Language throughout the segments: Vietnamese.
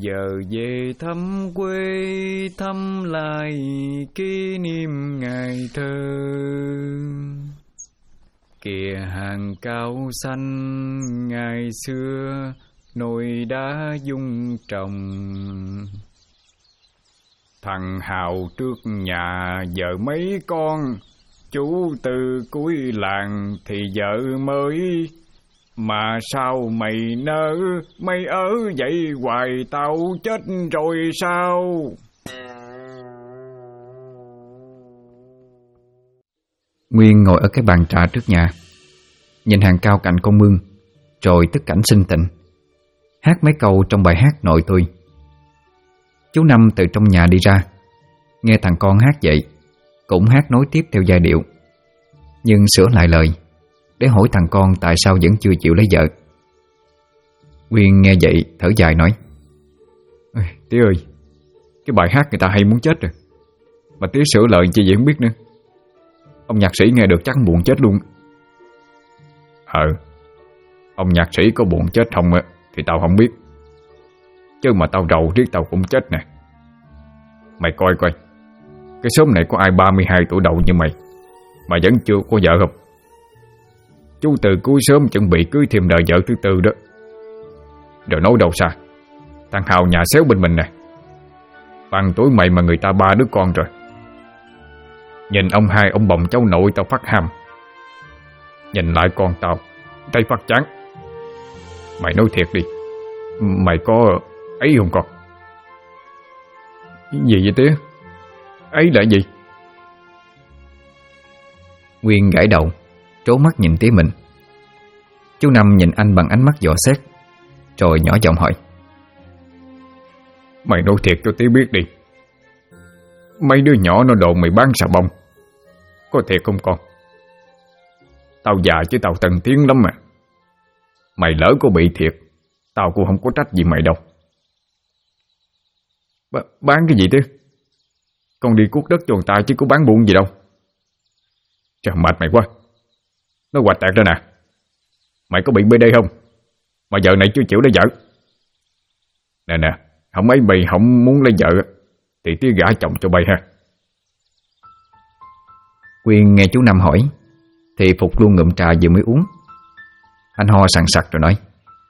Giờ về thăm quê, thăm lại kỷ niệm ngày thơ. Kìa hàng cao xanh ngày xưa, nồi đá dung trồng. Thằng Hào trước nhà vợ mấy con, chú từ cuối làng thì vợ mới. Mà sao mày nỡ, mày ở vậy hoài tao chết rồi sao? Nguyên ngồi ở cái bàn trà trước nhà, nhìn hàng cao cạnh con mương, rồi tức cảnh sinh tình, hát mấy câu trong bài hát nội tôi. Chú Năm từ trong nhà đi ra, nghe thằng con hát vậy, cũng hát nối tiếp theo giai điệu, nhưng sửa lại lời để hỏi thằng con tại sao vẫn chưa chịu lấy vợ. Nguyên nghe vậy thở dài nói: Tía ơi, cái bài hát người ta hay muốn chết rồi, mà tía sửa lời chi vậy không biết nữa. Ông nhạc sĩ nghe được chắc buồn chết luôn. Ông nhạc sĩ có buồn chết không thì tao không biết, chứ mà tao rầu riết tao cũng chết nè. Mày coi coi, cái xóm này có ai 32 tuổi đầu như mày mà vẫn chưa có vợ không? Chú Từ cuối sớm chuẩn bị cưới thêm đời vợ thứ tư đó. Rồi nói đâu xa, thằng Hào nhà xéo bên mình nè, bằng tuổi mày mà người ta 3 đứa con rồi. Nhìn ông hai ông bồng cháu nội tao phát ham, nhìn lại con tao thấy phát chán. Mày nói thiệt đi, mày có ấy không con? Gì vậy tía? Ấy là gì? Nguyên gãi đầu, trố mắt nhìn tía mình. Chú Năm nhìn anh bằng ánh mắt dò xét, rồi nhỏ giọng hỏi: Mày nói thiệt cho tía biết đi, mấy đứa nhỏ nó đồn mày bán xà bông, có thiệt không con? Tao già chứ tao tân tiến lắm mà. Mày lỡ có bị thiệt, tao cũng không có trách gì mày đâu. Bán cái gì tía? Con đi cuốc đất cho người ta chứ có bán buôn gì đâu. Trời, mệt mày quá. Nó hoạch tẹt ra nè. Mày có bị BD không mà vợ này chưa chịu lấy vợ? Nè, không mấy mày không muốn lấy vợ thì tía gả chồng cho bay ha. Quyên nghe chú Năm hỏi thì phục luôn ngụm trà vừa mới uống. Anh ho sằng sặc rồi nói: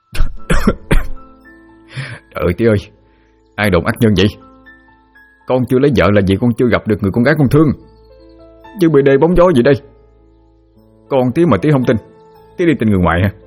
Trời tía ơi, ai đồn ác nhân vậy? Con chưa lấy vợ là vì con chưa gặp được người con gái con thương, chứ BD bóng gió gì đây? Con tía mà tía không tin, tía đi tin người ngoài ha.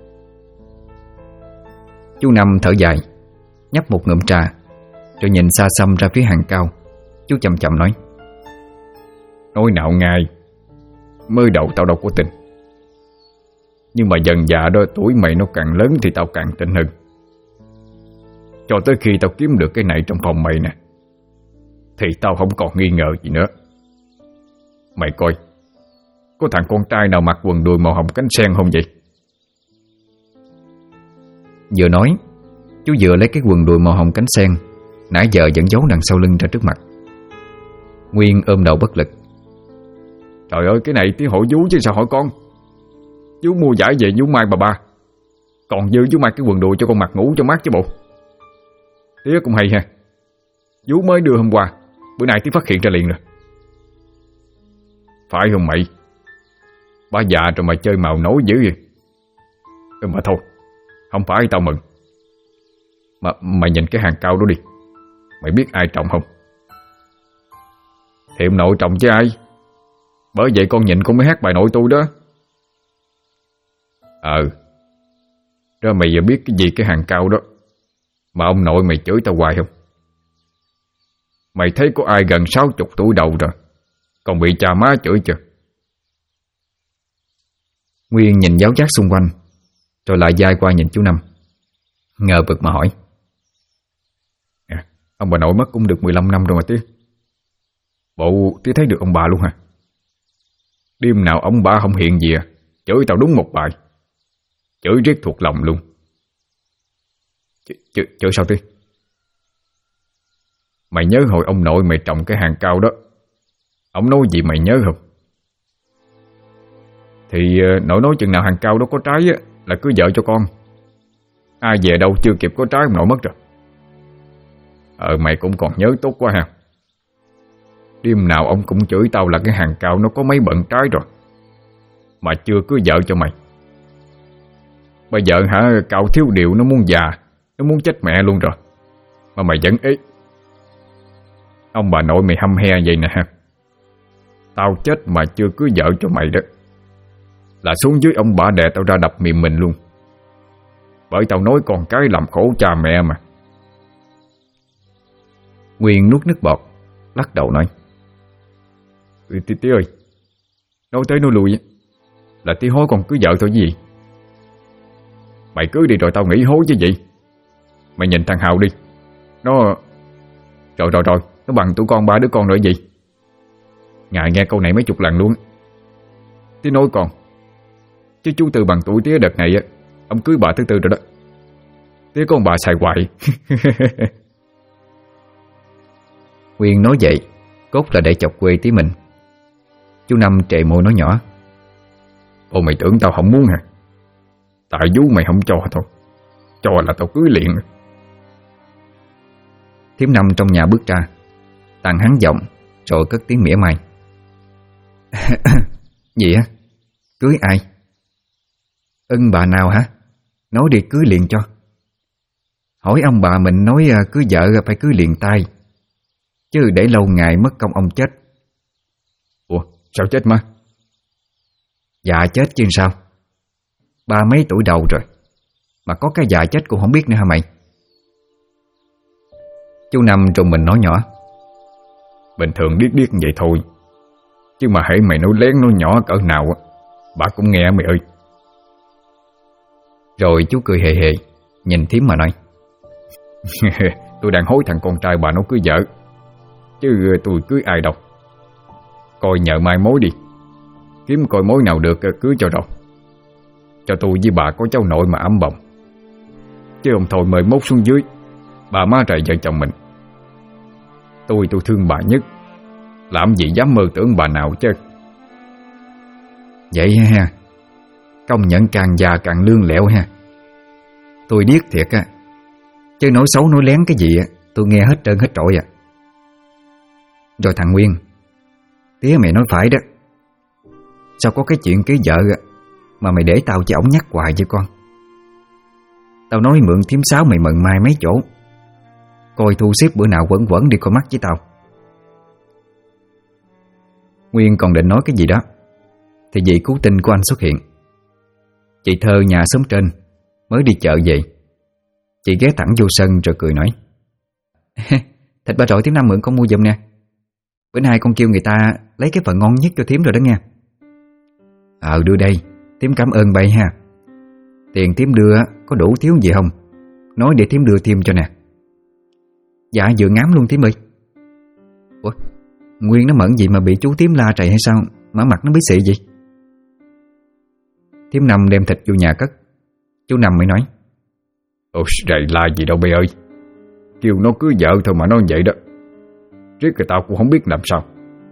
Chú Năm thở dài, nhấp một ngụm trà, rồi nhìn xa xăm ra phía hàng cao. Chú chậm chậm nói: Nói nào ngay, mới đầu tao đâu có tin, nhưng mà dần dà đó tuổi mày nó càng lớn thì tao càng tin hơn. Cho tới khi tao kiếm được cái này trong phòng mày nè, thì tao không còn nghi ngờ gì nữa. Mày coi, có thằng con trai nào mặc quần đùi màu hồng cánh sen không vậy? Vừa nói, chú vừa lấy cái quần đùi màu hồng cánh sen nãy giờ vẫn giấu đằng sau lưng ra trước mặt. Nguyên ôm đầu bất lực: Trời ơi, cái này tí hỏi vú chứ sao hỏi con. Vú mua giải về vú mai bà ba, còn dư vú mai cái quần đùi cho con mặc ngủ cho mát chứ bộ. Tía cũng hay ha, vú mới đưa hôm qua, bữa nay tía phát hiện ra liền rồi. Phải không mày? Bà già rồi mà chơi màu nổi dữ vậy. Mà thôi, không phải tao mừng. Mà mày nhìn cái hàng cao đó đi, mày biết ai trồng không? Thì ông nội trồng chứ ai. Bởi vậy con nhìn con mới hát bài nội tôi đó. Rồi mày giờ biết cái gì cái hàng cao đó mà ông nội mày chửi tao hoài không? Mày thấy có ai gần 60 tuổi đầu rồi còn bị cha má chửi chưa? Nguyên nhìn giáo giác xung quanh, rồi lại dai qua nhìn chú Năm, ngờ vực mà hỏi: Ông bà nội mất cũng được 15 năm rồi mà tía. Bộ tía thấy được ông bà luôn hả? Đêm nào ông bà không hiện gì chửi tao đúng một bài, chửi riết thuộc lòng luôn. Chửi sao tía? Mày nhớ hồi ông nội mày trồng cái hàng cao đó, ông nói gì mày nhớ không? Thì nội nói chừng nào hàng cao đó có trái là cưới vợ cho con. Ai về đâu chưa kịp có trái ông nội mất rồi. Mày cũng còn nhớ tốt quá ha. Đêm nào ông cũng chửi tao là cái hàng Cao nó có mấy bận trái rồi, mà chưa cưới vợ cho mày. Bây giờ hả, Cao thiếu điều nó muốn già, nó muốn chết mẹ luôn rồi, mà mày vẫn ý. Ông bà nội mày hăm he vậy nè ha. Tao chết mà chưa cưới vợ cho mày đó là xuống dưới ông bà đè tao ra đập miệng mình luôn. Bởi tao nói con cái làm khổ cha mẹ mà. Nguyên nuốt nước bọt, lắc đầu nói: Tí ơi, nói tới nói lui là tí hối còn cưới vợ thôi chứ gì. Mày cưới đi rồi tao nghỉ hối chứ gì. Mày nhìn thằng Hào đi, nó rồi nó bằng tụi con 3 đứa con rồi gì. Ngài nghe câu này mấy chục lần luôn. Tí nói con, chứ chú Tư bằng tuổi tía đợt này á, ông cưới bà thứ 4 rồi đó. Tía con bà xài hoài. Nguyên nói vậy cốt là để chọc quê tí mình. Chú Năm trề môi nói nhỏ: Ồ, mày tưởng tao không muốn hả? Tại vú mày không cho thôi, cho là tao cưới liền. Thím Năm trong nhà bước ra, Tằng hắn giọng rồi cất tiếng mỉa mai: Gì á? Cưới ai? Ưng bà nào hả? Nói đi cưới liền cho. Hỏi ông bà mình nói cưới vợ phải cưới liền tay, chứ để lâu ngày mất công ông chết. Ủa, sao chết má? Dạ chết chứ sao? 30 mấy tuổi đầu rồi mà có cái già chết cũng không biết nữa hả mày? Chú Năm trùng mình nói nhỏ: Bình thường điếc vậy thôi, chứ mà hễ mày nói lén nói nhỏ cỡ nào bà cũng nghe mày ơi. Rồi chú cười hề hề nhìn thím mà nói: Tôi đang hối thằng con trai bà nó cưới vợ, chứ tôi cưới ai đâu. Coi nhờ mai mối đi, kiếm coi mối nào được cưới cho rồi, cho tôi với bà có cháu nội mà ấm bồng. Chứ ông thôi mời mốt xuống dưới, bà má rầy vợ chồng mình. Tôi thương bà nhất, làm gì dám mơ tưởng bà nào chứ. Vậy ha, công nhận càng già càng lương lẹo ha. Tôi điếc thiệt á, chứ nói xấu nói lén cái gì á tôi nghe hết trơn hết trọi à. Rồi thằng Nguyên, tía mày nói phải đó. Sao có cái chuyện cưới vợ mà mày để tao cho ổng nhắc hoài với con? Tao nói mượn thím Sáu mày mần mai mấy chỗ, coi thu xếp bữa nào quẩn đi coi mắt với tao. Nguyên còn định nói cái gì đó thì vị cứu tinh của anh xuất hiện. Chị Thơ nhà xóm trên mới đi chợ về. Chị ghé thẳng vô sân rồi cười nói: Thịt ba rọi thím Năm mượn con mua giùm nè. Bữa nay con kêu người ta lấy cái phần ngon nhất cho thím rồi đó nha. Đưa đây, thím cảm ơn bậy ha. Tiền thím đưa có đủ thiếu gì không? Nói để thím đưa thêm cho nè. Dạ vừa ngám luôn thím ơi. Ủa, Nguyên nó mẫn gì mà bị chú thím la trầy hay sao mà mặt nó bí xị vậy? Thím Năm đem thịt vô nhà cất. Chú Năm mới nói: Ồ, rầy la gì đâu bê ơi. Kêu nó cưới vợ thôi mà nó vậy đó. Riết người tao cũng không biết làm sao.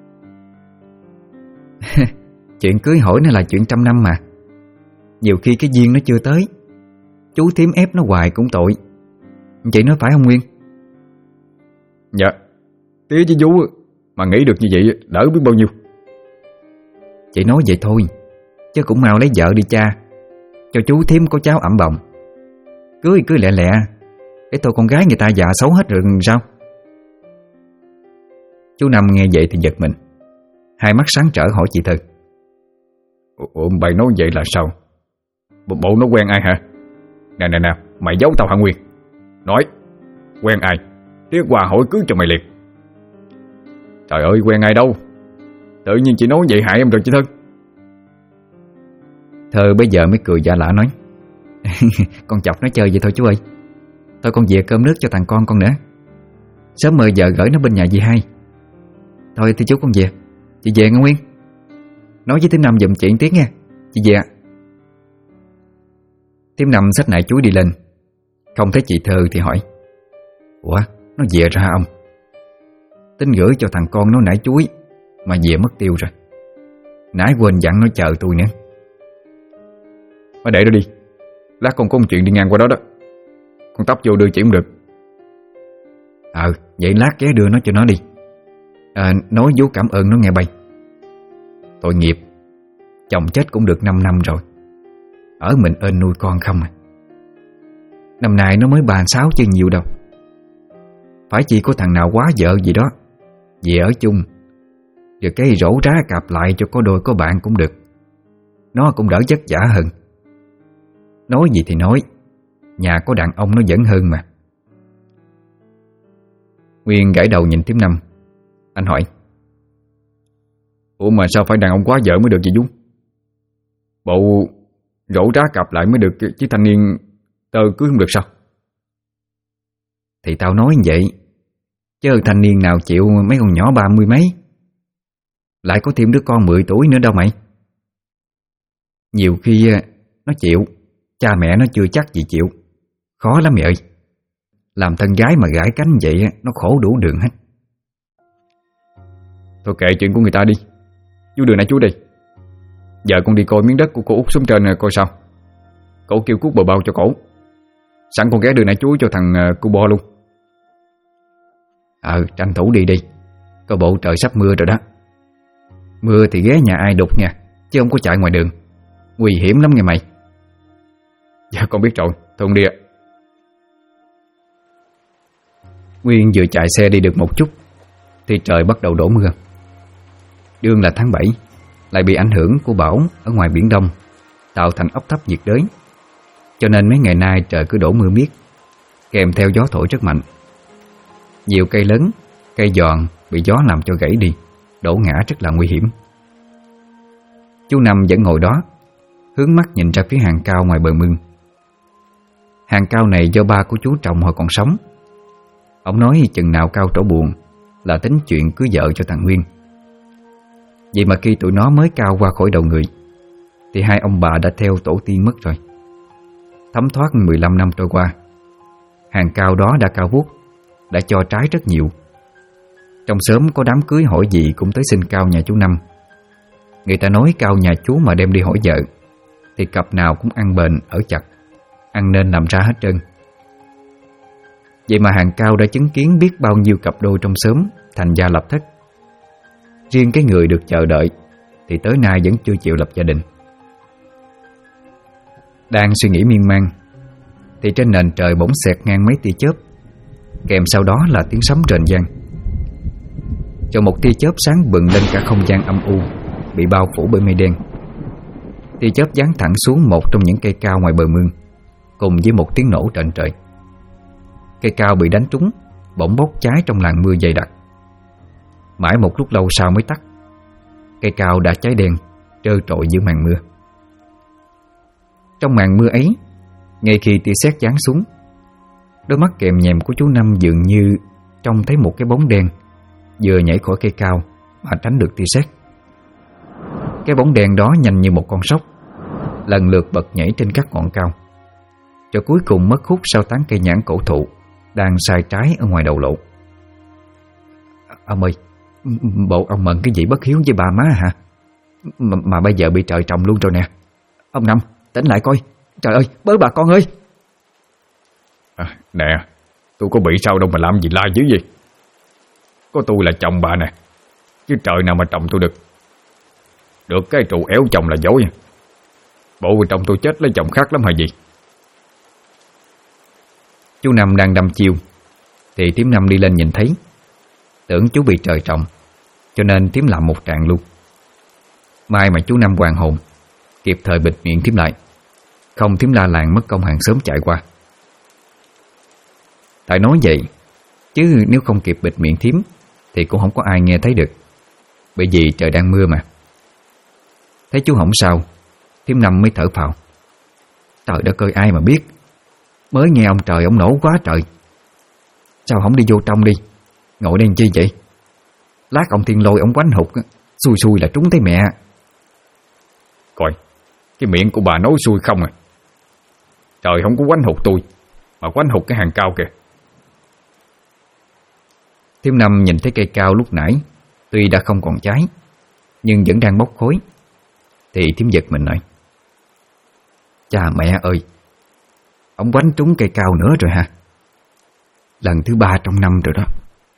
Chuyện cưới hỏi nó là chuyện 100 năm mà. Nhiều khi cái duyên nó chưa tới, chú thím ép nó hoài cũng tội. Chị nói phải không Nguyên? Dạ, tía với vú mà nghĩ được như vậy đỡ biết bao nhiêu. Chị nói vậy thôi, chứ cũng mau lấy vợ đi cha, cho chú thím có cháu ẵm bồng. Cưới lẹ lẹ, cái tôi con gái người ta già xấu hết rồi sao? Chú Năm nghe vậy thì giật mình, hai mắt sáng trở hỏi chị Thư: Ủa, bày nói vậy là sao? Bộ nó quen ai hả? Nè, mày giấu tao hả Nguyên? Nói, quen ai? Tía qua hỏi cưới cho mày liền. Trời ơi, quen ai đâu. Tự nhiên chị nói vậy hại em rồi chị Thư. Thơ bây giờ mới cười giả lả nói: Con chọc nó chơi vậy thôi chú ơi. Thôi con về cơm nước cho thằng con nữa. Sớm mời vợ gửi nó bên nhà dì hai. Thôi thì chú con về. Chị về nghe Nguyên. Nói với thím Năm giùm chuyện tiếng nha. Chị về ạ. Thím Năm xách nải chuối đi lên. Không thấy chị Thơ thì hỏi: Ủa, nó về ra ông? Tính gửi cho thằng con nó nải chuối mà về mất tiêu rồi. Nãy quên dặn nó chờ tôi nữa. Mà để đó đi, lát con có một chuyện đi ngang qua đó đó. Con tấp vô đưa chỉ cũng được. Vậy lát ghé đưa nó cho nó đi. Nói vú cảm ơn nó nghe bay. Tội nghiệp, chồng chết cũng được 5 năm rồi, ở mình ơn nuôi con không à. Năm nay nó mới 36 chứ nhiều đâu. Phải chỉ có thằng nào quá vợ gì đó về ở chung, rồi cái rổ rá cặp lại cho có đôi có bạn cũng được. Nó cũng đỡ vất vả hơn. Nói gì thì nói, nhà có đàn ông nó vẫn hơn mà. Nguyên gãi đầu nhìn Tím Năm. Anh hỏi: Ủa mà sao phải đàn ông quá vợ mới được vậy Dũng? Bộ rổ rá cặp lại mới được chứ thanh niên tơ cưới không được sao? Thì tao nói như vậy, chứ thanh niên nào chịu mấy con nhỏ 30 mấy. Lại có thêm đứa con 10 tuổi nữa đâu mày. Nhiều khi nó chịu, cha mẹ nó chưa chắc gì chịu. Khó lắm mày ơi. Làm thân gái mà gãi cánh vậy nó khổ đủ đường hết. Thôi kệ chuyện của người ta đi. Chú đưa nãy chú đi. Giờ con đi coi miếng đất của cô Út xuống trên coi sao. Cậu kêu cuốc bờ bao cho cổ. Sẵn con ghé đưa nãy chú cho thằng cu bo luôn. Tranh thủ đi đi. Coi bộ trời sắp mưa rồi đó. Mưa thì ghé nhà ai đục nha, chứ không có chạy ngoài đường. Nguy hiểm lắm nghe mày. Dạ con biết rồi, thôi con đi ạ. Nguyên vừa chạy xe đi được một chút thì trời bắt đầu đổ mưa. Đương là tháng 7, lại bị ảnh hưởng của bão ở ngoài Biển Đông, tạo thành áp thấp nhiệt đới. Cho nên mấy ngày nay trời cứ đổ mưa miết, kèm theo gió thổi rất mạnh. Nhiều cây lớn, cây giòn bị gió làm cho gãy đi, đổ ngã rất là nguy hiểm. Chú Năm vẫn ngồi đó, hướng mắt nhìn ra phía hàng cao ngoài bờ mương. Hàng cao này do ba của chú trồng hồi còn sống. Ông nói chừng nào cao trổ buồn là tính chuyện cưới vợ cho thằng Nguyên. Vậy mà khi tụi nó mới cao qua khỏi đầu người thì hai ông bà đã theo tổ tiên mất rồi. Thấm thoát 15 năm trôi qua, hàng cao đó đã cao vút, đã cho trái rất nhiều. Trong xóm có đám cưới hỏi gì cũng tới xin cao nhà chú Năm. Người ta nói cao nhà chú mà đem đi hỏi vợ thì cặp nào cũng ăn bền ở chặt, ăn nên làm ra hết trơn. Vậy mà hàng cao đã chứng kiến biết bao nhiêu cặp đôi trong xóm thành gia lập thất. Riêng cái người được chờ đợi thì tới nay vẫn chưa chịu lập gia đình. Đang suy nghĩ miên man thì trên nền trời bỗng xẹt ngang mấy tia chớp, kèm sau đó là tiếng sấm rền vang. Cho một tia chớp sáng bừng lên cả không gian âm u, bị bao phủ bởi mây đen. Tia chớp giáng thẳng xuống một trong những cây cao ngoài bờ mương, cùng với một tiếng nổ trệnh trời. Cây cao bị đánh trúng, bỗng bốc cháy trong làn mưa dày đặc. Mãi một lúc lâu sau mới tắt. Cây cao đã cháy đen, trơ trội giữa màn mưa. Trong màn mưa ấy, ngay khi tia sét giáng xuống, đôi mắt kèm nhèm của chú Năm dường như trông thấy một cái bóng đen vừa nhảy khỏi cây cao mà tránh được tia sét. Cái bóng đen đó nhanh như một con sóc, lần lượt bật nhảy trên các ngọn cao, cho cuối cùng mất hút sau tán cây nhãn cổ thụ đang sai trái ở ngoài đầu lộ. Ông ơi, bộ ông mận cái gì bất hiếu với bà má hả? Mà bây giờ bị trời trồng luôn rồi nè. Ông Năm, tỉnh lại coi. Trời ơi, bớ bà con ơi. Nè, tôi có bị sao đâu mà làm gì la dữ gì. Có tôi là chồng bà nè, chứ trời nào mà chồng tôi được. Được cái trụ éo chồng là dối. Bộ chồng tôi chết lấy chồng khác lắm hay gì. Chú Năm đang đâm chiêu thì Tím Năm đi lên nhìn thấy, tưởng chú bị trời trồng, cho nên Tím làm một tràng luôn. May mà chú Năm hoàn hồn, kịp thời bịt miệng Tím lại, không Tím la làng mất công hàng xóm chạy qua. Tại nói vậy, chứ nếu không kịp bịt miệng Tím thì cũng không có ai nghe thấy được, bởi vì trời đang mưa mà. Thấy chú không sao, Tím Năm mới thở phào. Trời đất ơi, ai mà biết, mới nghe ông trời ông nổ quá trời. Sao không đi vô trong đi, ngồi đây chi vậy? Lát ông Thiên Lôi ông quánh hụt, xui xui là trúng thấy mẹ. Coi, cái miệng của bà nói xui không à. Trời không có quánh hụt tôi, mà quánh hụt cái hàng cao kìa. Tím Năm nhìn thấy cây cao lúc nãy tuy đã không còn cháy, nhưng vẫn đang bốc khói, thì Tím giật mình nói: Cha mẹ ơi, ông quánh trúng cây cao nữa rồi hả? Lần thứ 3 trong năm rồi đó.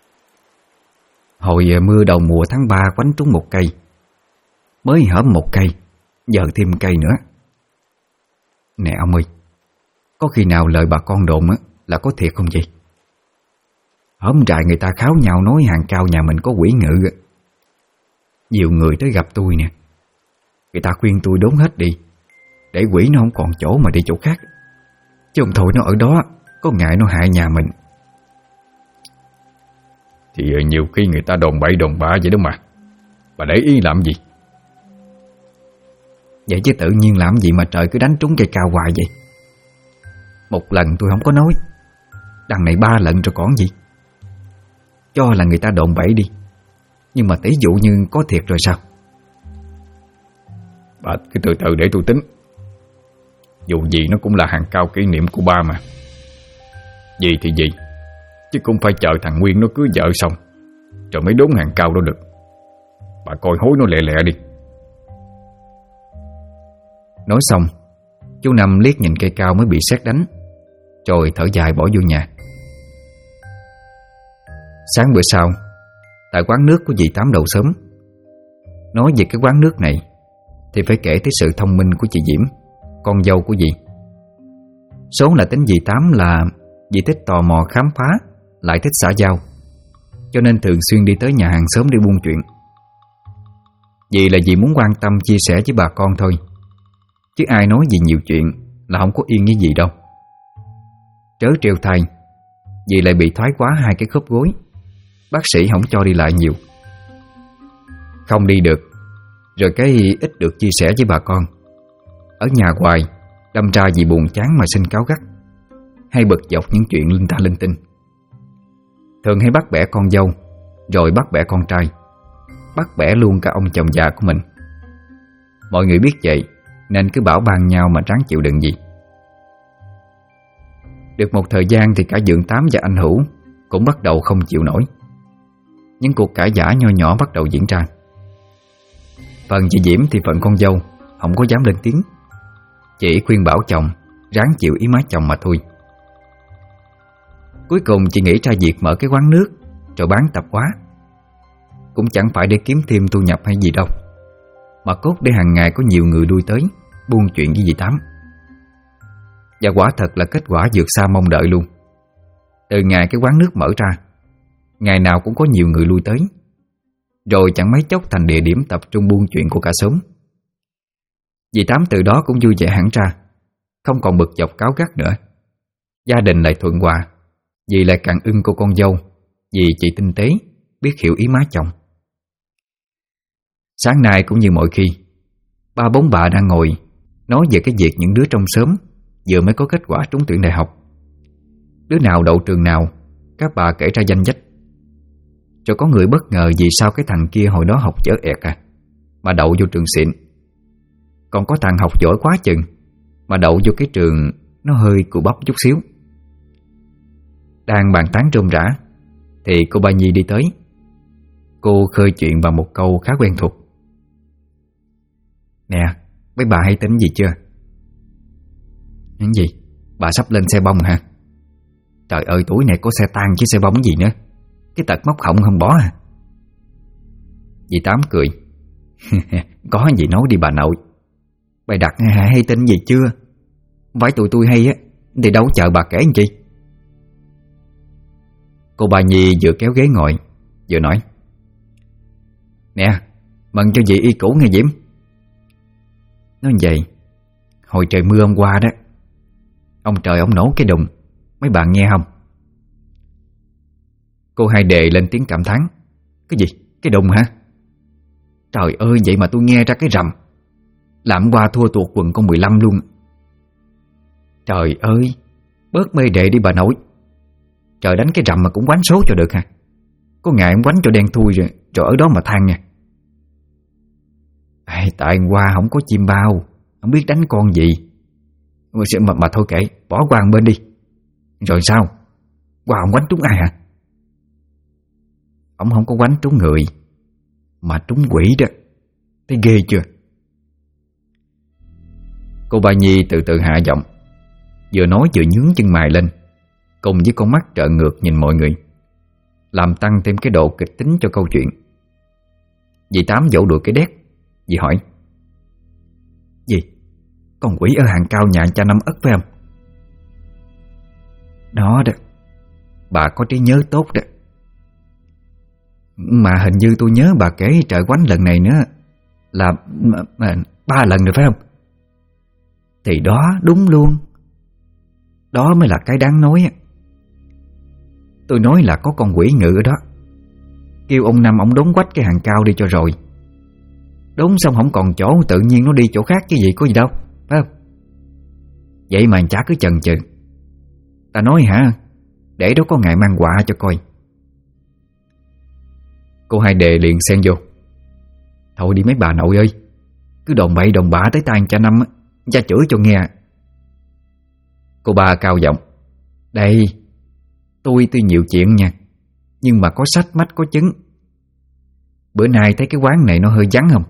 Hồi mưa đầu mùa tháng 3 quánh trúng một cây, mới hởm một cây, giờ thêm cây nữa. Nè ông ơi, có khi nào lời bà con đồn á là có thiệt không vậy? Hổm rại người ta kháo nhau nói hàng cao nhà mình có quỷ ngự. Nhiều người tới gặp tôi nè, người ta khuyên tôi đốn hết đi, để quỷ nó không còn chỗ mà đi chỗ khác. Chứ không thôi nó ở đó, có ngại nó hại nhà mình. Thì nhiều khi người ta đồn bậy đồn bạ vậy đó mà. Bà để ý làm gì? Vậy chứ tự nhiên làm gì mà trời cứ đánh trúng cây cao hoài vậy? Một lần tôi không có nói, đằng này 3 lần rồi còn gì. Cho là người ta đồn bậy đi, nhưng mà tỷ dụ như có thiệt rồi sao? Bà cứ từ từ để tôi tính. Dù gì nó cũng là hàng cao kỷ niệm của ba mà. Gì thì gì, chứ cũng phải chờ thằng Nguyên nó cưới vợ xong rồi mới đốn hàng cao đó được. Bà coi hối nó lẹ lẹ đi. Nói xong, chú Năm liếc nhìn cây cao mới bị sét đánh, rồi thở dài bỏ vô nhà. Sáng bữa sau, tại quán nước của dì Tám đầu sớm. Nói về cái quán nước này thì phải kể tới sự thông minh của chị Diễm, con dâu của dì. Số là tính dì Tám là dì thích tò mò khám phá, lại thích xã giao, cho nên thường xuyên đi tới nhà hàng xóm để buôn chuyện. Vì là dì muốn quan tâm chia sẻ với bà con thôi, chứ ai nói gì nhiều chuyện là không có yên với dì đâu. Trớ trêu thay, dì lại bị thoái quá 2 cái khớp gối, bác sĩ không cho đi lại nhiều. Không đi được, rồi cái ít được chia sẻ với bà con. Ở nhà hoài, đâm ra dì buồn chán mà sinh cáu gắt, hay bực dọc những chuyện linh ta linh tinh. Thường hay bắt bẻ con dâu, rồi bắt bẻ con trai, bắt bẻ luôn cả ông chồng già của mình. Mọi người biết vậy nên cứ bảo ban nhau mà ráng chịu đựng gì. Được một thời gian thì cả Dượng Tám và anh Hữu cũng bắt đầu không chịu nổi. Những cuộc cãi vã nho nhỏ bắt đầu diễn ra. Phần chị Diễm thì phận con dâu, không có dám lên tiếng, chỉ khuyên bảo chồng ráng chịu ý má chồng mà thôi. Cuối cùng chị nghĩ ra việc mở cái quán nước rồi bán tạp hóa. Cũng chẳng phải để kiếm thêm thu nhập hay gì đâu, mà cốt để hàng ngày có nhiều người lui tới buôn chuyện với dì Tám. Và quả thật là kết quả vượt xa mong đợi luôn. Từ ngày cái quán nước mở ra, ngày nào cũng có nhiều người lui tới, rồi chẳng mấy chốc thành địa điểm tập trung buôn chuyện của cả xóm. Dì Tám từ đó cũng vui vẻ hẳn ra, không còn bực dọc cáu gắt nữa. Gia đình lại thuận hòa, dì lại càng ưng cô con dâu vì chị tinh tế, biết hiểu ý má chồng. Sáng nay cũng như mọi khi, 3-4 bà đang ngồi nói về cái việc những đứa trong xóm vừa mới có kết quả trúng tuyển đại học. Đứa nào đậu trường nào, các bà kể ra danh sách. Rồi có người bất ngờ vì sao cái thằng kia hồi đó học dở ẹt mà đậu vô trường xịn. Còn có thằng học giỏi quá chừng mà đậu vô cái trường nó hơi cù bắp chút xíu. Đang bàn tán rôm rã thì cô Ba Nhi đi tới. Cô khơi chuyện bằng một câu khá quen thuộc. Nè, mấy bà hay tính gì chưa? Những gì? Bà sắp lên xe bông hả? Trời ơi, tuổi này có xe tang chứ xe bông gì nữa. Cái tật móc họng không bỏ à? Dì Tám cười. Có gì nói đi bà nội. Bà đặt hay tin gì chưa? Phải tụi tôi hay á thì đâu chờ bà kể làm chi. Cô Ba Nhi vừa kéo ghế ngồi vừa nói. Nè, mừng cho dì y cũ nghe Diễm. Nói vậy, hồi trời mưa hôm qua đó, ông trời ông nổ cái đùng, mấy bạn nghe không? Cô Hai Đề lên tiếng cảm thán. Cái gì? Cái đùng hả? Trời ơi, vậy mà tôi nghe ra cái rầm. Làm qua thua tuột quần con 15 luôn. Trời ơi, bớt mê đệ đi bà nội. Trời đánh cái rầm mà cũng quánh số cho được hả? Có ngại ông quánh cho đen thui rồi ở đó mà than nha. Tại qua không có chim bao, không biết đánh con gì. Mà thôi kệ, bỏ qua một bên đi. Rồi sao? Qua ông quánh trúng ai hả? Ông không có quánh trúng người, mà trúng quỷ đó. Thấy ghê chưa? Cô Ba Nhi từ từ hạ giọng, vừa nói vừa nhướng chân mày lên, cùng với con mắt trợn ngược nhìn mọi người, làm tăng thêm cái độ kịch tính cho câu chuyện. Dì Tám vỗ đùi cái đét. Dì hỏi: Gì? Con quỷ ở hàng cao nhà cha Năm Ất phải không? Đó đó. Bà có trí nhớ tốt đó. Mà hình như tôi nhớ bà kể trời quánh lần này nữa là 3 lần rồi phải không? Thì đó, đúng luôn. Đó mới là cái đáng nói. Tôi nói là có con quỷ ngự ở đó. Kêu ông Năm ông đốn quách cái hàng cao đi cho rồi. Đốn xong không còn chỗ, tự nhiên nó đi chỗ khác chứ gì có gì đâu, phải không? Vậy mà chả cứ chần chừ. Ta nói hả, để đó có ngày mang quà cho coi. Cô Hai Đề liền xen vô: Thôi đi mấy bà nội ơi, cứ đồn bậy đồn bạ tới tai cha Năm á, cha chửi cho nghe. Cô Ba cao giọng: Đây, tôi tuy nhiều chuyện nha, nhưng mà có sách mách có chứng. Bữa nay thấy cái quán này nó hơi vắng không?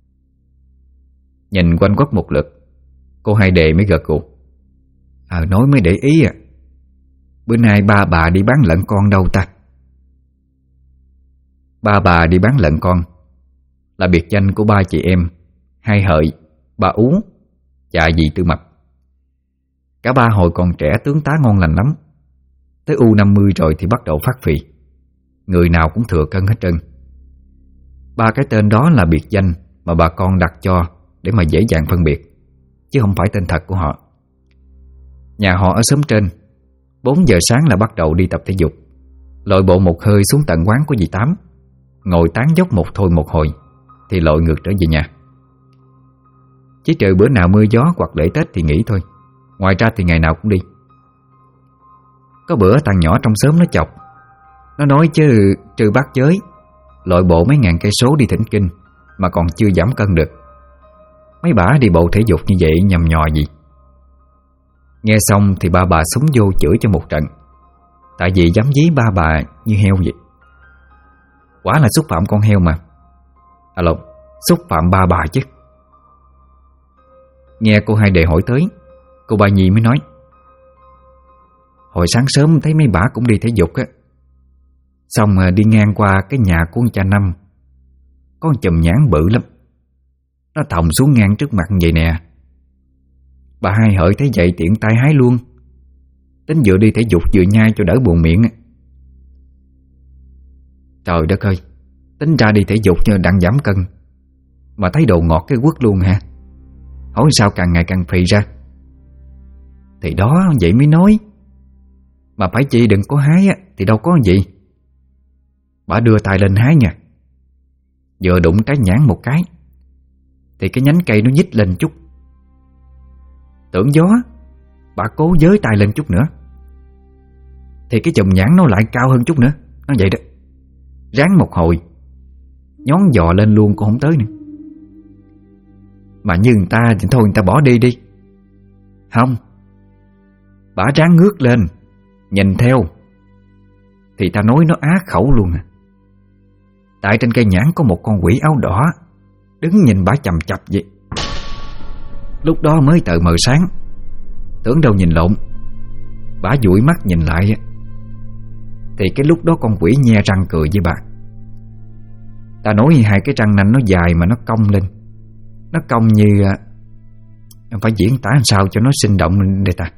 Nhìn quanh quất một lượt, cô Hai Đề mới gật gù: Nói mới để ý à. Bữa nay ba bà đi bán lợn con đâu ta? Ba bà đi bán lợn con là biệt danh của ba chị em Hai Hợi, bà Ú và dì Tư Mập. Cả ba hồi còn trẻ tướng tá ngon lành lắm. Tới U50 rồi thì bắt đầu phát phì, người nào cũng thừa cân hết trơn. Ba cái tên đó là biệt danh mà bà con đặt cho để mà dễ dàng phân biệt, chứ không phải tên thật của họ. Nhà họ ở xóm trên. 4 giờ sáng là bắt đầu đi tập thể dục, lội bộ một hơi xuống tận quán của dì Tám, ngồi tán dốc một thôi một hồi thì lội ngược trở về nhà. Chỉ trừ bữa nào mưa gió hoặc lễ Tết thì nghỉ thôi, ngoài ra thì ngày nào cũng đi. Có bữa thằng nhỏ trong xóm nó chọc, nó nói chứ trừ bát giới, lội bộ mấy ngàn cây số đi thỉnh kinh mà còn chưa giảm cân được. Mấy bả đi bộ thể dục như vậy nhằm nhò gì? Nghe xong thì ba bà súng vô chửi cho một trận, tại vì dám dí ba bà như heo vậy. Quả là xúc phạm con heo mà. Lộn, xúc phạm ba bà chứ. Nghe cô Hai Đề hỏi tới, cô Ba Nhi mới nói: Hồi sáng sớm thấy mấy bả cũng đi thể dục á, xong đi ngang qua cái nhà của cha Năm, có một chùm nhãn bự lắm, nó thòng xuống ngang trước mặt vậy nè. Bà Hai Hợi thấy vậy tiện tay hái luôn, tính vừa đi thể dục vừa nhai cho đỡ buồn miệng. Trời đất ơi, tính ra đi thể dục như đang giảm cân mà thấy đồ ngọt cái quất luôn hả? Hỏi sao càng ngày càng phì ra? Thì đó, vậy mới nói. Mà phải chị đừng có hái á thì đâu có gì. Bà đưa tay lên hái nha, vừa đụng trái nhãn một cái thì cái nhánh cây nó nhích lên chút. Tưởng gió, bà cố giới tay lên chút nữa thì cái chùm nhãn nó lại cao hơn chút nữa. Nó vậy đó. Ráng một hồi, nhón giò lên luôn cũng không tới nữa. Mà như người ta thì thôi, người ta bỏ đi đi. Không, bà ráng ngước lên nhìn theo thì ta nói nó á khẩu luôn à. Tại trên cây nhãn có một con quỷ áo đỏ đứng nhìn bả chằm chặp vậy. Lúc đó mới tờ mờ sáng, tưởng đâu nhìn lộn. Bả dụi mắt nhìn lại thì cái lúc đó con quỷ nhe răng cười với bà. Ta nói hai cái răng nanh nó dài mà nó cong lên. Nó cong như... phải diễn tả làm sao cho nó sinh động đây ta.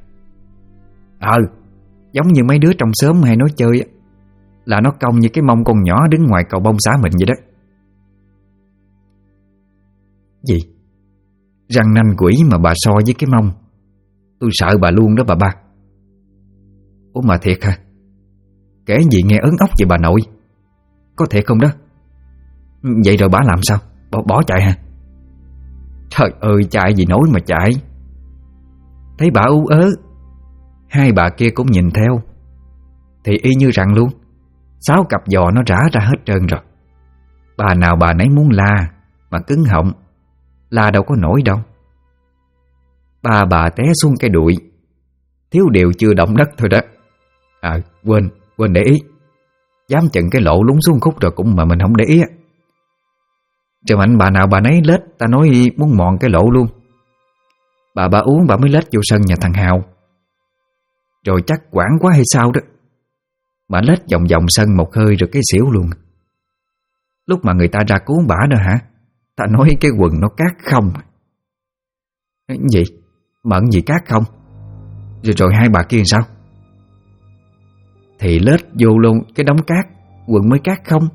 Giống như mấy đứa trong xóm hay nói chơi là nó cong như cái mông con nhỏ đứng ngoài cầu bông xã mình vậy đó. Gì? Răng nanh quỷ mà bà so với cái mông? Tôi sợ bà luôn đó bà ba. Ủa mà thiệt hả? Kể gì nghe ớn ốc vậy bà nội? Có thiệt không đó? Vậy rồi bà làm sao? Bỏ chạy hả? Trời ơi, chạy gì nổi mà chạy. Thấy bà ú ớ, hai bà kia cũng nhìn theo thì y như rằng luôn. 6 cặp giò nó rã ra hết trơn rồi. Bà nào bà nấy muốn la mà cứng họng, la đâu có nổi đâu. Ba bà té xuống cái đùi, thiếu điều chưa động đất thôi đó. Quên để ý. Dám chừng cái lỗ lún xuống khúc rồi cũng mà mình không để ý á. Trời mạnh bà nào bà nấy lết, ta nói muốn mòn cái lỗ luôn. Bà uống bà mới lết vô sân nhà thằng Hào. Rồi chắc quảng quá hay sao đó mà lết vòng vòng sân một hơi rồi cái xỉu luôn. Lúc mà người ta ra cứu bả đó hả, ta nói cái quần nó cát không. Cái gì? Mận gì cát không? Rồi hai bà kia sao? Thì lết vô luôn cái đống cát, quần mới cát không.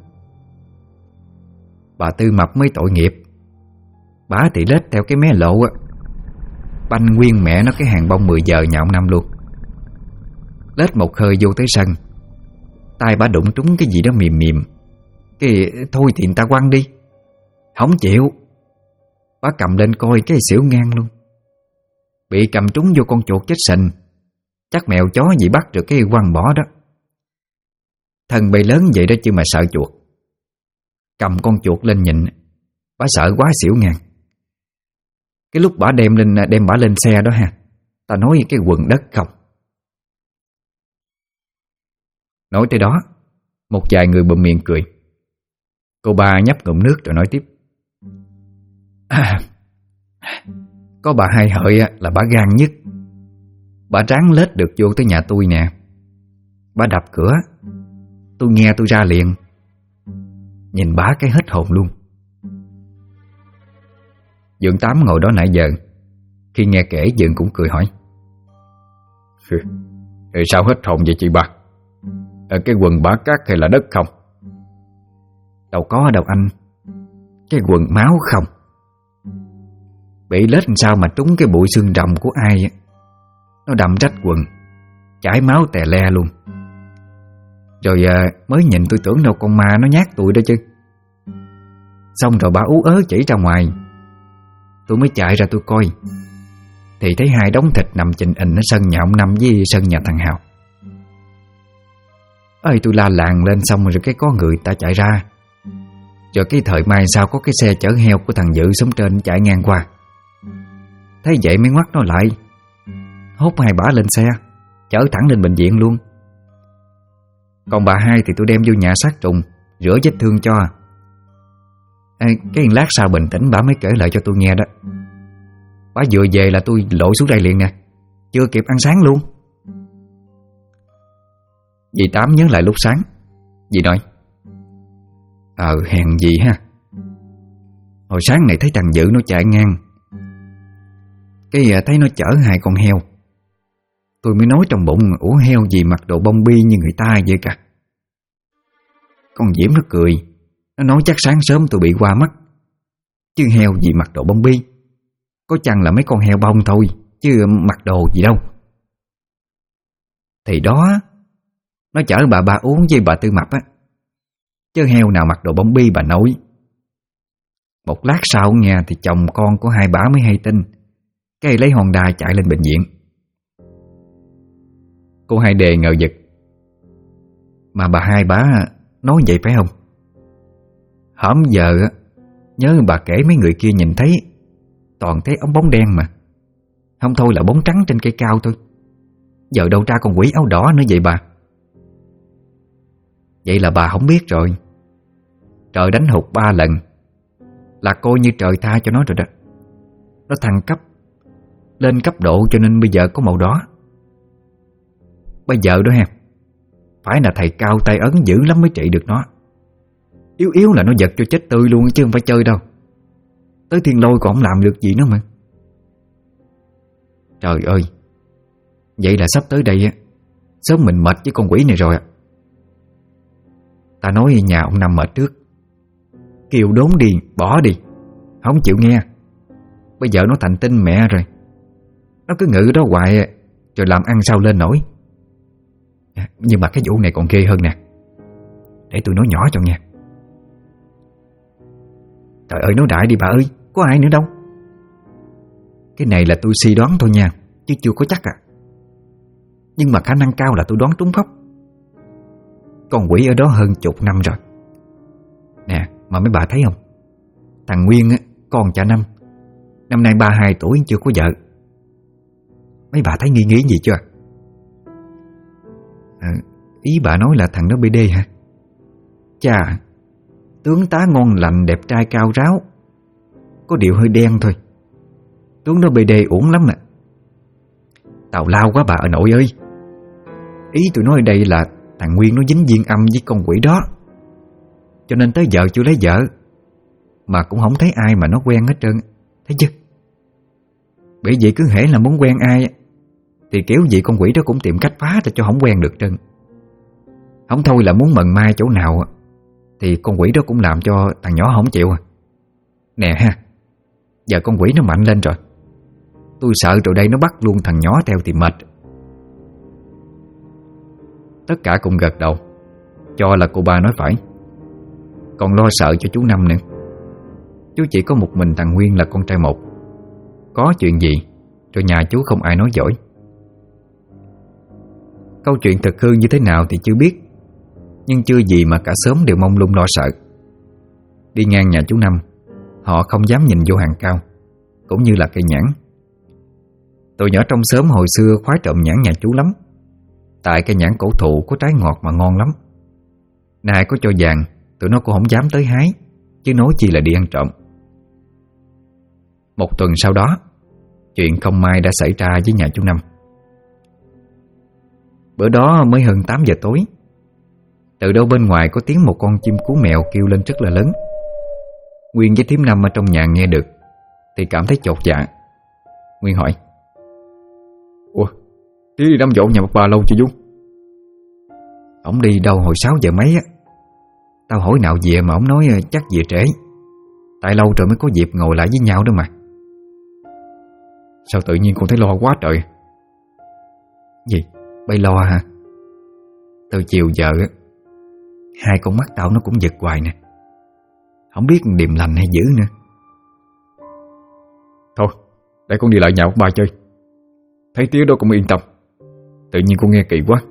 Bà Tư Mập mới tội nghiệp. Bả thì lết theo cái mé lộ á, banh nguyên mẹ nó cái hàng bông 10 giờ nhà ông Năm luôn. Lết một hơi vô tới sân, tay bả đụng trúng cái gì đó mềm mềm. Cái thôi thì người ta quăng đi. Không chịu. Bả cầm lên coi cái xỉu ngang luôn. Bị cầm trúng vô con chuột chết sình. Chắc mèo chó gì bắt được cái quăng bỏ đó. Thân bầy lớn vậy đó chứ mà sợ chuột. Cầm con chuột lên nhìn, bả sợ quá xỉu ngang. Cái lúc bả đem bả lên xe đó ha, ta nói cái quần đất không. Nói tới đó, một vài người bụm miệng cười. Cô ba nhấp ngụm nước rồi nói tiếp. Có bà Hai Hợi là bà gan nhất. Bà ráng lết được vô tới nhà tôi nè. Bà đập cửa, tôi nghe tôi ra liền. Nhìn bà cái hết hồn luôn. Dượng Tám ngồi đó nãy giờ, khi nghe kể Dượng cũng cười hỏi. Sao hết hồn vậy chị ba? Cái quần bả cát hay là đất không? Đâu có đâu anh. Cái quần máu không. Bị lết làm sao mà trúng cái bụi xương rồng của ai á. Nó đâm rách quần, chảy máu tè le luôn. Rồi mới nhìn tôi tưởng đâu con ma nó nhát tôi đó chứ. Xong rồi bà ú ớ chỉ ra ngoài. Tôi mới chạy ra tôi coi, thì thấy hai đống thịt nằm chình ình ở sân nhà ông Năm với sân nhà thằng Hào. Ơi tôi la làng lên xong rồi cái có người ta chạy ra. Rồi cái thời mai sau có cái xe chở heo của thằng Dự sống trên chạy ngang qua. Thấy vậy mới ngoắt nó lại, hốt hai bả lên xe, chở thẳng lên bệnh viện luôn. Còn bà Hai thì tôi đem vô nhà sát trùng, rửa vết thương cho. Cái lát sau bình tĩnh bả mới kể lại cho tôi nghe đó. Bả vừa về là tôi lội xuống đây liền nè, chưa kịp ăn sáng luôn. Dì Tám nhớ lại lúc sáng. Dì nói: hèn gì ha. Hồi sáng này thấy thằng Dự nó chạy ngang, cái thấy nó chở hai con heo. Tôi mới nói trong bụng: ủa heo gì mặc đồ bông bi như người ta vậy cả. Con Diễm nó cười, nó nói chắc sáng sớm tôi bị qua mắt, chứ heo gì mặc đồ bông bi, có chăng là mấy con heo bông thôi, chứ mặc đồ gì đâu. Thì đó, nó chở bà Ba Uống với bà Tư Mập á, chứ heo nào mặc đồ bông bi bà nội. Một lát sau nghe thì chồng con của hai bả mới hay tin, cái lấy Honda chạy lên bệnh viện. Cô Hai Đề ngờ vực: mà bà hai bả nói vậy phải không? Hổm giờ nhớ bà kể mấy người kia nhìn thấy toàn thấy ống bóng đen mà, không thôi là bóng trắng trên cây cao thôi. Giờ đâu ra con quỷ áo đỏ nữa vậy bà? Vậy là bà không biết rồi. Trời đánh hụt 3 lần là coi như trời tha cho nó rồi đó. Nó thăng cấp lên cấp độ cho nên bây giờ có màu đỏ. Bây giờ đó ha, phải là thầy cao tay ấn dữ lắm mới trị được nó. Yếu yếu là nó giật cho chết tươi luôn chứ không phải chơi đâu. Tới thiên lôi còn không làm được gì nữa mà. Trời ơi, vậy là sắp tới đây á, sớm mình mệt với con quỷ này rồi. Ta nói nhà ông Năm mệt trước, kêu đốn đi, bỏ đi, không chịu nghe. Bây giờ nó thành tinh mẹ rồi, nó cứ ngự đó hoài, rồi làm ăn sao lên nổi. Nhưng mà cái vụ này còn ghê hơn nè, để tôi nói nhỏ cho nghe. Trời ơi nói đại đi bà ơi, có ai nữa đâu. Cái này là tôi suy đoán thôi nha, chứ chưa có chắc à. Nhưng mà khả năng cao là tôi đoán trúng phóc. Con quỷ ở đó hơn chục năm rồi. Nè, mà mấy bà thấy không? Thằng Nguyên á, con cha Năm, năm nay 32 tuổi chưa có vợ. Mấy bà thấy nghi nghĩ gì chưa? Ý bà nói là thằng đó BD hả? Chà, tướng tá ngon lành, đẹp trai cao ráo, có điều hơi đen thôi. Tướng đó BD uổng lắm nè. Tào lao quá bà nội ơi. Ý tôi nói ở đây là thằng Nguyên nó dính duyên âm với con quỷ đó, cho nên tới giờ chưa lấy vợ, mà cũng không thấy ai mà nó quen hết trơn. Thấy chưa? Bởi vậy cứ hễ là muốn quen ai thì kiểu gì con quỷ đó cũng tìm cách phá cho không quen được trơn. Không thôi là muốn mần mai chỗ nào thì con quỷ đó cũng làm cho thằng nhỏ không chịu. Nè ha, giờ con quỷ nó mạnh lên rồi, tôi sợ rồi đây nó bắt luôn thằng nhỏ theo thì mệt. Tất cả cùng gật đầu, cho là cô ba nói phải. Còn lo sợ cho chú Năm nữa. Chú chỉ có một mình thằng Nguyên là con trai một. Có chuyện gì rồi nhà chú không ai nói giỏi. Câu chuyện thực hư như thế nào thì chưa biết, nhưng chưa gì mà cả xóm đều mông lung lo sợ. Đi ngang nhà chú Năm, họ không dám nhìn vô hàng cao, cũng như là cây nhãn. Tụi nhỏ trong xóm hồi xưa khoái trộm nhãn nhà chú lắm, tại cây nhãn cổ thụ có trái ngọt mà ngon lắm. Nay có cho vàng, tụi nó cũng không dám tới hái, chứ nói chi là đi ăn trộm. Một tuần sau đó, chuyện không may đã xảy ra với nhà chú Năm. Bữa đó mới hơn 8 giờ tối, từ đâu bên ngoài có tiếng một con chim cú mèo kêu lên rất là lớn. Nguyên với thím Năm ở trong nhà nghe được thì cảm thấy chột dạ. Nguyên hỏi: Ủa, tí đi đám dỗ nhà bà lâu chưa chú? Ổng đi đâu hồi 6 giờ mấy á. Tao hỏi nào về mà ổng nói chắc về trễ, tại lâu rồi mới có dịp ngồi lại với nhau đó mà. Sao tự nhiên con thấy lo quá trời? Gì? Bay lo hả? Từ chiều giờ hai con mắt tao nó cũng giật hoài nè, không biết điềm lành hay dữ nữa. Thôi, để con đi lại nhà ông ba chơi. Thấy tiếng đó cũng yên tâm. Tự nhiên con nghe kỳ quá.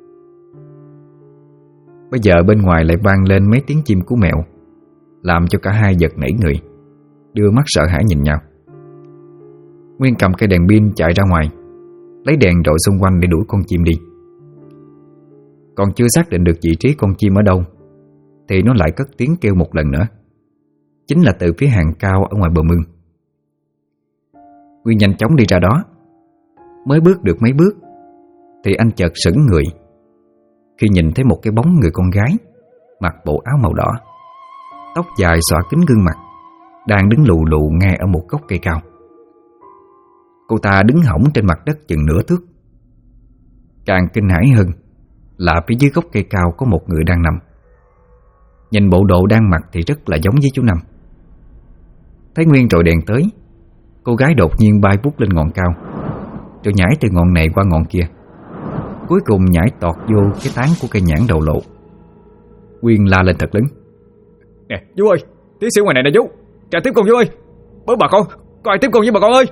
Bây giờ bên ngoài lại vang lên mấy tiếng chim cú mèo, làm cho cả hai giật nảy người, đưa mắt sợ hãi nhìn nhau. Nguyên cầm cây đèn pin chạy ra ngoài, lấy đèn rọi xung quanh để đuổi con chim đi. Còn chưa xác định được vị trí con chim ở đâu thì nó lại cất tiếng kêu một lần nữa, chính là từ phía hàng cao ở ngoài bờ mương. Nguyên nhanh chóng đi ra đó. Mới bước được mấy bước thì anh chợt sững người khi nhìn thấy một cái bóng người con gái mặc bộ áo màu đỏ, tóc dài xõa kín gương mặt, đang đứng lù lù ngay ở một gốc cây cao. Cô ta đứng hõng trên mặt đất chừng nửa thước. Càng kinh hãi hơn là phía dưới gốc cây cao có một người đang nằm. Nhìn bộ đồ đang mặc thì rất là giống với chú Năm. Thấy Nguyên rồi đèn tới, cô gái đột nhiên bay vút lên ngọn cao, rồi nhảy từ ngọn này qua ngọn kia, cuối cùng nhảy tọt vô cái tán của cây nhãn đầu lộ. Nguyên la lên thật lớn: Nè chú ơi, tí xíu ngoài này nè chú, trả tiếp con chú ơi. Bớ bà con, có ai tiếp con với bà con ơi.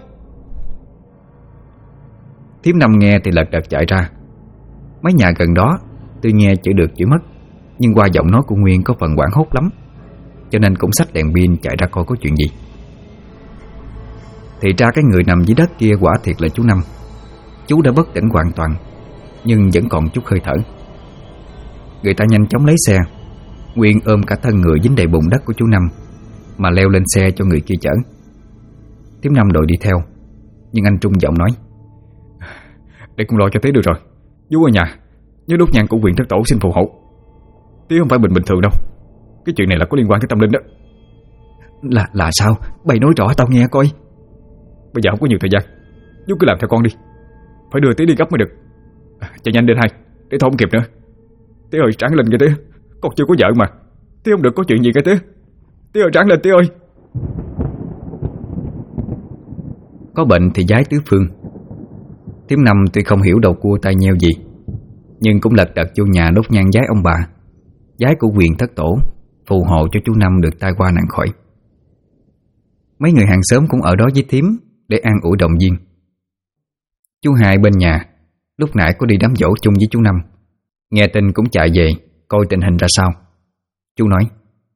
Thím Năm nghe thì lật đật chạy ra. Mấy nhà gần đó tuy nghe chửi được chửi mất, nhưng qua giọng nói của Nguyên có phần hoảng hốt lắm, cho nên cũng xách đèn pin chạy ra coi có chuyện gì. Thì ra cái người nằm dưới đất kia quả thiệt là chú Năm. Chú đã bất tỉnh hoàn toàn, nhưng vẫn còn chút hơi thở. Người ta nhanh chóng lấy xe. Nguyên ôm cả thân người dính đầy bùn đất của chú Năm mà leo lên xe cho người kia chở. Thím Năm đội đi theo, nhưng anh trung giọng nói: Để con lo cho tí được rồi. Chú ở nhà nhớ đốt nhang của quyền thất tổ xin phù hộ. Tí không phải bình thường đâu. Cái chuyện này là có liên quan tới tâm linh đó. Là sao? Bày nói rõ tao nghe coi. Bây giờ không có nhiều thời gian, chú cứ làm theo con đi. Phải đưa tí đi gấp mới được. Chạy nhanh lên hai, để thôi không kịp nữa. Tí ơi ráng lên kìa tí, con chưa có vợ mà. Tí không được có chuyện gì kìa tí. Tí ơi ráng lên tí ơi. Có bệnh thì giái tứ phương. Thím Năm tuy không hiểu đầu cua tai nheo gì, nhưng cũng lật đật vô nhà đốt nhang giái ông bà, giái của quyền thất tổ, phù hộ cho chú Năm được tai qua nạn khỏi. Mấy người hàng xóm cũng ở đó với thím để an ủi động viên. Chú Hai bên nhà lúc nãy có đi đám giỗ chung với chú Năm, nghe tin cũng chạy về coi tình hình ra sao. Chú nói: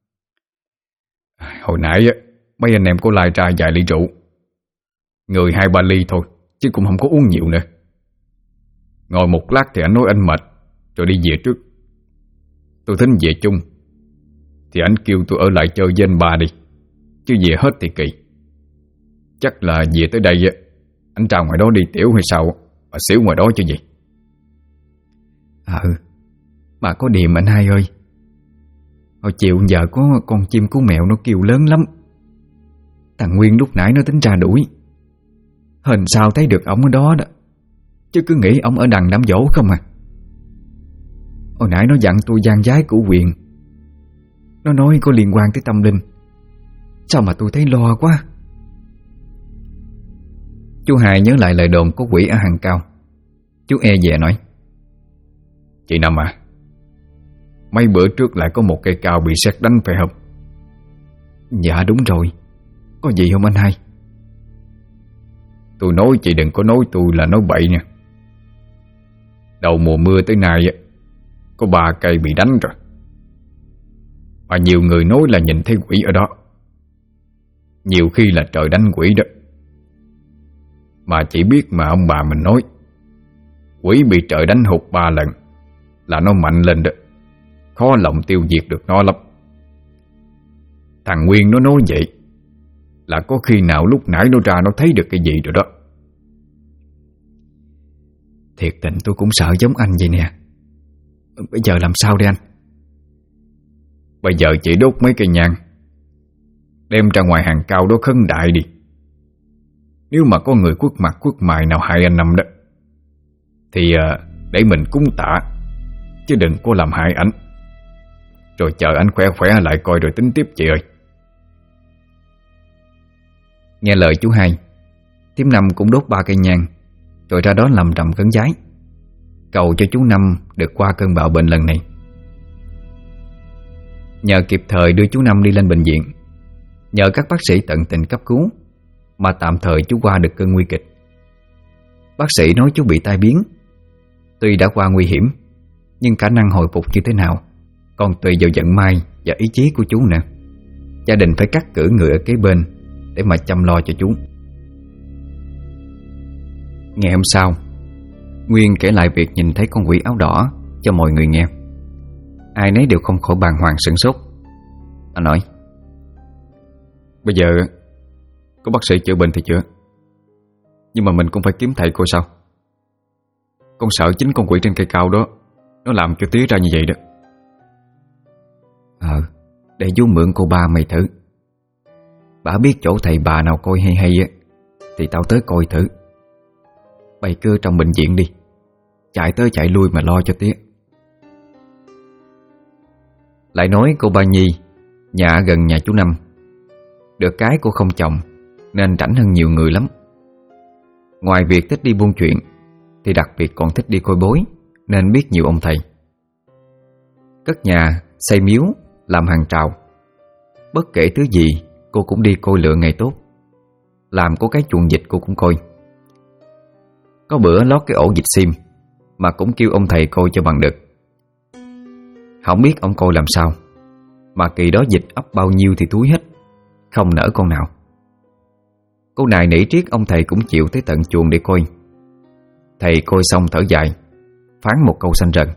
Hồi nãy mấy anh em có lai ra vài ly rượu, người 2-3 ly thôi, chứ cũng không có uống nhiều nữa. Ngồi một lát thì anh nói anh mệt, rồi đi về trước. Tôi tính về chung, thì anh kêu tôi ở lại chơi với anh ba đi, chứ về hết thì kỳ. Chắc là về tới đây anh ra ngoài đó đi tiểu hay sao mà xỉu ngoài đó chứ gì. Mà có điềm anh hai ơi. Hồi chiều giờ có con chim cú mèo nó kêu lớn lắm. Thằng Nguyên lúc nãy nó tính ra đuổi. Hình sao thấy được ổng ở đó đó, chứ cứ nghĩ ổng ở đằng đám dỗ không à. Hồi nãy nó dặn tôi gian giái của quyền. Nó nói có liên quan tới tâm linh. Sao mà tôi thấy lo quá. Chú Hai nhớ lại lời đồn có quỷ ở Hang Cao. Chú e dè nói: Chị Năm à, mấy bữa trước lại có một cây cao bị sét đánh phải không? Dạ đúng rồi. Có gì không anh hai? Tôi nói chị đừng có nói tôi là nói bậy nha. Đầu mùa mưa tới nay có 3 cây bị đánh rồi. Mà nhiều người nói là nhìn thấy quỷ ở đó. Nhiều khi là trời đánh quỷ đó. Mà chỉ biết mà ông bà mình nói, quỷ bị trời đánh hụt 3 lần là nó mạnh lên đó, khó lòng tiêu diệt được nó lắm. Thằng Nguyên nó nói vậy là có khi nào lúc nãy nó ra nó thấy được cái gì rồi đó. Thiệt tình tôi cũng sợ giống anh vậy nè. Bây giờ làm sao đây anh? Bây giờ chỉ đốt mấy cây nhang, đem ra ngoài Hàng Cao đó khấn đại đi. Nếu mà có người quất mặt quất mày nào hại anh Năm đó thì để mình cúng tạ, chứ đừng có làm hại ảnh. Rồi chờ anh khỏe khỏe lại coi rồi tính tiếp chị ơi. Nghe lời chú Hai, Thím Năm cũng đốt 3 cây nhang, rồi ra đó làm rằm khấn vái, cầu cho chú Năm được qua cơn bạo bệnh lần này. Nhờ kịp thời đưa chú Năm đi lên bệnh viện, nhờ các bác sĩ tận tình cấp cứu mà tạm thời chú qua được cơn nguy kịch. Bác sĩ nói chú bị tai biến. Tuy đã qua nguy hiểm, nhưng khả năng hồi phục như thế nào còn tùy vào vận may và ý chí của chú nữa. Gia đình phải cắt cử người ở kế bên để mà chăm lo cho chú. Ngày hôm sau, Nguyên kể lại việc nhìn thấy con quỷ áo đỏ cho mọi người nghe. Ai nấy đều không khỏi bàng hoàng sửng sốt. Anh nói: Bây giờ có bác sĩ chữa bệnh thì chữa, nhưng mà mình cũng phải kiếm thầy coi sao. Con sợ chính con quỷ trên cây cao đó nó làm cho tía ra như vậy đó. Để chú mượn cô ba mày thử. Bà biết chỗ thầy bà nào coi hay hay á thì tao tới coi thử. Bày cứ trong bệnh viện đi, chạy tới chạy lui mà lo cho tía. Lại nói cô ba Nhi, nhà gần nhà chú Năm. Được cái cô không chồng nên rảnh hơn nhiều người lắm. Ngoài việc thích đi buôn chuyện thì đặc biệt còn thích đi coi bói, nên biết nhiều ông thầy. Cất nhà, xây miếu, làm hàng trào. Bất kể thứ gì cô cũng đi coi lựa ngày tốt. Làm có cái chuồng dịch cô cũng coi. Có bữa lót cái ổ dịch sim mà cũng kêu ông thầy coi cho bằng được. Không biết ông coi làm sao mà kỳ đó dịch ấp bao nhiêu thì túi hết, không nở con nào. Cô này nỉ triết ông thầy cũng chịu tới tận chuồng để coi. Thầy coi xong thở dài, phán một câu xanh rần: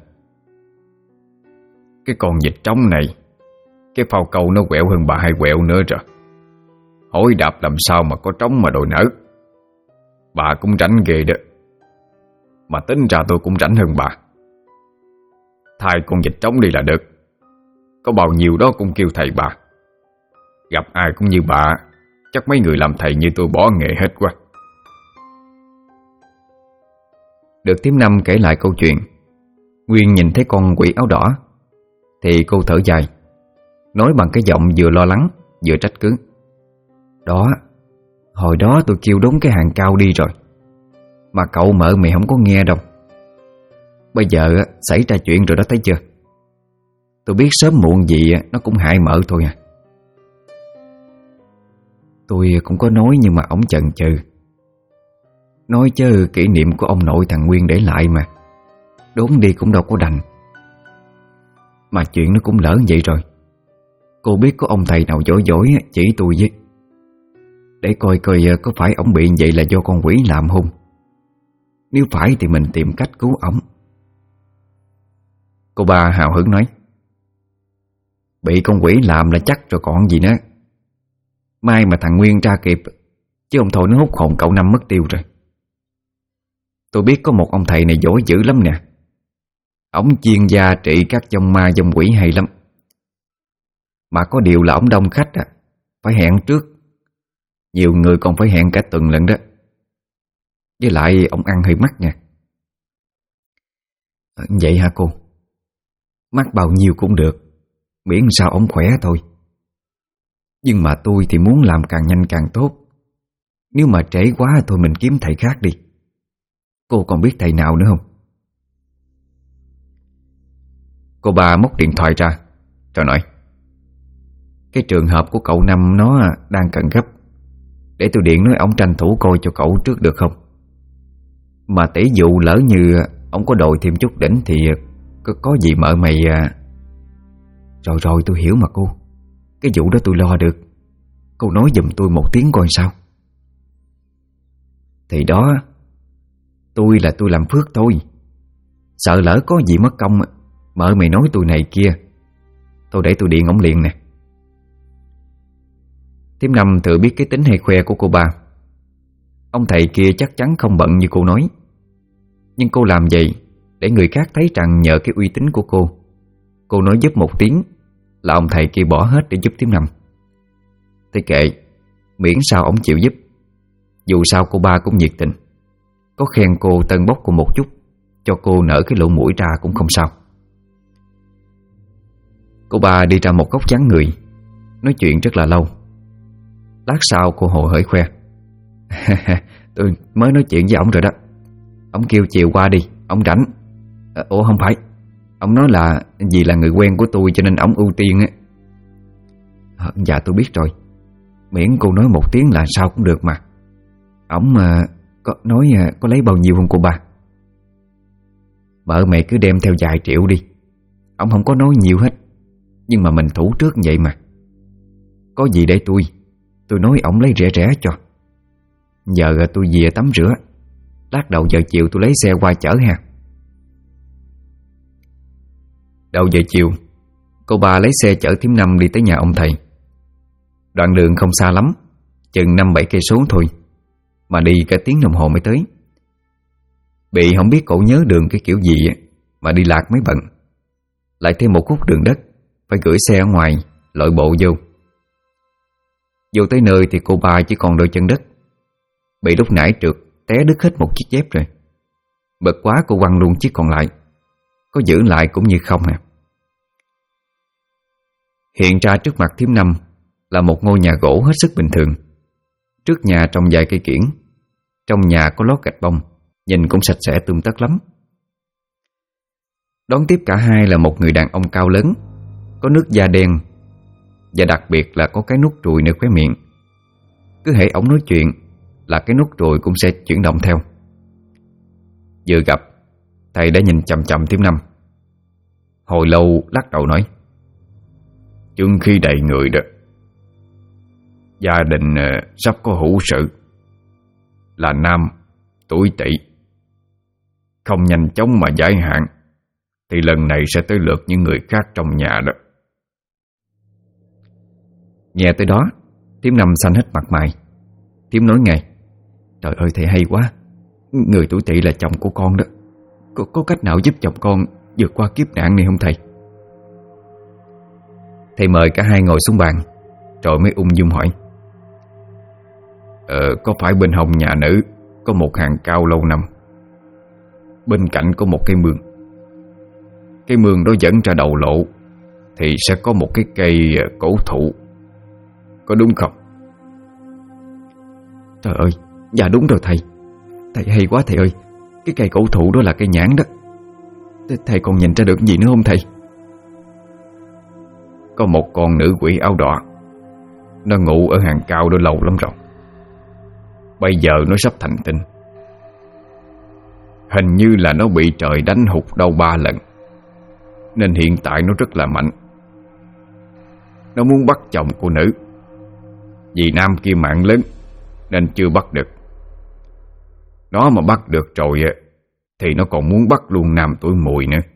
Cái con vịt trống này, cái phao câu nó quẹo hơn bà 2 quẹo nữa rồi. Hỏi đạp làm sao mà có trống mà đòi nở. Bà cũng rảnh ghê đó. Mà tính ra tôi cũng rảnh hơn bà. Thay con vịt trống đi là được. Có bao nhiêu đó cũng kêu thầy bà. Gặp ai cũng như bà, chắc mấy người làm thầy như tôi bỏ nghề hết quá. Được Thím Năm kể lại câu chuyện Nguyên nhìn thấy con quỷ áo đỏ thì cô thở dài, nói bằng cái giọng vừa lo lắng vừa trách cứ: Đó, hồi đó tôi kêu đốn cái Hàng Cao đi rồi, mà cậu mợ mày không có nghe đâu. Bây giờ xảy ra chuyện rồi đó, thấy chưa? Tôi biết sớm muộn gì nó cũng hại mợ thôi à. Tôi cũng có nói nhưng mà ổng chần chừ. Nói chứ kỷ niệm của ông nội thằng Nguyên để lại mà, đốn đi cũng đâu có đành. Mà chuyện nó cũng lỡ vậy rồi. Cô biết có ông thầy nào giỏi giỏi chỉ tôi với, để coi coi có phải ổng bị vậy là do con quỷ làm hung. Nếu phải thì mình tìm cách cứu ổng. Cô ba hào hứng nói: Bị con quỷ làm là chắc rồi còn gì nữa. Mai mà thằng Nguyên ra kịp, chứ ông thôi nó hút hồn cậu Năm mất tiêu rồi. Tôi biết có một ông thầy này giỏi dữ lắm nè. ổng chuyên gia trị các dông ma dông quỷ hay lắm. Mà có điều là ổng đông khách phải hẹn trước. Nhiều người còn phải hẹn cả tuần lận đó. Với lại ổng ăn hơi mắc nha. Vậy hả cô? Mắc bao nhiêu cũng được, miễn sao ổng khỏe thôi. Nhưng mà tôi thì muốn làm càng nhanh càng tốt. Nếu mà trễ quá thôi mình kiếm thầy khác đi. Cô còn biết thầy nào nữa không? Cô ba móc điện thoại ra rồi nói: cái trường hợp của cậu Năm nó đang cần gấp. Để tôi điện nói ổng tranh thủ coi cho cậu trước được không? Mà tỷ dụ lỡ như ổng có đội thêm chút đỉnh thì có gì mợ mày Rồi tôi hiểu mà cô. Cái vụ đó tôi lo được. Cô nói giùm tôi một tiếng coi sao. Thì đó, tôi làm phước thôi. Sợ lỡ có gì mất công mợ mày nói tôi này kia. Thôi để tôi điện ổng liền nè. Thím Năm tự biết cái tính hay khoe của cô ba. Ông thầy kia chắc chắn không bận như cô nói. Nhưng cô làm vậy để người khác thấy rằng nhờ cái uy tín của cô nói giúp một tiếng là ông thầy kia bỏ hết để giúp thím Năm. Thế kệ, miễn sao ổng chịu giúp. Dù sao cô ba cũng nhiệt tình. Có khen cô tân bốc cô một chút, cho cô nở cái lỗ mũi ra cũng không sao. Cô ba đi ra một góc vắng người, nói chuyện rất là lâu. Lát sau cô hồ hởi khoe: tôi mới nói chuyện với ổng rồi đó. Ổng kêu chiều qua đi, ổng rảnh. Ủa không phải, ổng nói là vì là người quen của tôi cho nên ổng ưu tiên á. Dạ tôi biết rồi. Miễn cô nói một tiếng là sao cũng được mà. Ổng có nói có lấy bao nhiêu không cô ba? Vợ mày cứ đem theo vài triệu đi. Ổng không có nói nhiều hết, nhưng mà mình thủ trước vậy mà. Có gì để tôi nói ổng lấy rẻ rẻ cho. Giờ tôi về tắm rửa. Lát đầu giờ chiều tôi lấy xe qua chở ha. Đầu giờ chiều, cô ba lấy xe chở thím Năm đi tới nhà ông thầy. Đoạn đường không xa lắm, chừng 5-7 cây số thôi, mà đi cả tiếng đồng hồ mới tới. Bị không biết cậu nhớ đường cái kiểu gì mà đi lạc mấy bận. Lại thêm một khúc đường đất, phải gửi xe ở ngoài, lội bộ vô. Vô tới nơi thì cô ba chỉ còn đôi chân đất. Bị lúc nãy trượt té đứt hết một chiếc dép rồi. Bực quá cô quăng luôn chiếc còn lại. Có giữ lại cũng như không nè. Hiện ra trước mặt thím Năm là một ngôi nhà gỗ hết sức bình thường. Trước nhà trồng vài cây kiểng. Trong nhà có lót gạch bông, nhìn cũng sạch sẽ tươm tất lắm. Đón tiếp cả hai là một người đàn ông cao lớn, có nước da đen, và đặc biệt là có cái nút ruồi nơi khóe miệng. Cứ hễ ổng nói chuyện là cái nút ruồi cũng sẽ chuyển động theo. Vừa gặp, thầy đã nhìn chằm chằm thím Năm. Hồi lâu lắc đầu nói: Chương khi đầy người đó. Gia đình sắp có hữu sự. Là nam, tuổi Tỵ. Không nhanh chóng mà giải hạn thì lần này sẽ tới lượt những người khác trong nhà đó. Nghe tới đó, thím Năm xanh hết mặt mày. Thím nói ngay: Trời ơi thầy hay quá. Người tuổi Tỵ là chồng của con đó. Có cách nào giúp chồng con vượt qua kiếp nạn này không thầy? Thầy mời cả hai ngồi xuống bàn, rồi mới ung dung hỏi: Có phải bên hông nhà nữ có một hàng cao lâu năm, bên cạnh có một cái mương. Cái mương đó dẫn ra đầu lộ thì sẽ có một cái cây cổ thụ, có đúng không? Trời ơi, dạ đúng rồi thầy. Thầy hay quá thầy ơi. Cái cây cổ thụ đó là cây nhãn đó. Thầy còn nhìn ra được gì nữa không thầy? Có một con nữ quỷ áo đỏ. Nó ngủ ở hàng cao đó lâu lắm rồi. Bây giờ nó sắp thành tinh. Hình như là nó bị trời đánh hụt đâu 3 lần, nên hiện tại nó rất là mạnh. Nó muốn bắt chồng của nữ. Vì nam kia mạng lớn nên chưa bắt được. Nó mà bắt được rồi thì nó còn muốn bắt luôn nam tuổi mùi nữa.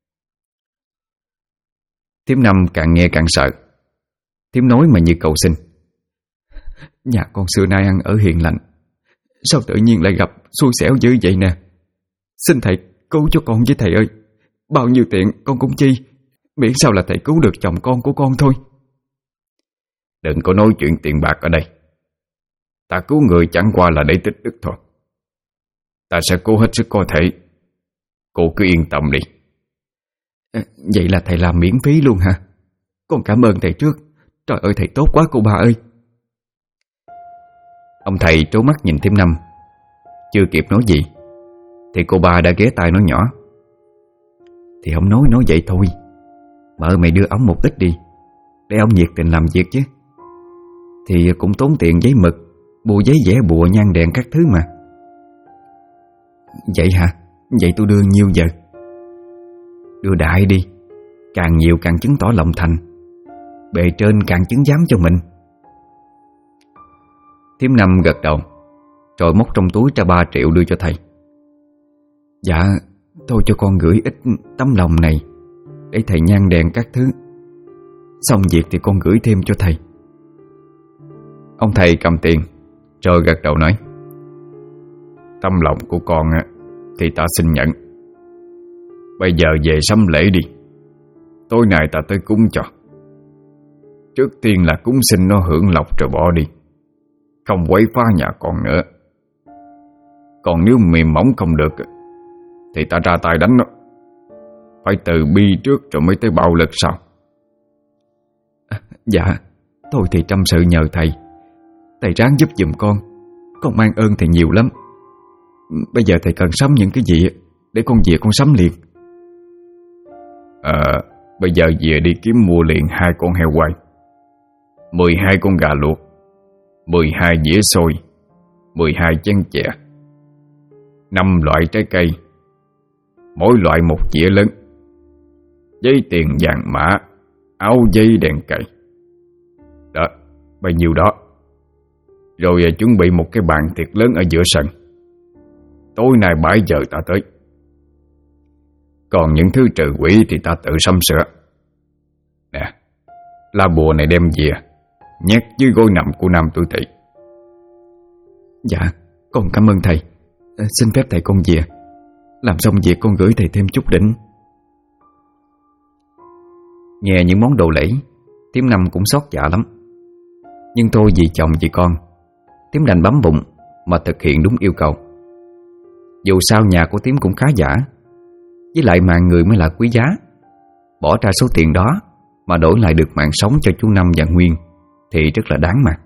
Thím Năm càng nghe càng sợ. Thím nói mà như cầu xin: Nhà con xưa nay ăn ở hiền lành, sao tự nhiên lại gặp xui xẻo dữ vậy nè? Xin thầy cứu cho con với thầy ơi. Bao nhiêu tiền con cũng chi, miễn sao là thầy cứu được chồng con của con thôi. Đừng có nói chuyện tiền bạc ở đây. Ta cứu người chẳng qua là để tích đức thôi. Ta sẽ cố hết sức có thể. Cô cứ yên tâm đi. Vậy là thầy làm miễn phí luôn hả? Con cảm ơn thầy trước. Trời ơi thầy tốt quá cô ba ơi. Ông thầy trố mắt nhìn thím Năm. Chưa kịp nói gì thì cô ba đã ghé tai nói nhỏ: Thì ông nói vậy thôi, mà ơi mày đưa ống một ít đi, để ông nhiệt tình làm việc chứ. Thì cũng tốn tiền giấy mực, bùa giấy vẽ bùa nhang đèn các thứ mà. Vậy hả? Vậy tôi đưa nhiêu giờ? Đưa đại đi, càng nhiều càng chứng tỏ lòng thành, bề trên càng chứng giám cho mình. Thím Năm gật đầu, rồi móc trong túi ra 3 triệu đưa cho thầy. Dạ, thôi cho con gửi ít tấm lòng này để thầy nhang đèn các thứ. Xong việc thì con gửi thêm cho thầy. Ông thầy cầm tiền rồi gật đầu nói: Tâm lòng của con thì ta xin nhận. Bây giờ về sắm lễ đi. Tối nay ta tới cúng cho. Trước tiên là cúng xin nó hưởng lộc rồi bỏ đi, không quấy phá nhà con nữa. Còn nếu mềm mỏng không được thì ta ra tay đánh nó. Phải từ bi trước rồi mới tới bạo lực sau. Dạ, thôi thì trăm sự nhờ thầy. Thầy ráng giúp giùm con mang ơn thầy nhiều lắm. Bây giờ thầy cần sắm những cái gì để con về con sắm liền? Bây giờ về đi kiếm mua liền 2 con heo quay, 12 con gà luộc, 12 dĩa xôi, 12 chén chè, 5 loại trái cây, mỗi loại 1 dĩa lớn, giấy tiền vàng mã, áo giấy đèn cày. Đó, bấy nhiêu đó. Rồi chuẩn bị một cái bàn tiệc lớn ở giữa sân. Tối nay 7 giờ ta tới. Còn những thứ trừ quỷ thì ta tự sắm sửa. Nè, lá bùa này đem về nhét dưới gối nằm của Nam tuổi Tỵ. Dạ, con cảm ơn thầy. Xin phép thầy con về. Làm xong việc con gửi thầy thêm chút đỉnh. Nghe những món đồ lễ, thím Năm cũng xót dạ lắm. Nhưng thôi vì chồng vì con, thím đành bấm bụng mà thực hiện đúng yêu cầu. Dù sao nhà của thím cũng khá giả, với lại mạng người mới là quý giá. Bỏ ra số tiền đó mà đổi lại được mạng sống cho chú Năm và Nguyên thì rất là đáng mà.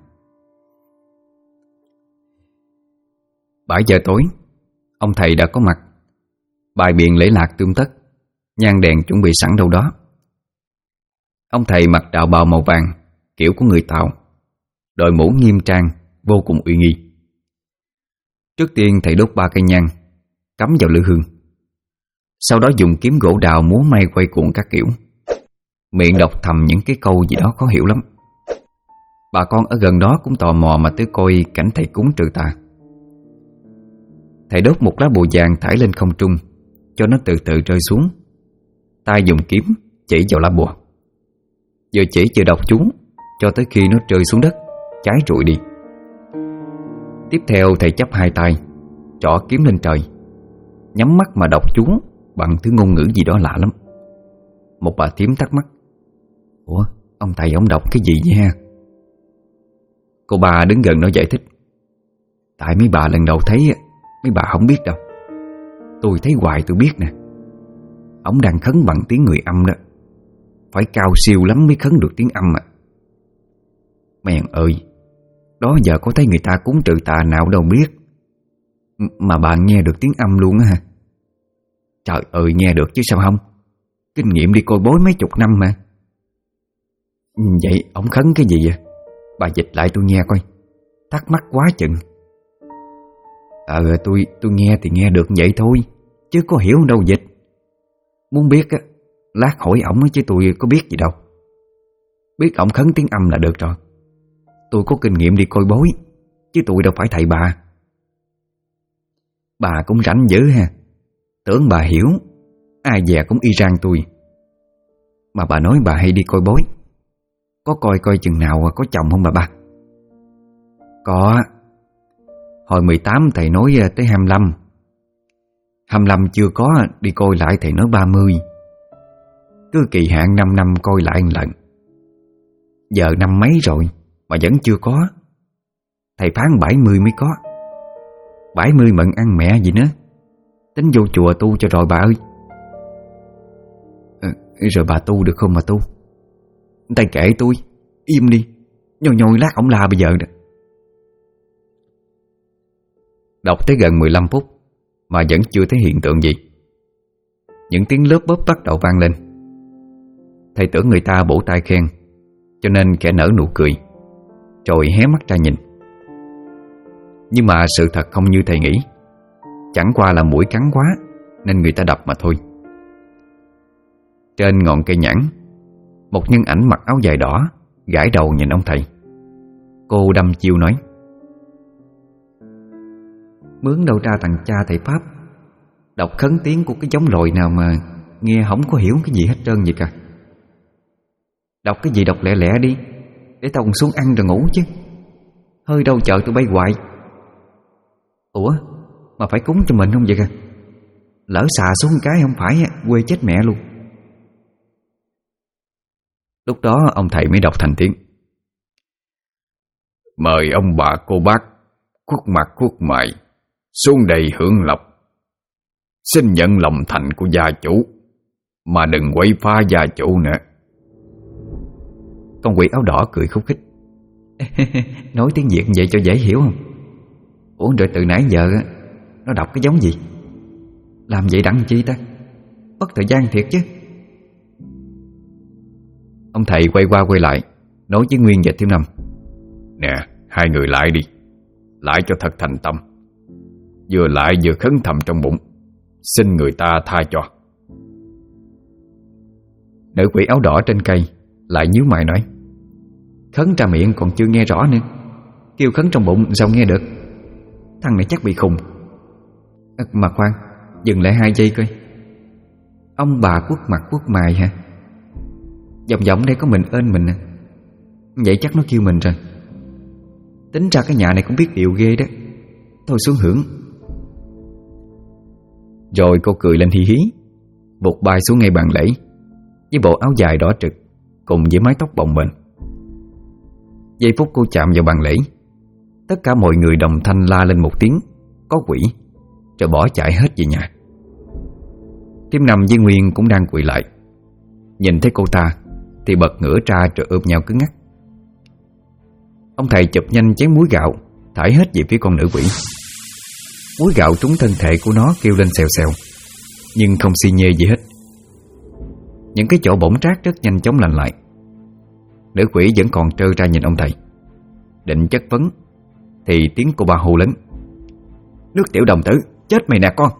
7 giờ tối, ông thầy đã có mặt. Bài biện lễ lạc tươm tất, nhang đèn chuẩn bị sẵn đâu đó. Ông thầy mặc đạo bào màu vàng kiểu của người Tàu, đội mũ nghiêm trang, vô cùng uy nghi. Trước tiên thầy đốt 3 cây nhang, cắm vào lư hương. Sau đó dùng kiếm gỗ đào múa may quay cuồng các kiểu, miệng đọc thầm những cái câu gì đó khó hiểu lắm. Bà con ở gần đó cũng tò mò mà tới coi cảnh thầy cúng trừ tà. Thầy đốt một lá bùa vàng thải lên không trung, cho nó từ từ rơi xuống. Tay dùng kiếm chỉ vào lá bùa, vừa chỉ vừa đọc chú cho tới khi nó rơi xuống đất, cháy rụi đi. Tiếp theo thầy chắp 2 tay, trỏ kiếm lên trời, nhắm mắt mà đọc chú bằng thứ ngôn ngữ gì đó lạ lắm. Một bà thím thắc mắc: Ủa, ông thầy ông đọc cái gì vậy ha? Cô bà đứng gần nó giải thích: Tại mấy bà lần đầu thấy, mấy bà không biết đâu. Tôi thấy hoài tôi biết nè. Ông đang khấn bằng tiếng người âm đó, phải cao siêu lắm mới khấn được tiếng âm à. Mèn ơi, đó giờ có thấy người ta cúng trừ tà nào đâu biết. Mà bà nghe được tiếng âm luôn á hả? Trời ơi, nghe được chứ sao không. Kinh nghiệm đi coi bói mấy chục năm mà. Vậy ông khấn cái gì vậy? Bà dịch lại tôi nghe coi, thắc mắc quá chừng. Tôi nghe thì nghe được vậy thôi, chứ có hiểu đâu dịch. Muốn biết á, lát hỏi ổng chứ tôi có biết gì đâu. Biết ổng khấn tiếng âm là được rồi. Tôi có kinh nghiệm đi coi bói, chứ tôi đâu phải thầy bà. Bà cũng rảnh dữ ha. Tưởng bà hiểu, ai về cũng y rang tôi. Mà bà nói bà hay đi coi bói, có coi chừng nào có chồng không bà? Có. Hồi 18 thầy nói tới 25. 25 chưa có, đi coi lại thầy nói 30. Cứ kỳ hạn 5 năm coi lại một lần. Giờ năm mấy rồi mà vẫn chưa có. Thầy phán 70 mới có. 70 mận ăn mẹ gì nữa. Tính vô chùa tu cho rồi bà ơi. Rồi bà tu được không mà tu? Thầy kệ tôi. Im đi. Nhồi lát ổng la bây giờ đó. Đọc tới gần 15 phút mà vẫn chưa thấy hiện tượng gì. Những tiếng lớp bóp bắt đầu vang lên. Thầy tưởng người ta vỗ tay khen, cho nên khẽ nở nụ cười, rồi hé mắt ra nhìn. Nhưng mà sự thật không như thầy nghĩ. Chẳng qua là muỗi cắn quá nên người ta đập mà thôi. Trên ngọn cây nhãn, một nhân ảnh mặc áo dài đỏ gãi đầu nhìn ông thầy. Cô đăm chiêu nói: Mướn đâu ra thằng cha thầy Pháp đọc khấn tiếng của cái giống loài nào mà nghe không có hiểu cái gì hết trơn vậy cả. Đọc cái gì đọc lẹ lẹ đi, để tao còn xuống ăn rồi ngủ chứ. Hơi đâu chợ tụi bay hoài. Ủa mà phải cúng cho mình không vậy kìa? Lỡ xà xuống cái không phải quê chết mẹ luôn. Lúc đó ông thầy mới đọc thành tiếng: Mời ông bà cô bác khuất mặt khuất mày xuống đây hưởng lộc. Xin nhận lòng thành của gia chủ, mà đừng quấy phá gia chủ nữa. Con quỷ áo đỏ cười khúc khích. Nói tiếng Việt vậy cho dễ hiểu không? Ủa rồi từ nãy giờ nó đọc cái giống gì? Làm vậy đặng chi ta? Mất thời gian thiệt chứ. Ông thầy quay qua quay lại nói với Nguyên và Thiếu Năm: Nè, hai người lại đi. Lại cho thật thành tâm. Vừa lại vừa khấn thầm trong bụng, xin người ta tha cho. Nữ quỷ áo đỏ trên cây lại nhíu mày nói: Khấn ra miệng còn chưa nghe rõ nữa, kêu khấn trong bụng sao nghe được? Thằng này chắc bị khùng. Mà khoan, dừng lại 2 giây coi. Ông bà quất mặt quất mày hả? Vòng vòng đây có mình ên mình à. Vậy chắc nó kêu mình rồi. Tính ra cái nhà này cũng biết điều ghê đó. Thôi xuống hưởng. Rồi cô cười lên hí hí, vụt bay xuống ngay bàn lễ, với bộ áo dài đỏ trực cùng với mái tóc bồng bềnh. Giây phút cô chạm vào bàn lễ, tất cả mọi người đồng thanh la lên một tiếng có quỷ, rồi bỏ chạy hết về nhà. Thiêm Năm với Nguyên cũng đang quỳ lại. Nhìn thấy cô ta thì bật ngửa ra rồi ôm nhau cứng ngắc. Ông thầy chụp nhanh chén muối gạo thải hết về phía con nữ quỷ. Muối gạo trúng thân thể của nó kêu lên xèo xèo, nhưng không xi nhê gì hết. Những cái chỗ bỗng rác rất nhanh chóng lành lại. Nữ quỷ vẫn còn trơ ra nhìn ông thầy, định chất vấn thì tiếng cô ba hô lớn: Nước tiểu đồng tử, chết mày nè con!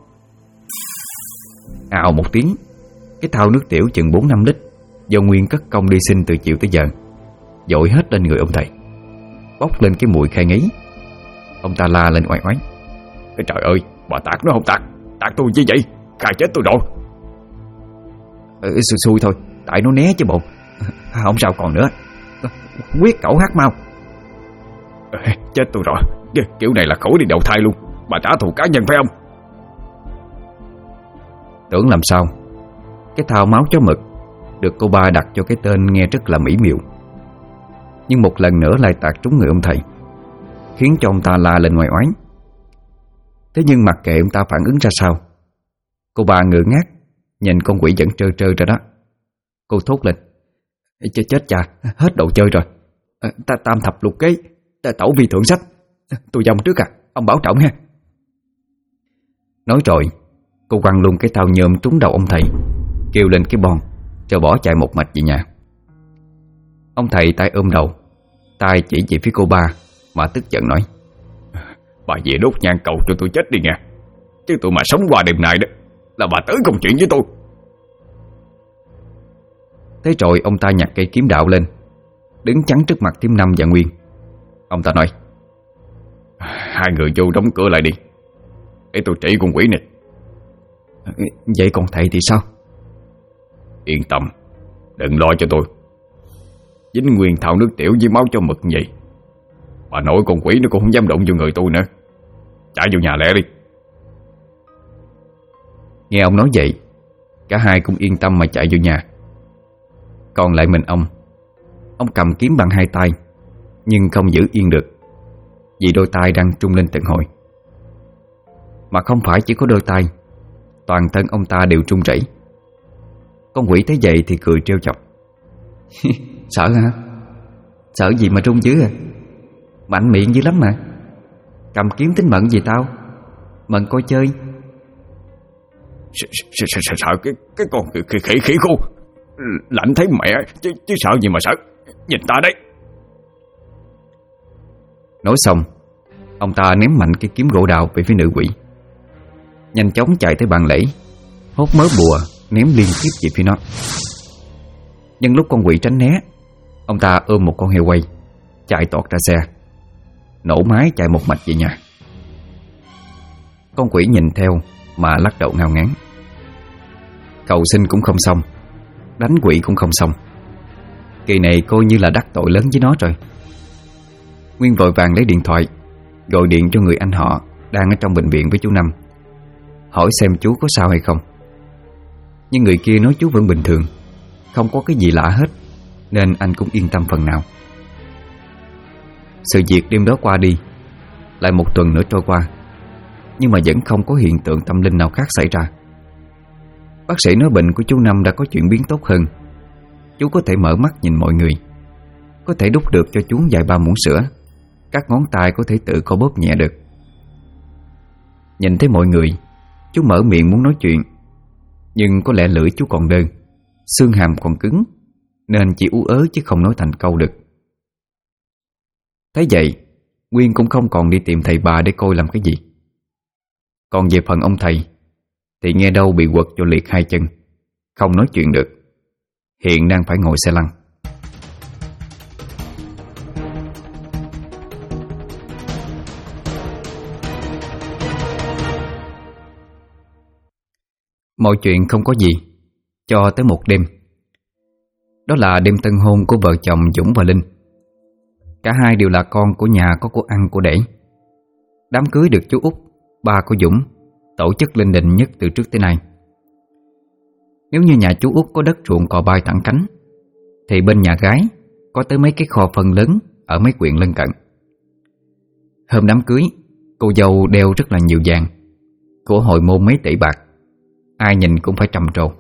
Ào một tiếng, cái thau nước tiểu chừng 4-5 lít do Nguyên cất công đi xin từ chiều tới giờ dội hết lên người ông thầy, bốc lên cái mùi khai ngấy. Ông ta la lên oai oái: Cái trời ơi, bà tạt nó không tạt? Tạt tôi chi vậy? Khai chết tôi rồi. Xui thôi, tại nó né chứ bộ. Không sao còn nữa. Quyết cẩu hát mau. Chết tôi rồi. Kiểu này là khổ đi đầu thai luôn. Bà trả thù cá nhân phải không? Tưởng làm sao, cái thau máu chó mực được cô ba đặt cho cái tên nghe rất là mỹ miều, nhưng một lần nữa lại tạt trúng người ông thầy, khiến cho ông ta la lên ngoài oán. Thế nhưng mặc kệ ông ta phản ứng ra sao, cô ba ngơ ngác nhìn con quỷ vẫn trơ trơ ra đó. Cô thốt lên: Chết cha, hết độ chơi rồi. Ta tam thập lục kế, tẩu vi thượng sách. Tôi dòng trước à, ông bảo trọng ha. Nói rồi, cô quăng luôn cái thau nhôm trúng đầu ông thầy, kêu lên cái bon, rồi bỏ chạy một mạch về nhà. Ông thầy tay ôm đầu, tay chỉ về phía cô ba mà tức giận nói: Bà về đốt nhang cầu cho tôi chết đi nha. Chứ tôi mà sống qua đêm này đó là bà tới công chuyện với tôi. Thế rồi ông ta nhặt cây kiếm đạo lên, đứng chắn trước mặt Thiêm Năm và Nguyên. Ông ta nói: Hai người vô đóng cửa lại đi, để tôi trị con quỷ này. Vậy còn thầy thì sao? Yên tâm, đừng lo cho tôi. Dính nguyên thau nước tiểu với máu cho mực như vậy, bà nội con quỷ nó cũng không dám động vô người tôi nữa. Chạy vô nhà lẹ đi. Nghe ông nói vậy, cả hai cũng yên tâm mà chạy vô nhà. Còn lại mình ông cầm kiếm bằng hai tay, nhưng không giữ yên được, vì đôi tay đang trung lên từng hồi. Mà không phải chỉ có đôi tay, toàn thân ông ta đều run rẩy. Con quỷ thấy vậy thì cười trêu chọc. Sợ hả? Sợ gì mà run dữ à? Mạnh miệng dữ lắm mà. Cầm kiếm tính mận gì tao? Mận coi chơi. Sợ cái con khỉ khô. Lạnh thấy mẹ chứ sợ gì mà sợ. Nhìn ta đấy. Nói xong, ông ta ném mạnh cái kiếm gỗ đào về phía nữ quỷ, nhanh chóng chạy tới bàn lễ, hốt mớ bùa ném liên tiếp về phía nó. Nhưng lúc con quỷ tránh né, ông ta ôm một con heo quay chạy toọt ra xe, nổ máy chạy một mạch về nhà. Con quỷ nhìn theo mà lắc đầu ngao ngán. Cầu xin cũng không xong, đánh quỷ cũng không xong. Kỳ này coi như là đắc tội lớn với nó rồi. Nguyên vội vàng lấy điện thoại, gọi điện cho người anh họ đang ở trong bệnh viện với chú Năm, hỏi xem chú có sao hay không. Nhưng người kia nói chú vẫn bình thường, không có cái gì lạ hết, nên anh cũng yên tâm phần nào. Sự việc đêm đó qua đi, lại một tuần nữa trôi qua, nhưng mà vẫn không có hiện tượng tâm linh nào khác xảy ra. Bác sĩ nói bệnh của chú Năm đã có chuyển biến tốt hơn. Chú có thể mở mắt nhìn mọi người, có thể đút được cho chú vài ba muỗng sữa, các ngón tay có thể tự co bóp nhẹ được. Nhìn thấy mọi người, chú mở miệng muốn nói chuyện, nhưng có lẽ lưỡi chú còn đơ, xương hàm còn cứng, nên chỉ ú ớ chứ không nói thành câu được. Thấy vậy, Nguyên cũng không còn đi tìm thầy bà để coi làm cái gì. Còn về phần ông thầy thì nghe đâu bị quật cho liệt hai chân, không nói chuyện được, hiện đang phải ngồi xe lăn. Mọi chuyện không có gì cho tới một đêm. Đó là đêm tân hôn của vợ chồng Dũng và Linh. Cả hai đều là con của nhà có của ăn của để. Đám cưới được chú Út, ba của Dũng, tổ chức linh đình nhất từ trước tới nay. Nếu như nhà chú Út có đất ruộng cò bay thẳng cánh, thì bên nhà gái có tới mấy cái kho phân lớn ở mấy huyện lân cận. Hôm đám cưới, cô dâu đeo rất là nhiều vàng, của hội môn mấy tỷ bạc, ai nhìn cũng phải trầm trồ.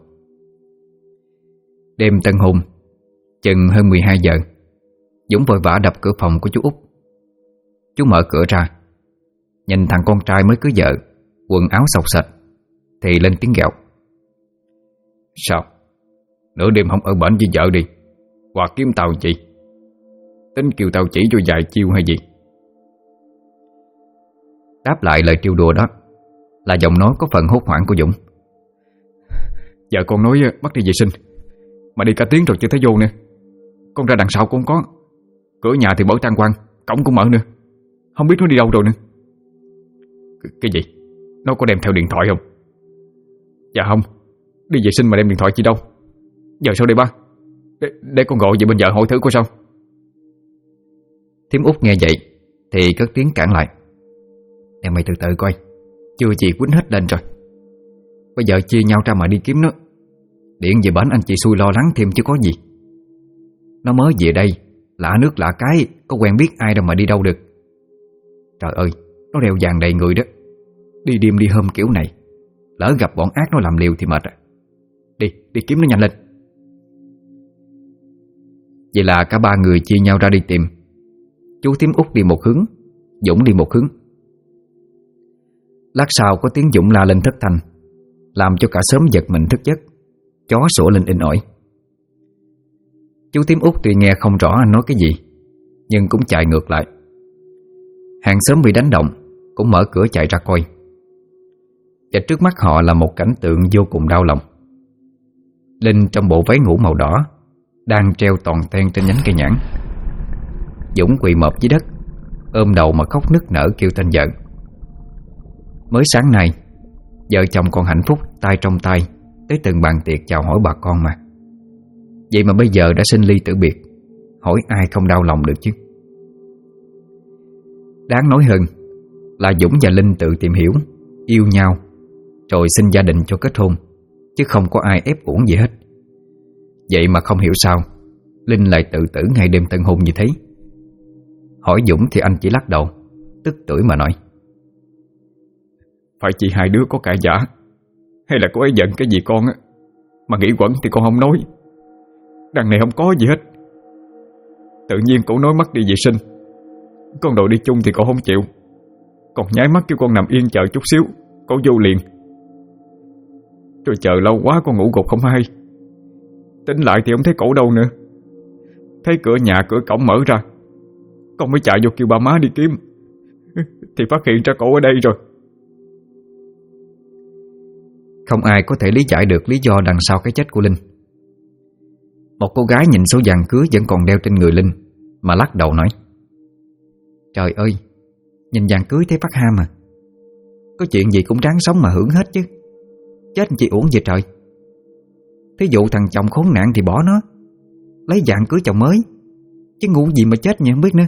Đêm tân hôn, chừng hơn 12 giờ, Dũng vội vã đập cửa phòng của chú Út. Chú mở cửa ra, nhìn thằng con trai mới cưới vợ, quần áo xộc xệch, thì lên tiếng gạo. Sao? Nửa đêm không ở bển với vợ đi, hoặc kiếm tao chị? Tính kêu tao chỉ cho vài chiêu hay gì? Đáp lại lời trêu đùa đó là giọng nói có phần hốt hoảng của Dũng. Vợ con nói bắt đi vệ sinh, mà đi cả tiếng rồi chưa thấy vô nữa. Con ra đằng sau cũng không có, cửa nhà thì mở trang quan, cổng cũng mở nữa, không biết nó đi đâu rồi nữa. Cái gì? Nó có đem theo điện thoại không? Dạ không, đi vệ sinh mà đem điện thoại chi đâu. Giờ sao đây ba? Để con gọi về bên vợ hỏi thử coi sao. Thím Út nghe vậy thì cất tiếng cản lại. Em mày từ từ coi, chưa chị quýnh hết lên rồi. Bây giờ chia nhau ra mà đi kiếm nó. Điện về bển anh chị xui lo lắng thêm chứ có gì. Nó mới về đây, lạ nước lạ cái, có quen biết ai đâu mà đi đâu được. Trời ơi, nó đeo vàng đầy người đó. Đi đêm đi hôm kiểu này, lỡ gặp bọn ác nó làm liều thì mệt. Đi kiếm nó nhanh lên. Vậy là cả ba người chia nhau ra đi tìm. Chú thím Út đi một hướng, Dũng đi một hướng. Lát sau có tiếng Dũng la lên thất thanh, làm cho cả xóm giật mình thức giấc, chó sủa lên inh ỏi. Chú thím Út tuy nghe không rõ anh nói cái gì, nhưng cũng chạy ngược lại. Hàng xóm bị đánh động cũng mở cửa chạy ra coi. Và trước mắt họ là một cảnh tượng vô cùng đau lòng. Linh trong bộ váy ngủ màu đỏ đang treo toàn ten trên nhánh cây nhãn. Dũng quỳ mọp dưới đất, ôm đầu mà khóc nức nở kêu tên vợ. Mới sáng nay, vợ chồng còn hạnh phúc tay trong tay tới từng bàn tiệc chào hỏi bà con mà. Vậy mà bây giờ đã sinh ly tử biệt, hỏi ai không đau lòng được chứ. Đáng nói hơn là Dũng và Linh tự tìm hiểu, yêu nhau, rồi xin gia đình cho kết hôn, chứ không có ai ép uổng gì hết. Vậy mà không hiểu sao Linh lại tự tử ngày đêm tân hôn như thế. Hỏi Dũng thì anh chỉ lắc đầu, tức tưởi mà nói: Phải chị hai đứa có cãi giả, hay là cô ấy giận cái gì con á, mà nghĩ quẩn thì con không nói. Đằng này không có gì hết. Tự nhiên cổ nói mất đi vệ sinh, con đòi đi chung thì cậu không chịu, còn nháy mắt kêu con nằm yên chờ chút xíu, cậu vô liền. Rồi chờ lâu quá con ngủ gục không hay. Tính lại thì không thấy cổ đâu nữa. Thấy cửa nhà cửa cổng mở ra, con mới chạy vô kêu ba má đi kiếm, thì phát hiện ra cổ ở đây rồi. Không ai có thể lý giải được lý do đằng sau cái chết của Linh. Một cô gái nhìn số vàng cưới vẫn còn đeo trên người Linh mà lắc đầu nói: Trời ơi, nhìn vàng cưới thấy phát ham à. Có chuyện gì cũng ráng sống mà hưởng hết chứ. Chết chi uổng vậy trời. Thí dụ thằng chồng khốn nạn thì bỏ nó, lấy vàng cưới chồng mới, chứ ngu gì mà chết nhỉ không biết nữa.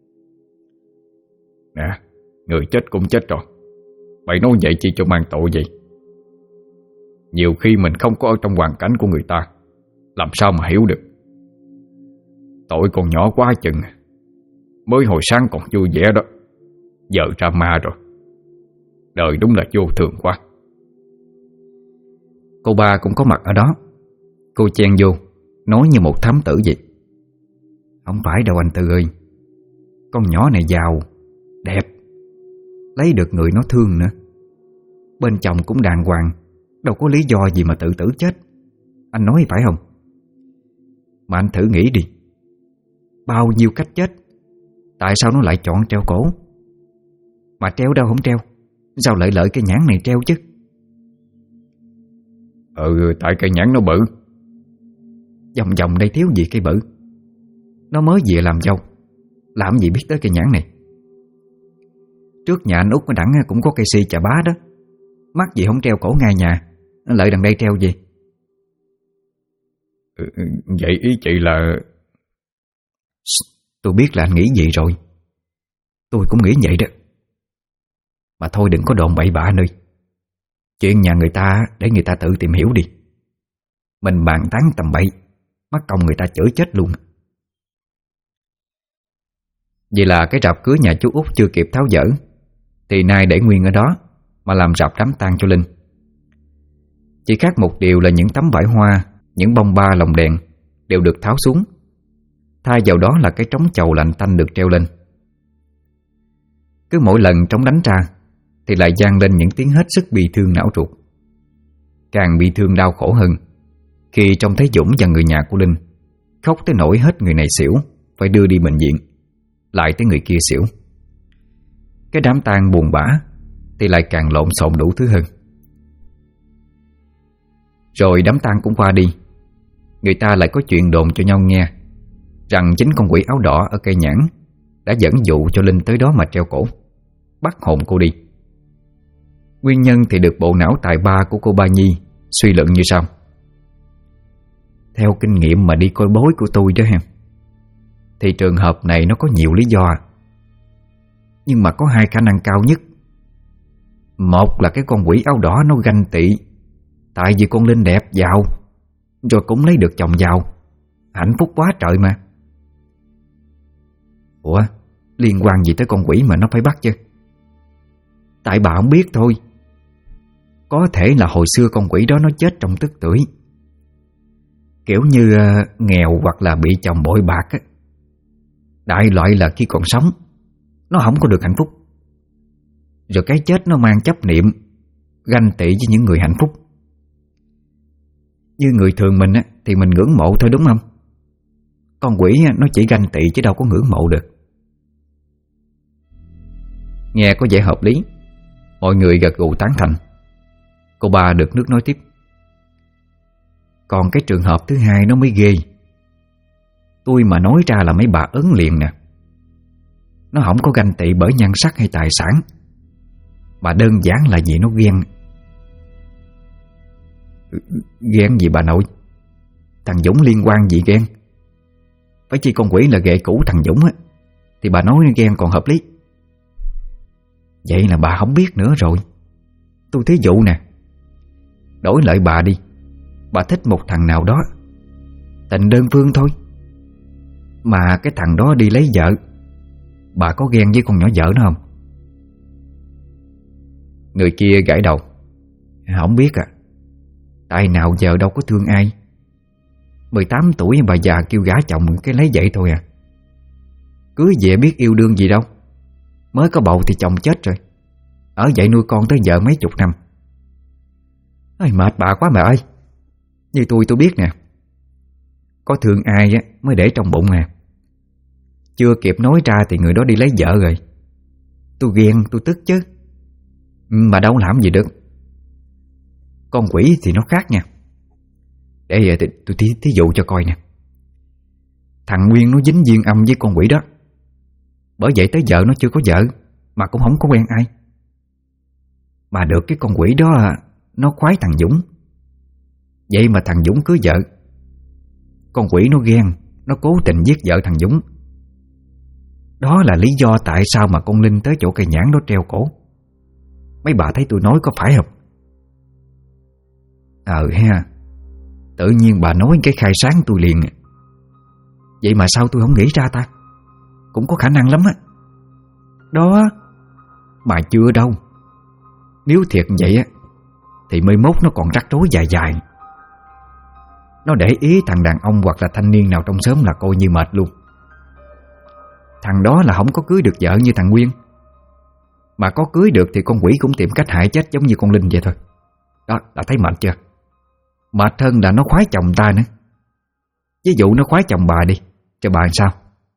Nè, người chết cũng chết rồi, mày nói vậy chi cho mang tội vậy? Nhiều khi mình không có ở trong hoàn cảnh của người ta, làm sao mà hiểu được. Tội còn nhỏ quá chừng, mới hồi sáng còn vui vẻ đó, giờ ra ma rồi. Đời đúng là vô thường quá. Cô ba cũng có mặt ở đó. Cô chen vô, nói như một thám tử vậy: Không phải đâu anh Tư ơi, con nhỏ này giàu, đẹp, lấy được người nó thương nữa, bên chồng cũng đàng hoàng, đâu có lý do gì mà tự tử chết. Anh nói phải không? Mà anh thử nghĩ đi, bao nhiêu cách chết, tại sao nó lại chọn treo cổ? Mà treo đâu không treo, sao lợi lợi cái nhãn này treo chứ? Tại cây nhãn nó bự. Vòng vòng đây thiếu gì cây bự. Nó mới về làm dâu, làm gì biết tới cây nhãn này. Trước nhà anh Út ở đẳng cũng có cây si chà bá đó, mắc gì không treo cổ ngay nhà, lợi đằng đây treo gì. Vậy ý chị là... Tôi biết là anh nghĩ vậy rồi. Tôi cũng nghĩ vậy đó. Mà thôi đừng có đồn bậy bạ nơi. Chuyện nhà người ta để người ta tự tìm hiểu đi. Mình bàn tán tầm bậy, mắc công người ta chửi chết luôn. Vậy là cái rạp cưới nhà chú Út chưa kịp tháo dỡ, thì nay để nguyên ở đó mà làm rạp đám tang cho Linh. Chỉ khác một điều là những tấm vải hoa, những bông ba lồng đèn đều được tháo xuống, thay vào đó là cái trống chầu lạnh tanh được treo lên. Cứ mỗi lần trống đánh ra thì lại vang lên những tiếng hết sức bi thương não ruột. Càng bi thương đau khổ hơn khi trông thấy Dũng và người nhà của Linh khóc tới nỗi hết người này xỉu, phải đưa đi bệnh viện, lại tới người kia xỉu. Cái đám tang buồn bã thì lại càng lộn xộn đủ thứ hơn. Rồi đám tang cũng qua đi, người ta lại có chuyện đồn cho nhau nghe rằng chính con quỷ áo đỏ ở cây nhãn đã dẫn dụ cho Linh tới đó mà treo cổ, bắt hồn cô đi. Nguyên nhân thì được bộ não tài ba của cô Ba Nhi suy luận như sau: Theo kinh nghiệm mà đi coi bói của tôi đó ha, thì trường hợp này nó có nhiều lý do, nhưng mà có hai khả năng cao nhất. Một là cái con quỷ áo đỏ nó ganh tị, tại vì con Linh đẹp giàu, rồi cũng lấy được chồng giàu, hạnh phúc quá trời mà. Ủa, liên quan gì tới con quỷ mà nó phải bắt chứ? Tại bà không biết thôi. Có thể là hồi xưa con quỷ đó nó chết trong tức tuổi, kiểu như nghèo hoặc là bị chồng bội bạc á. Đại loại là khi còn sống nó không có được hạnh phúc, rồi cái chết nó mang chấp niệm, ganh tị với những người hạnh phúc. Như người thường mình á thì mình ngưỡng mộ thôi, đúng không? Con quỷ nó chỉ ganh tị chứ đâu có ngưỡng mộ được. Nghe có vẻ hợp lý, mọi người gật gù tán thành. Cô ba được nước nói tiếp: Còn cái trường hợp thứ hai nó mới ghê. Tôi mà nói ra là mấy bà ấn liền nè. Nó không có ganh tị bởi nhan sắc hay tài sản, mà đơn giản là vì nó ghen. Ghen gì bà nội? Thằng Dũng liên quan gì ghen? Phải chi con quỷ là ghệ cũ thằng Dũng á, thì bà nói ghen còn hợp lý. Vậy là bà không biết nữa rồi. Tôi thí dụ nè, đổi lại bà đi, bà thích một thằng nào đó, Tình đơn phương thôi. Mà cái thằng đó đi lấy vợ, bà có ghen với con nhỏ vợ nó không? Người kia gãi đầu. Không biết à. Tại nào giờ đâu có thương ai. 18 tuổi bà già kêu gả chồng cái lấy vậy thôi à. Cưới về biết yêu đương gì đâu. Mới có bầu thì chồng chết rồi. Ở vậy nuôi con tới giờ mấy chục năm. Ôi, mệt bà quá mẹ ơi. Như tôi biết nè. Có thương ai á mới để trong bụng nè. Chưa kịp nói ra thì người đó đi lấy vợ rồi. Tôi ghen, tôi tức chứ. Mà đâu làm gì được. Con quỷ thì nó khác nha. Để tôi thí dụ cho coi nè. Thằng Nguyên nó dính duyên âm với con quỷ đó. Bởi vậy tới giờ nó chưa có vợ, mà cũng không có quen ai. Mà được cái con quỷ đó nó khoái thằng Dũng. Vậy mà thằng Dũng cưới vợ. Con quỷ nó ghen, nó cố tình giết vợ thằng Dũng. Đó là lý do tại sao mà con Linh tới chỗ cây nhãn đó treo cổ. Mấy bà thấy tôi nói có phải không? Ha. Tự nhiên bà nói cái khai sáng tôi liền. Vậy mà sao tôi không nghĩ ra ta? Cũng có khả năng lắm á. Đó. Mà chưa đâu. Nếu thiệt vậy á thì 11 nó còn rắc rối dài dài. Nó để ý thằng đàn ông hoặc là thanh niên nào trong xóm là coi như mệt luôn. Thằng đó là không có cưới được vợ như thằng Nguyên. Mà có cưới được thì con quỷ cũng tìm cách hại chết giống như con Linh vậy thôi. Đó, đã thấy mệt chưa? Mệt hơn là nó khoái chồng ta nữa. Ví dụ nó khoái chồng bà đi, cho bà làm sao?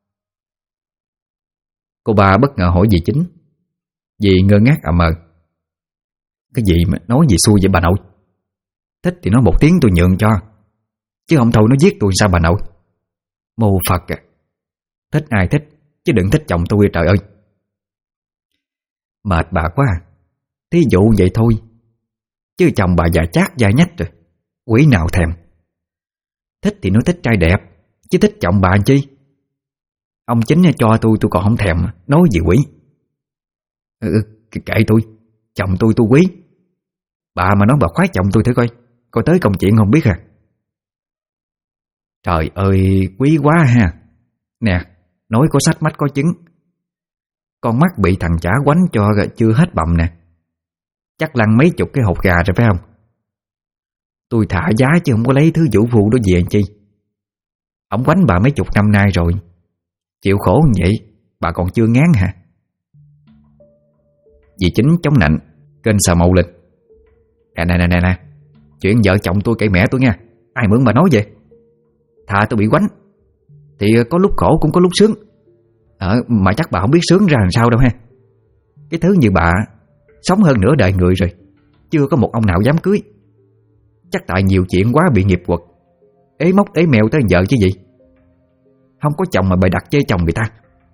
Cô ba bất ngờ hỏi dì Chính. Dì ngơ ngác mờ. Cái gì mà nói gì xui vậy bà nội? Thích thì nói một tiếng tôi nhượng cho, chứ không thôi nó giết tôi sao bà nội? Mô Phật à. Thích ai thích, chứ đừng thích chồng tôi trời ơi. Mệt bà quá à. Thí dụ vậy thôi, chứ chồng bà già chát già nhách rồi, quỷ nào thèm. Thích thì nó thích trai đẹp, chứ thích chồng bà chi. Ông Chính cho tôi còn không thèm, nói gì quỷ. Kệ tôi, chồng tôi quý. Bà mà nói bà khoái chồng tôi thử coi tới công chuyện không biết à. Trời ơi, quý quá ha. Nè, nói có sách mách có chứng. Con mắt bị thằng chả quánh cho chưa hết bầm nè. Chắc lăn mấy chục cái hột gà rồi phải không? Tôi thả giá chứ không có lấy thứ vũ phu đó về chi. Ông quánh bà mấy chục năm nay rồi, chịu khổ như vậy bà còn chưa ngán hả? Dì Chính chống nạnh, kênh xà mậu lên. Nè, chuyện vợ chồng tôi cậy mẹ tôi nha. Ai mượn bà nói vậy? Thà tôi bị quánh thì có lúc khổ cũng có lúc sướng. Mà chắc bà không biết sướng ra làm sao đâu ha. Cái thứ như bà sống hơn nửa đời người rồi, chưa có một ông nào dám cưới. Chắc tại nhiều chuyện quá bị nghiệp quật, ế mốc ế mèo tới vợ chứ gì. Không có chồng mà bày đặt chê chồng người ta.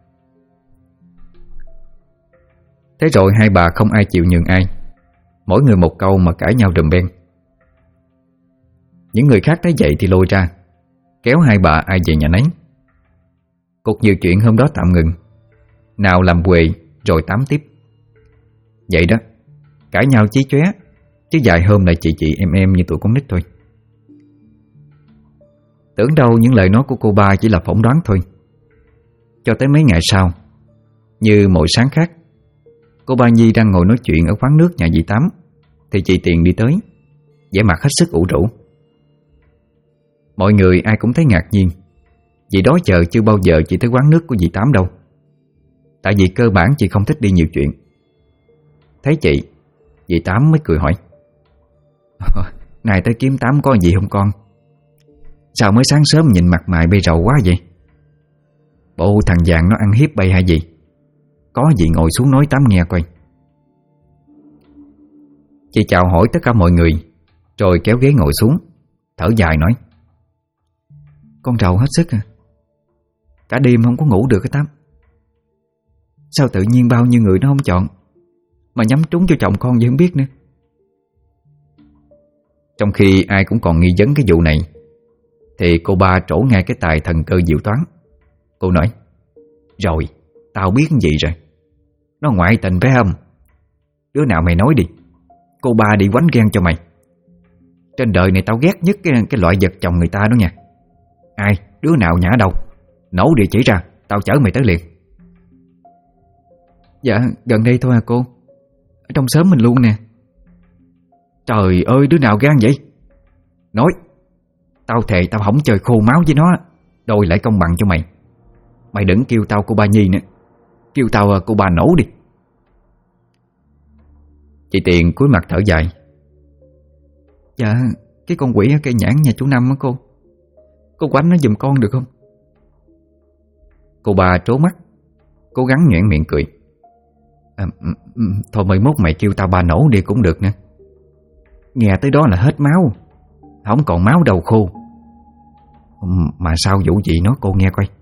Thế rồi hai bà không ai chịu nhường ai, mỗi người một câu mà cãi nhau đùm beng. Những người khác thấy vậy thì lôi ra, kéo hai bà ai về nhà nấy. Cuộc nhiều chuyện hôm đó tạm ngừng. Nào làm quề rồi tám tiếp. Vậy đó, cãi nhau chí chóe, chứ vài hôm lại chị em như tụi con nít thôi. Tưởng đâu những lời nói của cô ba chỉ là phỏng đoán thôi. Cho tới mấy ngày sau, như mỗi sáng khác, cô ba Nhi đang ngồi nói chuyện ở quán nước nhà dì Tám thì chị Tiền đi tới, vẻ mặt hết sức ủ rũ. Mọi người ai cũng thấy ngạc nhiên, vì đó giờ chưa bao giờ chị tới quán nước của dì Tám đâu. Tại vì cơ bản chị không thích đi nhiều chuyện. Thấy chị, dì Tám mới cười hỏi: Này tới kiếm Tám có gì không con? Sao mới sáng sớm nhìn mặt mày bê rầu quá vậy? Bộ thằng vàng nó ăn hiếp bay hay gì? Có gì ngồi xuống nói Tám nghe coi. Chị chào hỏi tất cả mọi người, rồi kéo ghế ngồi xuống, thở dài nói: Con rầu hết sức à. Cả đêm không có ngủ được cái Tám. Sao tự nhiên bao nhiêu người nó không chọn, mà nhắm trúng cho chồng con vậy không biết nữa. Trong khi ai cũng còn nghi vấn cái vụ này, thì cô ba trổ ngay cái tài thần cơ diệu toán. Cô nói: Rồi, tao biết gì rồi. Nó ngoại tình phải không? Đứa nào mày nói đi. Cô ba đi quánh ghen cho mày. Trên đời này tao ghét nhất cái loại vật chồng người ta đó nha. Ai, đứa nào nhả đâu? Nổ địa chỉ ra, tao chở mày tới liền. Dạ, gần đây thôi à cô. Ở trong xóm mình luôn nè. Trời ơi, đứa nào gan vậy? Nói, tao thề tao không chơi khô máu với nó, đòi lại công bằng cho mày. Mày đừng kêu tao cô ba Nhi nữa, kêu tao cô ba Nổ đi. Chị Tiền cúi mặt thở dài. Dạ, cái con quỷ ở cây nhãn nhà chú Năm á cô. Cô quánh nó giùm con được không? Cô ba trố mắt, cố gắng nhoẻn miệng cười. Thôi mai mốt mày kêu tao ba Nổ đi cũng được nè. Nghe tới đó là hết máu, không còn máu đầu khô. Mà sao vụ gì nói cô nghe coi.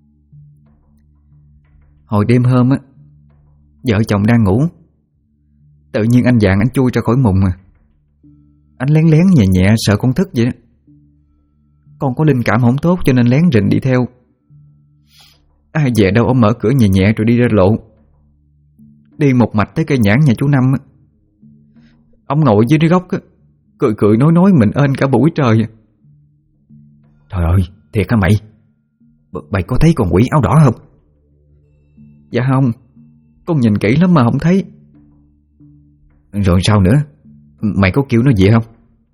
Hồi đêm hôm á, vợ chồng đang ngủ, tự nhiên anh Vàng anh chui ra khỏi mùng à. Anh lén lén nhẹ nhẹ sợ con thức vậy đó. Con có linh cảm không tốt cho nên lén rình đi theo. Ai về đâu ông mở cửa nhẹ nhẹ rồi đi ra lộ, đi một mạch tới cây nhãn nhà chú Năm á. Ông ngồi dưới cái gốc á, cười cười nói mình ên cả buổi trời. Trời ơi, thiệt hả mày? Mày có thấy con quỷ áo đỏ không? Dạ không, con nhìn kỹ lắm mà không thấy. Rồi sao nữa? Mày có kêu nó gì không?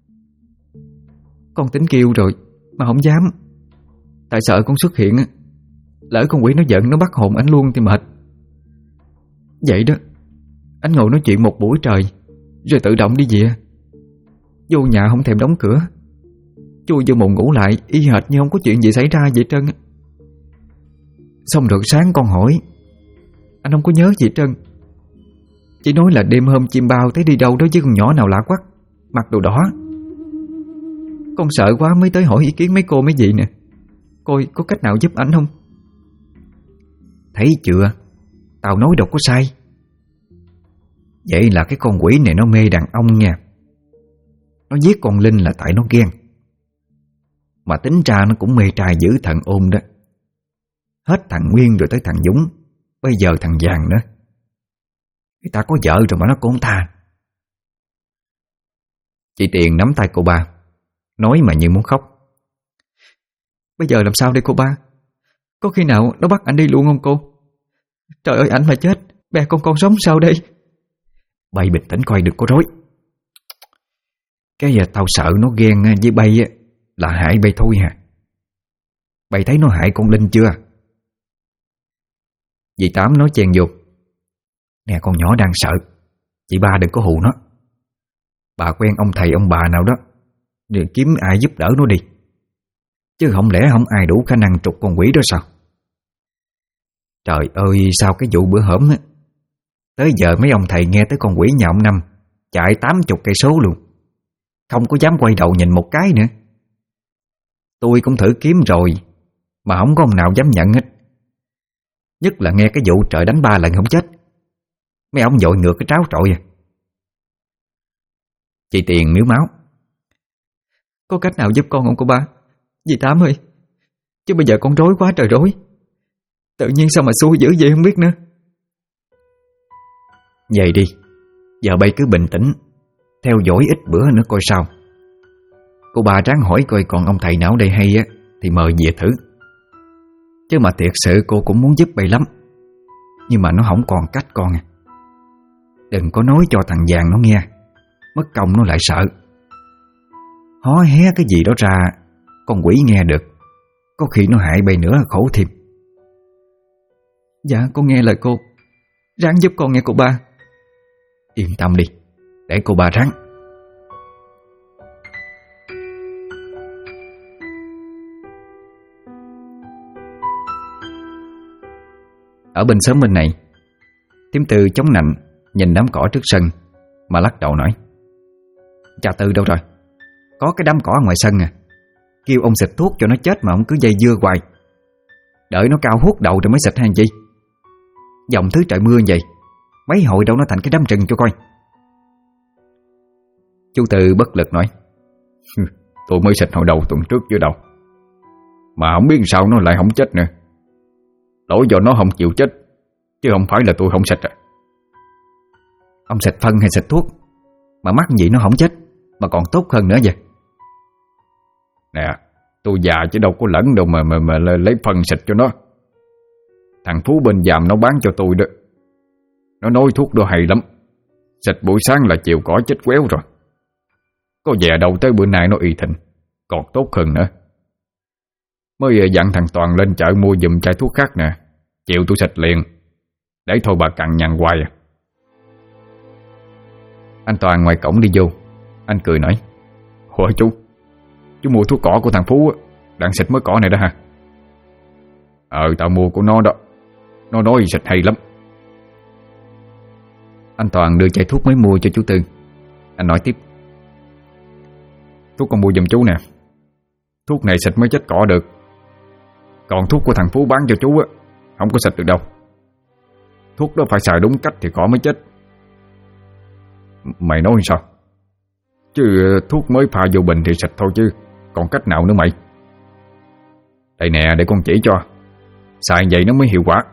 Con tính kêu rồi mà không dám, tại sợ con xuất hiện á, lỡ con quỷ nó giận nó bắt hồn anh luôn thì mệt. Vậy đó, anh ngồi nói chuyện một buổi trời rồi tự động đi về. Vô nhà không thèm đóng cửa, chui vô mùng ngủ lại y hệt như không có chuyện gì xảy ra vậy trơn. Xong rồi sáng con hỏi, anh không có nhớ gì trơn, chỉ nói là đêm hôm chim bao thấy đi đâu đó với con nhỏ nào lạ quắc, mặc đồ đỏ. Con sợ quá mới tới hỏi ý kiến mấy cô mấy dì nè, coi có cách nào giúp ảnh không. Thấy chưa, tao nói đâu có sai. Vậy là cái con quỷ này nó mê đàn ông nha. Nó giết con Linh là tại nó ghen, mà tính ra nó cũng mê trai giữ thằng Ôn đó. Hết thằng Nguyên rồi tới thằng Dũng, bây giờ thằng Vàng nữa. Người ta có vợ rồi mà nó cũng không tha. Chị Tiền nắm tay cô ba, nói mà như muốn khóc. Bây giờ làm sao đây cô ba? Có khi nào nó bắt anh đi luôn không cô? Trời ơi, anh mà chết, bè con sống sao đây? Bay bình tĩnh coi, đừng có rối. Cái giờ tao sợ nó ghen với bay là hại bay thôi hả? Bay thấy nó hại con Linh chưa? Dì Tám nói chen vô. Nè, con nhỏ đang sợ, chị ba đừng có hù nó. Bà quen ông thầy ông bà nào đó, rồi kiếm ai giúp đỡ nó đi, chứ không lẽ không ai đủ khả năng trục con quỷ đó sao? Trời ơi, sao cái vụ bữa hổm á, tới giờ mấy ông thầy nghe tới con quỷ nhà ông Năm chạy 80 cây số luôn, không có dám quay đầu nhìn một cái nữa. Tôi cũng thử kiếm rồi mà không có ông nào dám nhận hết. Nhất là nghe cái vụ trời đánh 3 lần không chết, mấy ông dội ngược cái tráo trội à. Chị Tiền miếu máu. Có cách nào giúp con không cô ba? Dì Tám ơi, chứ bây giờ con rối quá trời rối. Tự nhiên sao mà xui dữ vậy không biết nữa. Vậy đi, giờ bay cứ bình tĩnh, theo dõi ít bữa nữa coi sao. Cô ba ráng hỏi coi còn ông thầy nào đây hay á thì mời về thử. Chứ mà thiệt sự cô cũng muốn giúp bay lắm, nhưng mà nó không còn cách con à. Đừng có nói cho thằng Vàng nó nghe, mất công nó lại sợ. Hó hé cái gì đó ra, con quỷ nghe được, có khi nó hại bay nữa khổ thêm. Dạ con nghe lời cô, ráng giúp con nghe cô ba. Yên tâm đi, để cô ba ráng. Ở bên xóm bên này, Thím Tư chống nạnh nhìn đám cỏ trước sân mà lắc đầu nói: Cha Tư đâu rồi? Có cái đám cỏ ngoài sân à, kêu ông xịt thuốc cho nó chết mà ông cứ dây dưa hoài. Đợi nó cao hút đầu rồi mới xịt hay gì? Dòng thứ trời mưa vậy, mấy hội đâu nó thành cái đám rừng cho coi. Chú Tư bất lực nói: Tôi mới xịt hồi đầu tuần trước chứ đâu, mà không biết sao nó lại không chết nữa. Lỗi do nó không chịu chết, chứ không phải là tôi không xịt à. Ông xịt phân hay xịt thuốc mà mắc gì nó không chết, mà còn tốt hơn nữa vậy. Nè, Tôi già chứ đâu có lẫn đâu mà lấy phân xịt cho nó. Thằng Phú bên giàm nó bán cho tôi đó. Nó nói thuốc đó hay lắm, xịt buổi sáng là chiều cỏ chết quéo rồi. Có vẻ đâu tới bữa nay nó y thịnh, còn tốt hơn nữa. Mới dặn thằng Toàn lên chợ mua giùm chai thuốc khác nè. Chiều tôi xịt liền. Để thôi bà cằn nhằn hoài à. Anh Toàn ngoài cổng đi vô. Anh cười nói: Ủa chú mua thuốc cỏ của thằng Phú đang xịt mới cỏ này đó hả? Tao mua của nó đó. Nó nói xịt hay lắm. Anh Toàn đưa chai thuốc mới mua cho chú Tư. Anh nói tiếp: Thuốc con mua giùm chú nè. Thuốc này xịt mới chết cỏ được. Còn thuốc của thằng Phú bán cho chú không có xịt được đâu. Thuốc đó phải xài đúng cách thì cỏ mới chết. Mày nói sao? Chứ thuốc mới pha vô bình thì xịt thôi chứ còn cách nào nữa mày? Đây nè, để con chỉ cho. Xài vậy nó mới hiệu quả.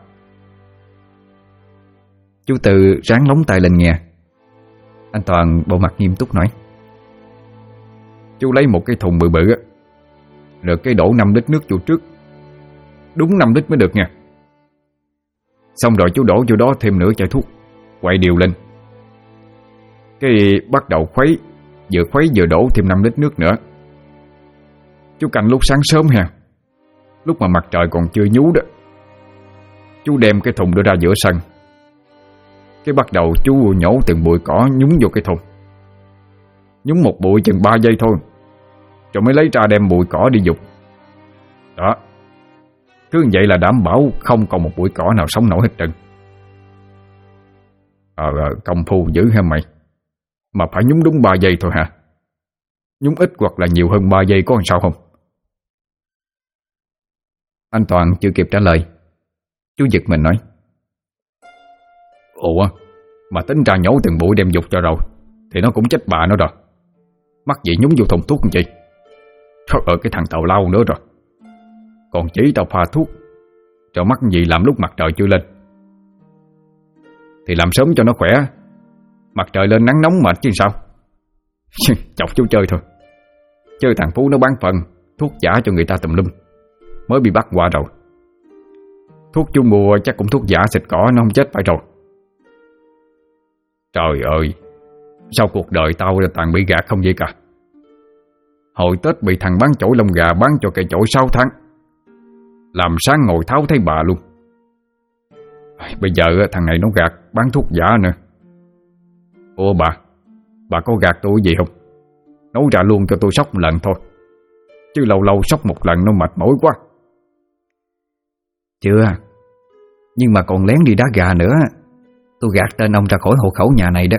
Chú Tư ráng lóng tai lên nghe. Anh Toàn bộ mặt nghiêm túc nói: Chú lấy một cái thùng bự bự rồi cái đổ 5 lít nước vô trước. Đúng 5 lít mới được nha. Xong rồi chú đổ vô đó thêm nửa chai thuốc, quậy đều lên. Cái bắt đầu khuấy vừa đổ thêm 5 lít nước nữa. Chú canh lúc sáng sớm ha, lúc mà mặt trời còn chưa nhú đó. Chú đem cái thùng đưa ra giữa sân. Cái bắt đầu chú nhổ từng bụi cỏ nhúng vô cái thùng. Nhúng một bụi chừng 3 giây thôi, rồi mới lấy ra đem bụi cỏ đi dục. Đó. Cứ vậy là đảm bảo không còn một bụi cỏ nào sống nổi hết trơn. Công phu dữ ha mày. Mà phải nhúng đúng 3 giây thôi hả? Nhúng ít hoặc là nhiều hơn 3 giây có làm sao không? Anh Toàn chưa kịp trả lời, chú giật mình nói: Ủa, mà tính ra nhổ từng bụi đem dục cho rồi thì nó cũng chết bà nó rồi. Mắc gì nhúng vô thùng thuốc làm chi? Trời ơi, cái thằng tào lao nữa rồi. Còn chỉ tao pha thuốc, rồi mắc gì làm lúc mặt trời chưa lên. Thì làm sớm cho nó khỏe. Mặt trời lên nắng nóng mệt chứ sao. Chọc chú chơi thôi. Chứ thằng Phú nó bán phần thuốc giả cho người ta tùm lum, mới bị bắt qua rồi. Thuốc chú mua chắc cũng thuốc giả xịt cỏ, nó không chết phải rồi. Trời ơi, sao cuộc đời tao toàn bị gạt không vậy cả. Hồi Tết bị thằng bán chổi lông gà bán cho cây chổi 6 tháng. Làm sáng ngồi tháo thấy bà luôn. Bây giờ thằng này nó gạt bán thuốc giả nữa. Ô bà có gạt tôi gì không? Nói ra luôn cho tôi sốc một lần thôi, chứ lâu lâu sốc một lần nó mệt mỏi quá. Chưa, nhưng mà còn lén đi đá gà nữa. Tôi gạt tên ông ra khỏi hộ khẩu nhà này đó.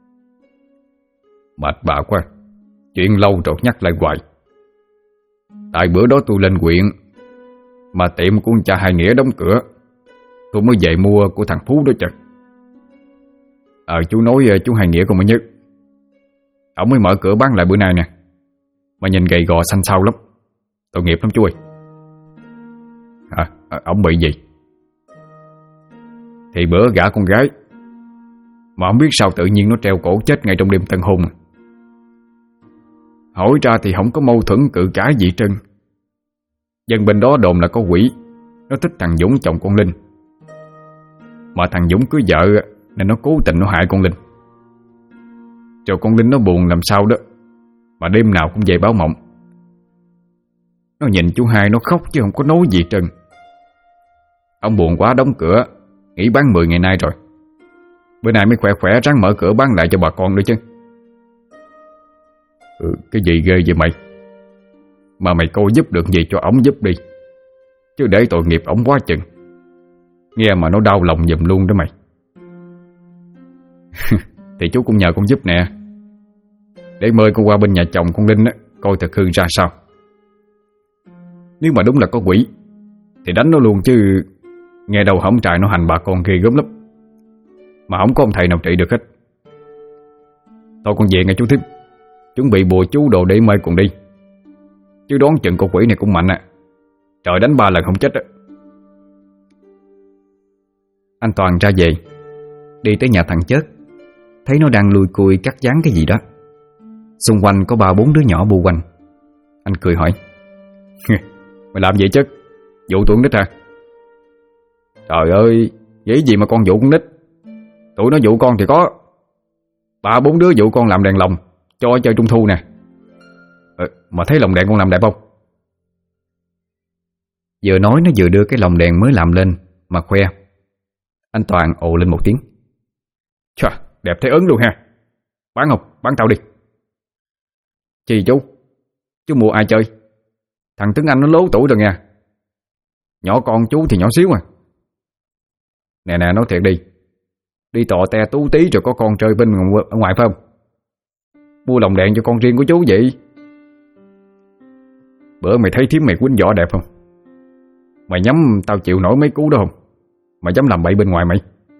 Mệt bà quá. Chuyện lâu rồi nhắc lại hoài. Tại bữa đó tôi lên huyện mà tiệm của cha Hai Nghĩa đóng cửa, tôi mới về mua của thằng Phú đó chừng. Chú nói chú Hai Nghĩa còn mới nhớ. Ông mới mở cửa bán lại bữa nay nè. Mà nhìn gầy gò xanh xao lắm. Tội nghiệp lắm chú ơi. Ông bị gì? Thì bữa gả con gái, mà không biết sao tự nhiên nó treo cổ chết ngay trong đêm tân hôn. Hỏi ra thì không có mâu thuẫn cự cãi gì trơn. Dân bên đó đồn là có quỷ, nó thích thằng Dũng chồng con Linh. Mà thằng Dũng cưới vợ nên nó cố tình nó hại con Linh. Rồi con Linh nó buồn làm sao đó, mà đêm nào cũng về báo mộng. Nó nhìn chú Hai nó khóc chứ không có nói gì trơn. Ông buồn quá đóng cửa, nghỉ bán 10 ngày nay rồi. Bữa nay mới khỏe khỏe ráng mở cửa bán lại cho bà con nữa chứ. Cái gì ghê vậy mày? Mà mày coi giúp được gì cho ổng giúp đi, chứ để tội nghiệp ổng quá chừng. Nghe mà nó đau lòng giùm luôn đó mày. Thì chú cũng nhờ con giúp nè, để mời con qua bên nhà chồng con Linh á, coi thực hư ra sao. Nếu mà đúng là có quỷ thì đánh nó luôn, chứ nghe đầu hổng trại nó hành bà con ghê gớm lắm, mà không có ông thầy nào trị được hết. Thôi con về nghe chú Thiếp, chuẩn bị bùa chú đồ để mời cùng đi, chứ đoán chừng con quỷ này cũng mạnh à. Trời đánh 3 lần không chết á. Anh Toàn ra về, đi tới nhà thằng Chớt, thấy nó đang lùi cùi cắt dán cái gì đó. Xung quanh có 3-4 đứa nhỏ bu quanh. Anh cười hỏi: Mày làm gì chứ? Dụ tụi con nít hả? Trời ơi, nghĩ gì mà con dụ con nít? Tụi nó dụ con thì có 3-4 đứa dụ con làm đèn lồng cho chơi trung thu nè. Mà thấy lồng đèn con làm đẹp không? Vừa nói nó vừa đưa cái lồng đèn mới làm lên mà khoe. Anh Toàn ồ lên một tiếng. Chà, đẹp thấy ớn luôn ha. Bán không? Bán tao đi. Chi chú? Chú mua ai chơi? Thằng Tuấn Anh nó lố tuổi rồi nha. Nhỏ con chú thì nhỏ xíu à. Nè nói thiệt đi. Đi tọ te tú tí rồi có con chơi bên ở ngoài phải không? Mua lồng đèn cho con riêng của chú vậy. Bữa mày thấy thím mày quýnh võ đẹp không? Mày nhắm tao chịu nổi mấy cú đó không? Mày dám làm bậy bên ngoài mày?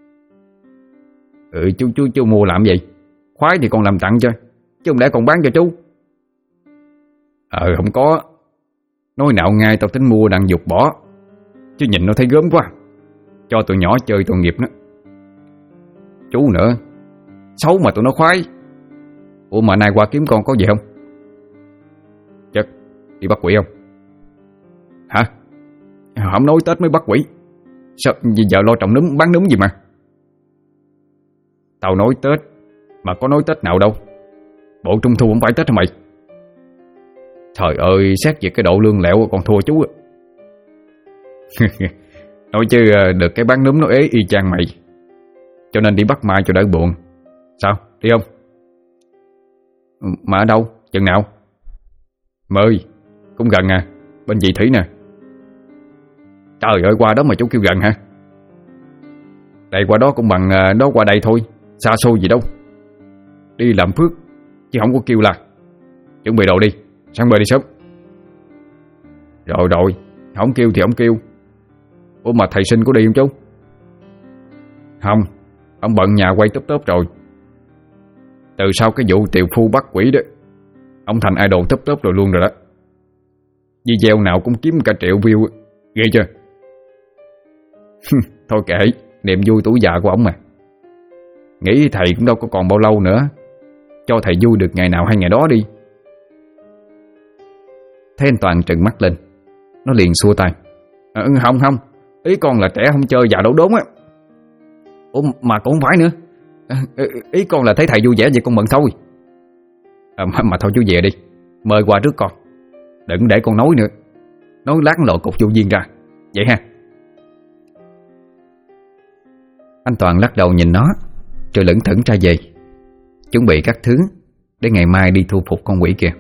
Chú mua làm gì? Khoái thì con làm tặng cho, chứ không lẽ còn bán cho chú? Không có. Nói nào ngay tao tính mua đặng dục bỏ, chứ nhìn nó thấy gớm quá. Cho tụi nhỏ chơi tội nghiệp nó. Chú nữa, xấu mà tụi nó khoái. Ủa mà nay qua kiếm con có gì không? Chắc đi bắt quỷ không? Hả? Không nói Tết mới bắt quỷ. Sao giờ lo trồng núm bán núm gì mà? Tao nói Tết mà có nói Tết nào đâu. Bộ trung thu không phải Tết hả mày? Trời ơi, xét về cái độ lương lẹo còn thua chú. Nói chứ được cái bán núm nó ế y chang mày, cho nên đi bắt ma cho đỡ buồn. Sao, đi không? Mà ở đâu, chừng nào? Mời, cũng gần à, bên chị Thủy nè. Trời ơi, qua đó mà chú kêu gần hả? Đây qua đó cũng bằng đó qua đây thôi, xa xôi gì đâu. Đi làm phước, chứ không có kêu là. Chuẩn bị đồ đi, sang bờ đi sớm. Rồi, không kêu thì không kêu. Ủa mà thầy Sinh có đi không chú? Không, ông bận nhà quay tốp rồi. Từ sau cái vụ tiều phu bắt quỷ đó, ông thành idol tốp rồi luôn rồi đó. Video nào cũng kiếm cả triệu view. Ghê chưa? Thôi kệ, niềm vui tuổi già của ông mà. Nghĩ thầy cũng đâu có còn bao lâu nữa. Cho thầy vui được ngày nào hay ngày đó đi. Thấy anh Toàn trừng mắt lên, nó liền xua tay. Không, ý con là trẻ không chơi già đấu đốn á. Ủa mà cũng không phải nữa. Ý con là thấy thầy vui vẻ vậy con mừng thôi. Mà thôi chú về đi, mời qua trước con. Đừng để con nói nữa. Nói lát lộ cục vô duyên ra. Vậy ha. Anh Toàn lắc đầu nhìn nó, rồi lững thững ra về, chuẩn bị các thứ để ngày mai đi thu phục con quỷ kia.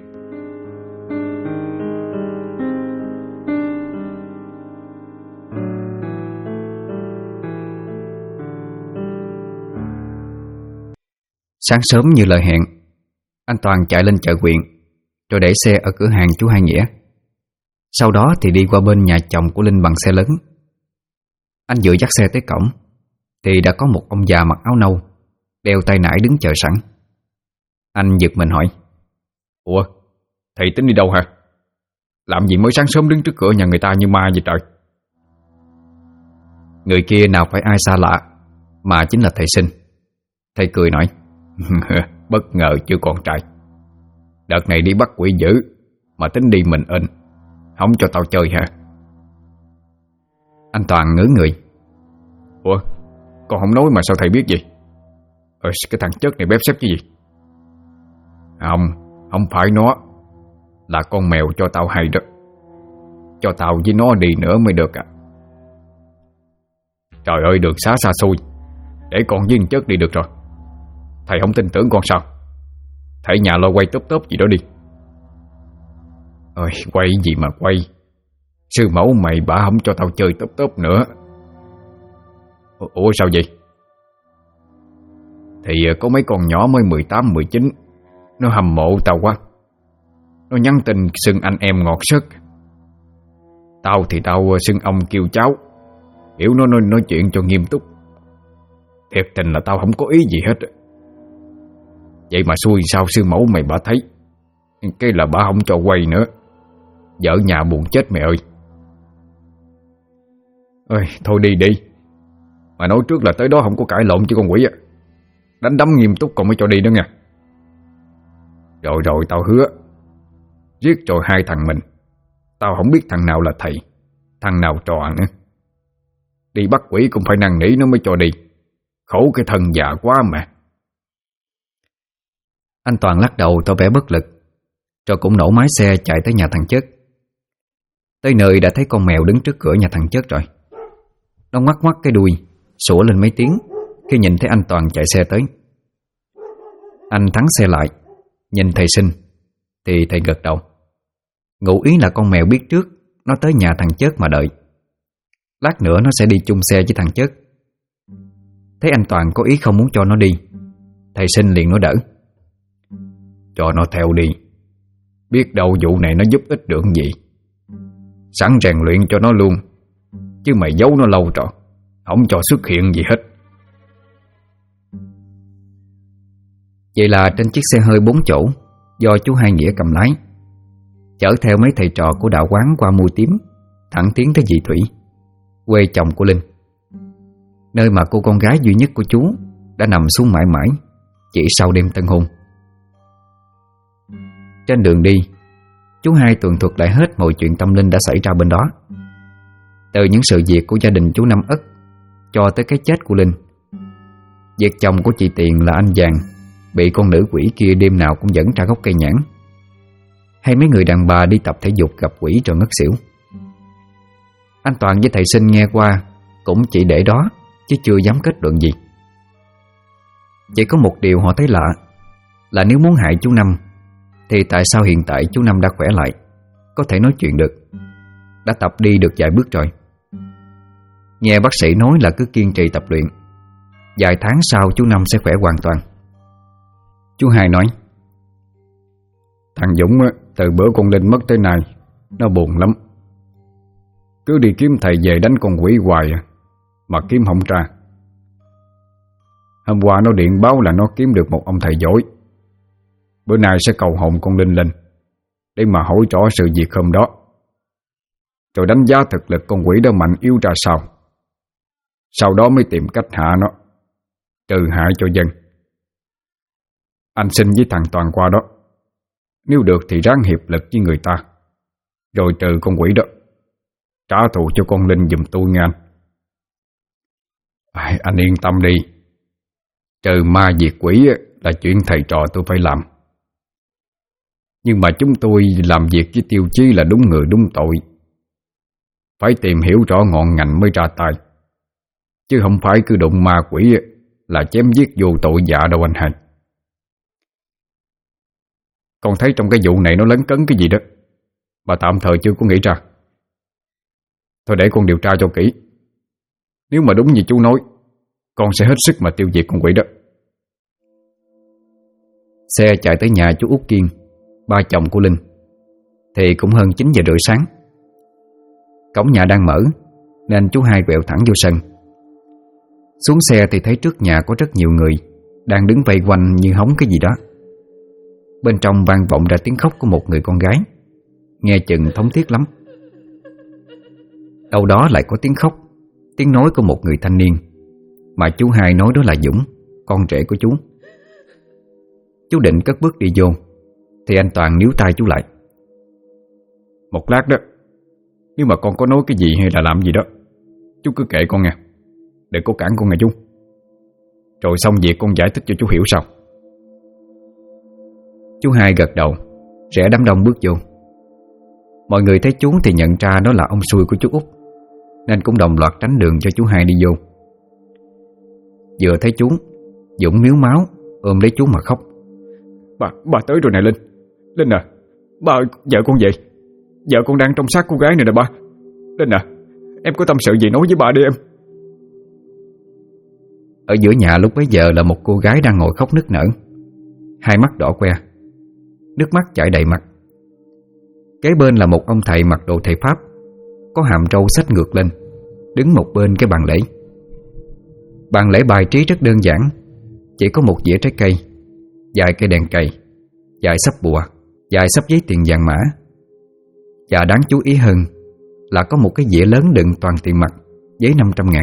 Sáng sớm như lời hẹn, anh Toàn chạy lên chợ huyện, rồi để xe ở cửa hàng chú Hai Nghĩa. Sau đó thì đi qua bên nhà chồng của Linh bằng xe lớn. Anh vừa dắt xe tới cổng thì đã có một ông già mặc áo nâu, đeo tay nải đứng chờ sẵn. Anh giật mình hỏi: Ủa, thầy tính đi đâu hả? Làm gì mới sáng sớm đứng trước cửa nhà người ta như ma vậy trời? Người kia nào phải ai xa lạ, mà chính là thầy Sinh. Thầy cười nói: Bất ngờ chưa con trai. Đợt này đi bắt quỷ dữ mà tính đi mình in, không cho tao chơi hả? Anh Toàn ngớ người. Ủa, con không nói mà sao thầy biết gì? Cái thằng chất này bếp xếp cái gì? Không phải nó. Là con mèo cho tao hay đó. Cho tao với nó đi nữa mới được à. Trời ơi, đường xá xa xôi, để con với chất đi được rồi. Thầy không tin tưởng con sao? Thầy nhà lo quay tốp gì đó đi. Ôi, quay gì mà quay. Sư mẫu mày bả không cho tao chơi tốp nữa. Ủa sao vậy? Thì có mấy con nhỏ mới 18-19, nó hâm mộ tao quá. Nó nhắn tin xưng anh em ngọt sức. Tao thì tao xưng ông kêu cháu. Hiểu nó nói chuyện cho nghiêm túc. Thiệt tình là tao không có ý gì hết. Vậy mà xui sao sư mẫu mày bả thấy, cái là bả không cho quay nữa. Vợ nhà buồn chết mẹ ơi. Ơi thôi đi. Mà nói trước là tới đó không có cãi lộn chứ con quỷ á. Đánh đấm nghiêm túc còn mới cho đi đó nha. Rồi tao hứa, giết rồi hai thằng mình, Tao không biết thằng nào là thầy, thằng nào trò nữa. Đi bắt quỷ cũng phải năn nỉ nó mới cho đi. Khổ cái thân già quá mà. Anh Toàn lắc đầu tỏ vẻ bất lực, rồi cũng nổ máy xe chạy tới nhà thằng Chất. Tới nơi đã thấy con mèo đứng trước cửa nhà thằng Chất rồi. Nó ngoắc ngoắc cái đuôi, sủa lên mấy tiếng khi nhìn thấy anh Toàn chạy xe tới. Anh thắng xe lại, nhìn thầy Sinh thì thầy gật đầu, ngụ ý là con mèo biết trước nó tới nhà thằng Chất mà đợi. Lát nữa nó sẽ đi chung xe với thằng Chất. Thấy anh Toàn có ý không muốn cho nó đi, thầy Sinh liền nói đỡ. Cho nó theo đi, biết đâu vụ này nó giúp ích được gì. Sẵn rèn luyện cho nó luôn, chứ mày giấu nó lâu rồi, không cho xuất hiện gì hết. Vậy là trên chiếc xe hơi 4 chỗ do chú Hai Nghĩa cầm lái, chở theo mấy thầy trò của đạo quán qua mua tím, thẳng tiến tới Dị Thủy, quê chồng của Linh, nơi mà cô con gái duy nhất của chú đã nằm xuống mãi mãi chỉ sau đêm tân hôn. Trên đường đi, chú Hai tường thuật lại hết mọi chuyện tâm linh đã xảy ra bên đó, từ những sự việc của gia đình chú Năm Ất cho tới cái chết của Linh, việc chồng của chị Tiền là anh Vàng bị con nữ quỷ kia đêm nào cũng dẫn ra gốc cây nhãn, hay mấy người đàn bà đi tập thể dục gặp quỷ rồi ngất xỉu. Anh Toàn với thầy Sinh nghe qua cũng chỉ để đó chứ chưa dám kết luận gì. Chỉ có một điều họ thấy lạ là nếu muốn hại chú Năm thì tại sao hiện tại chú Năm đã khỏe lại, có thể nói chuyện được, đã tập đi được vài bước rồi. Nghe bác sĩ nói là cứ kiên trì tập luyện, vài tháng sau chú Năm sẽ khỏe hoàn toàn. Chú Hai nói: Thằng Dũng từ bữa con Linh mất tới nay nó buồn lắm. Cứ đi kiếm thầy về đánh con quỷ hoài mà kiếm không ra. Hôm qua nó điện báo là nó kiếm được một ông thầy giỏi, bữa nay sẽ cầu hồn con Linh lên để mà hỏi rõ sự việc hôm đó, rồi đánh giá thực lực con quỷ đó mạnh yếu ra sao. Sau đó mới tìm cách hạ nó, trừ hại cho dân. Anh xin với thằng Toàn qua đó, nếu được thì ráng hiệp lực với người ta, rồi trừ con quỷ đó, trả thù cho con Linh giùm tôi nghe anh. Anh yên tâm đi, trừ ma diệt quỷ là chuyện thầy trò tôi phải làm. Nhưng mà chúng tôi làm việc với tiêu chí là đúng người đúng tội, phải tìm hiểu rõ ngọn ngành mới ra tay, chứ không phải cứ đụng ma quỷ là chém giết vô tội dạ đâu anh hai. Con thấy trong cái vụ này nó lấn cấn cái gì đó mà tạm thời chưa có nghĩ ra. Thôi để con điều tra cho kỹ, nếu mà đúng như chú nói, con sẽ hết sức mà tiêu diệt con quỷ đó. Xe chạy tới nhà chú Út Kiên, ba chồng của Linh, thì cũng hơn 9 giờ rưỡi sáng. Cổng nhà đang mở nên chú Hai quẹo thẳng vô sân. Xuống xe thì thấy trước nhà có rất nhiều người đang đứng vây quanh như hóng cái gì đó. Bên trong vang vọng ra tiếng khóc của một người con gái, nghe chừng thống thiết lắm. Đâu đó lại có tiếng khóc, tiếng nói của một người thanh niên mà chú Hai nói đó là Dũng, con rể của chú. Chú định cất bước đi vô thì anh Toàn níu tay chú lại. Một lát đó, nếu mà con có nói cái gì hay là làm gì đó, chú cứ kệ con nha, đừng có cản con nha chú. Rồi xong việc con giải thích cho chú hiểu sao. Chú Hai gật đầu, rẽ đám đông bước vô. Mọi người thấy chú thì nhận ra đó là ông xui của chú Út, nên cũng đồng loạt tránh đường cho chú Hai đi vô. Vừa thấy chú, Dũng miếu máu ôm lấy chú mà khóc. Bà tới rồi nè Linh. Linh à, ba, vợ con về. Vợ con đang trong xác cô gái này nè ba. Linh à, em có tâm sự gì nói với bà đi em. Ở giữa nhà lúc bấy giờ là một cô gái đang ngồi khóc nức nở, hai mắt đỏ que, nước mắt chảy đầy mặt. Kế bên là một ông thầy mặc đồ thầy Pháp, có hàm râu xách ngược lên, đứng một bên cái bàn lễ. Bàn lễ bài trí rất đơn giản, chỉ có một dĩa trái cây, vài cây đèn cầy, vài sấp bùa, vài sấp giấy tiền vàng mã. Và đáng chú ý hơn là có một cái dĩa lớn đựng toàn tiền mặt, giấy 500.000.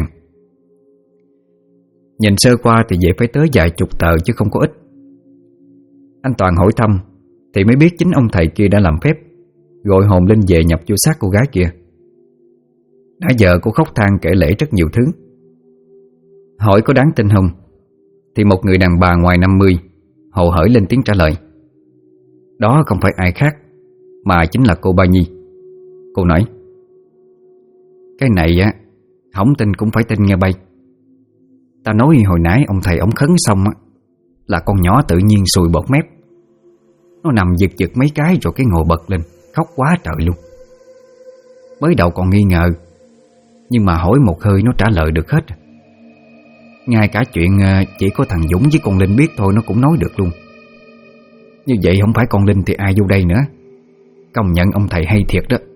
Nhìn sơ qua thì dễ phải tới vài chục tờ chứ không có ít. Anh Toàn hỏi thăm thì mới biết chính ông thầy kia đã làm phép gọi hồn linh về nhập vô xác cô gái kia. Nãy giờ cô khóc than kể lể rất nhiều thứ. Hỏi có đáng tin không thì một người đàn bà ngoài 50 hồ hởi lên tiếng trả lời. Đó không phải ai khác mà chính là cô Ba Nhi. Cô nói: cái này á, không tin cũng phải tin nghe bay. Ta nói hồi nãy ông thầy ông khấn xong á, là con nhỏ tự nhiên sùi bọt mép. Nó nằm giật giật mấy cái rồi cái ngồi bật lên, khóc quá trời luôn. Mới đầu còn nghi ngờ, nhưng mà hỏi một hơi nó trả lời được hết. Ngay cả chuyện chỉ có thằng Dũng với con Linh biết thôi nó cũng nói được luôn. Như vậy không phải con Linh thì ai vô đây nữa. Công nhận ông thầy hay thiệt đó.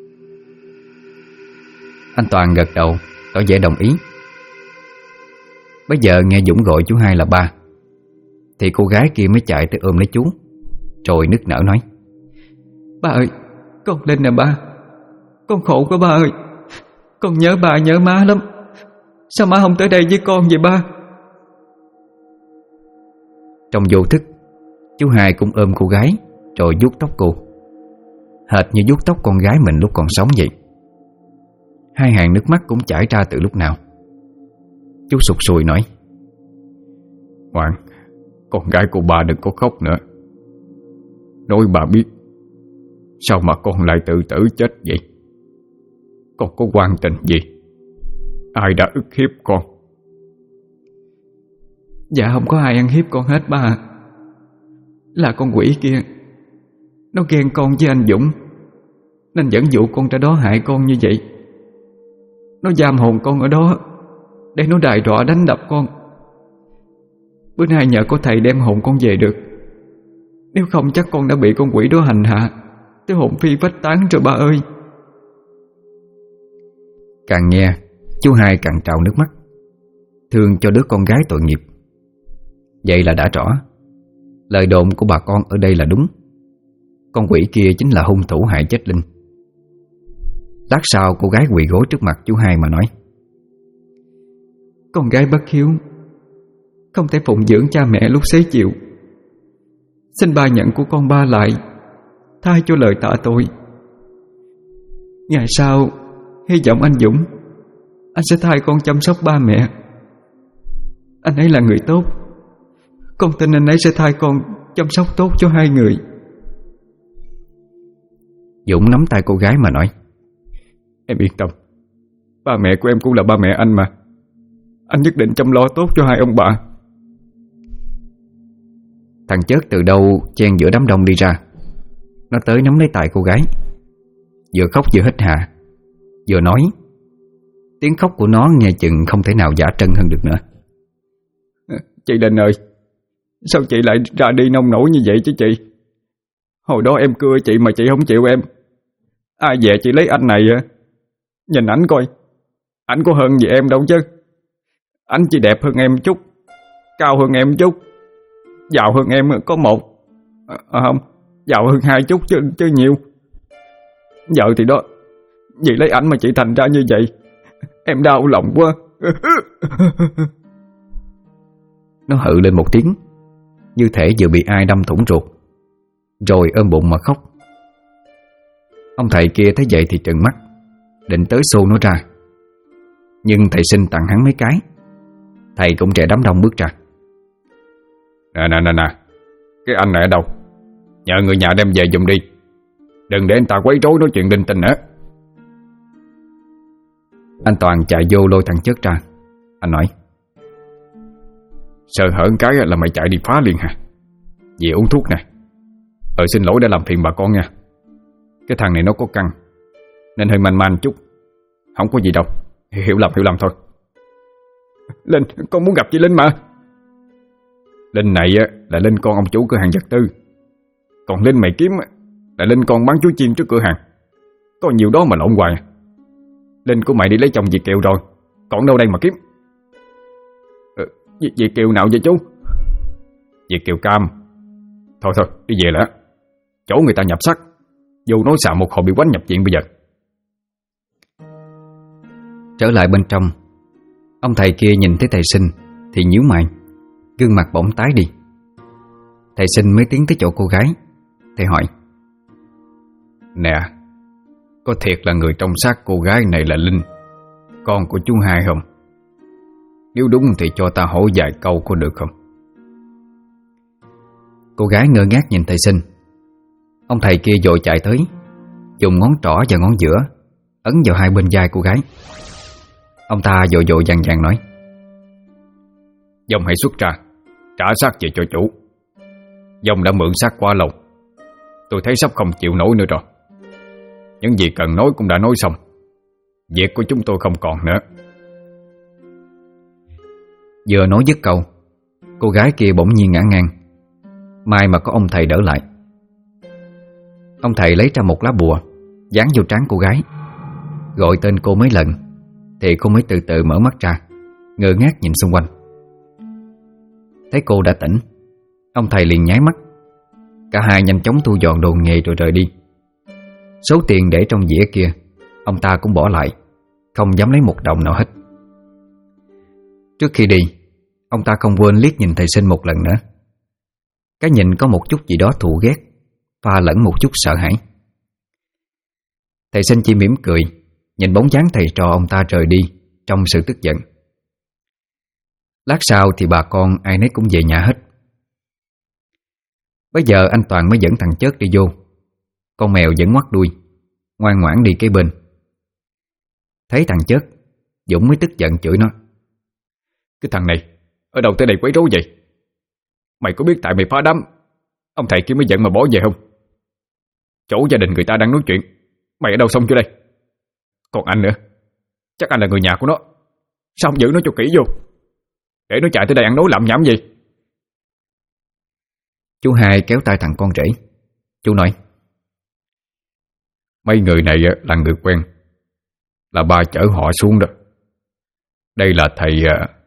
Anh Toàn gật đầu tỏ vẻ đồng ý. Bây giờ nghe Dũng gọi chú hai là ba thì cô gái kia mới chạy tới ôm lấy chú, rồi nức nở nói: ba ơi, con Linh nè ba. Con khổ quá ba ơi. Con nhớ ba nhớ má lắm. Sao má không tới đây với con vậy ba? Trong vô thức, chú hai cũng ôm cô gái rồi vuốt tóc cô, hệt như vuốt tóc con gái mình lúc còn sống vậy. Hai hàng nước mắt cũng chảy ra từ lúc nào. Chú sụt sùi nói: Ngoan, con gái của bà đừng có khóc nữa. Nói bà biết, sao mà con lại tự tử chết vậy? Con có oan tình gì? Ai đã ức hiếp con? Dạ không có ai ăn hiếp con hết ba. Là con quỷ kia. Nó ghen con với anh Dũng nên dẫn dụ con ra đó hại con như vậy. Nó giam hồn con ở đó để nó đày đọa đánh đập con. Bữa nay nhờ có thầy đem hồn con về được. Nếu không chắc con đã bị con quỷ đó hành hạ tới hồn phi phách tán rồi ba ơi. Càng nghe, chú hai càng trào nước mắt, thương cho đứa con gái tội nghiệp. Vậy là đã rõ, lời đồn của bà con ở đây là đúng. Con quỷ kia chính là hung thủ hại chết Linh. Lát sau cô gái quỳ gối trước mặt chú hai mà nói: con gái bất hiếu, không thể phụng dưỡng cha mẹ lúc xế chiều. Xin ba nhận của con ba lại, thay cho lời tạ tội. Ngày sau hy vọng anh Dũng, anh sẽ thay con chăm sóc ba mẹ. Anh ấy là người tốt. Con tin anh ấy sẽ thay con chăm sóc tốt cho hai người. Dũng nắm tay cô gái mà nói: Em yên tâm, ba mẹ của em cũng là ba mẹ anh mà. Anh nhất định chăm lo tốt cho hai ông bà. Thằng Chớt từ đâu chen giữa đám đông đi ra. Nó tới nắm lấy tay cô gái, vừa khóc vừa hít hà, vừa nói. Tiếng khóc của nó nghe chừng không thể nào giả trân hơn được nữa. Chị Linh ơi, sao chị lại ra đi nông nổi như vậy chứ chị? Hồi đó em cưa chị mà chị không chịu em. Ai về chị lấy anh này à? Nhìn ảnh coi, ảnh có hơn gì em đâu chứ. Ảnh chỉ đẹp hơn em chút, cao hơn em chút, giàu hơn em có một, không, giàu hơn hai chút chứ nhiều. Giờ thì đó, vì lấy ảnh mà chị thành ra như vậy, em đau lòng quá. Nó hự lên một tiếng, như thể vừa bị ai đâm thủng ruột, rồi ôm bụng mà khóc. Ông thầy kia thấy vậy thì trừng mắt, định tới xô nó ra. Nhưng thầy Sinh tặng hắn mấy cái. Thầy cũng trẻ đám đông bước ra. Nè, cái anh này ở đâu? Nhờ người nhà đem về giùm đi, đừng để anh ta quấy rối nói chuyện linh tinh nữa. Anh Toàn chạy vô lôi thằng Chớt ra. Anh nói: Sợ hở cái là mày chạy đi phá liền hả? Về uống thuốc nè. Xin lỗi đã làm phiền bà con nha. Cái thằng này nó có căng nên hơi man chút. Không có gì đâu, hiểu lầm thôi. Linh, con muốn gặp chị Linh mà. Linh này là Linh con ông chủ cửa hàng vật tư. Còn Linh mày kiếm là Linh con bán chuối chiên trước cửa hàng. Có nhiều đó mà lộn hoài. Linh của mày đi lấy chồng Việt Kiều rồi, còn đâu đây mà kiếm. Việt Kiều nào vậy chú? Việt Kiều Cam. Thôi đi về lại. Chỗ người ta nhập sắc, vô nói xạo một hồi bị quánh nhập viện bây giờ. Trở lại bên trong, ông thầy kia nhìn thấy thầy Sinh thì nhíu mày, gương mặt bỗng tái đi. Thầy Sinh mới tiến tới chỗ cô gái. Thầy hỏi: Nè, có thiệt là người trong xác cô gái này là Linh, con của chú Hai không? Nếu đúng thì cho ta hỏi vài câu có được không? Cô gái ngơ ngác nhìn thầy Sinh. Ông thầy kia vội chạy tới, dùng ngón trỏ và ngón giữa ấn vào hai bên vai cô gái. Ông ta vội vội vàng vàng nói: Dòng hãy xuất ra, trả xác về cho chủ. Dòng đã mượn xác quá lâu, tôi thấy sắp không chịu nổi nữa rồi. Những gì cần nói cũng đã nói xong, việc của chúng tôi không còn nữa. Vừa nói dứt câu, cô gái kia bỗng nhiên ngã ngang. May mà có ông thầy đỡ lại. Ông thầy lấy ra một lá bùa dán vô trán cô gái, gọi tên cô mấy lần thì cô mới từ từ mở mắt ra, ngơ ngác nhìn xung quanh. Thấy cô đã tỉnh, ông thầy liền nháy mắt. Cả hai nhanh chóng thu dọn đồ nghề rồi rời đi. Số tiền để trong dĩa kia ông ta cũng bỏ lại, không dám lấy một đồng nào hết. Trước khi đi, ông ta không quên liếc nhìn thầy Sinh một lần nữa. Cái nhìn có một chút gì đó thù ghét, pha lẫn một chút sợ hãi. Thầy Sinh chỉ mỉm cười, nhìn bóng dáng thầy trò ông ta rời đi trong sự tức giận. Lát sau thì bà con ai nấy cũng về nhà hết. Bây giờ anh Toàn mới dẫn thằng Chớt đi vô. Con mèo vẫn ngoắt đuôi, ngoan ngoãn đi kế bên. Thấy thằng Chớt, Dũng mới tức giận chửi nó: Cái thằng này ở đâu tới đây quấy rối vậy? Mày có biết tại mày phá đám ông thầy kia mới giận mà bỏ về không? Chỗ gia đình người ta đang nói chuyện, mày ở đâu xong chưa đây? Còn anh nữa, chắc anh là người nhà của nó, sao không giữ nó cho kỹ vô, để nó chạy tới đây ăn nói lạm nhảm gì? Chú Hai kéo tay thằng con rể. Chú nói: Mấy người này là người quen, là ba chở họ xuống đó. Đây là thầy...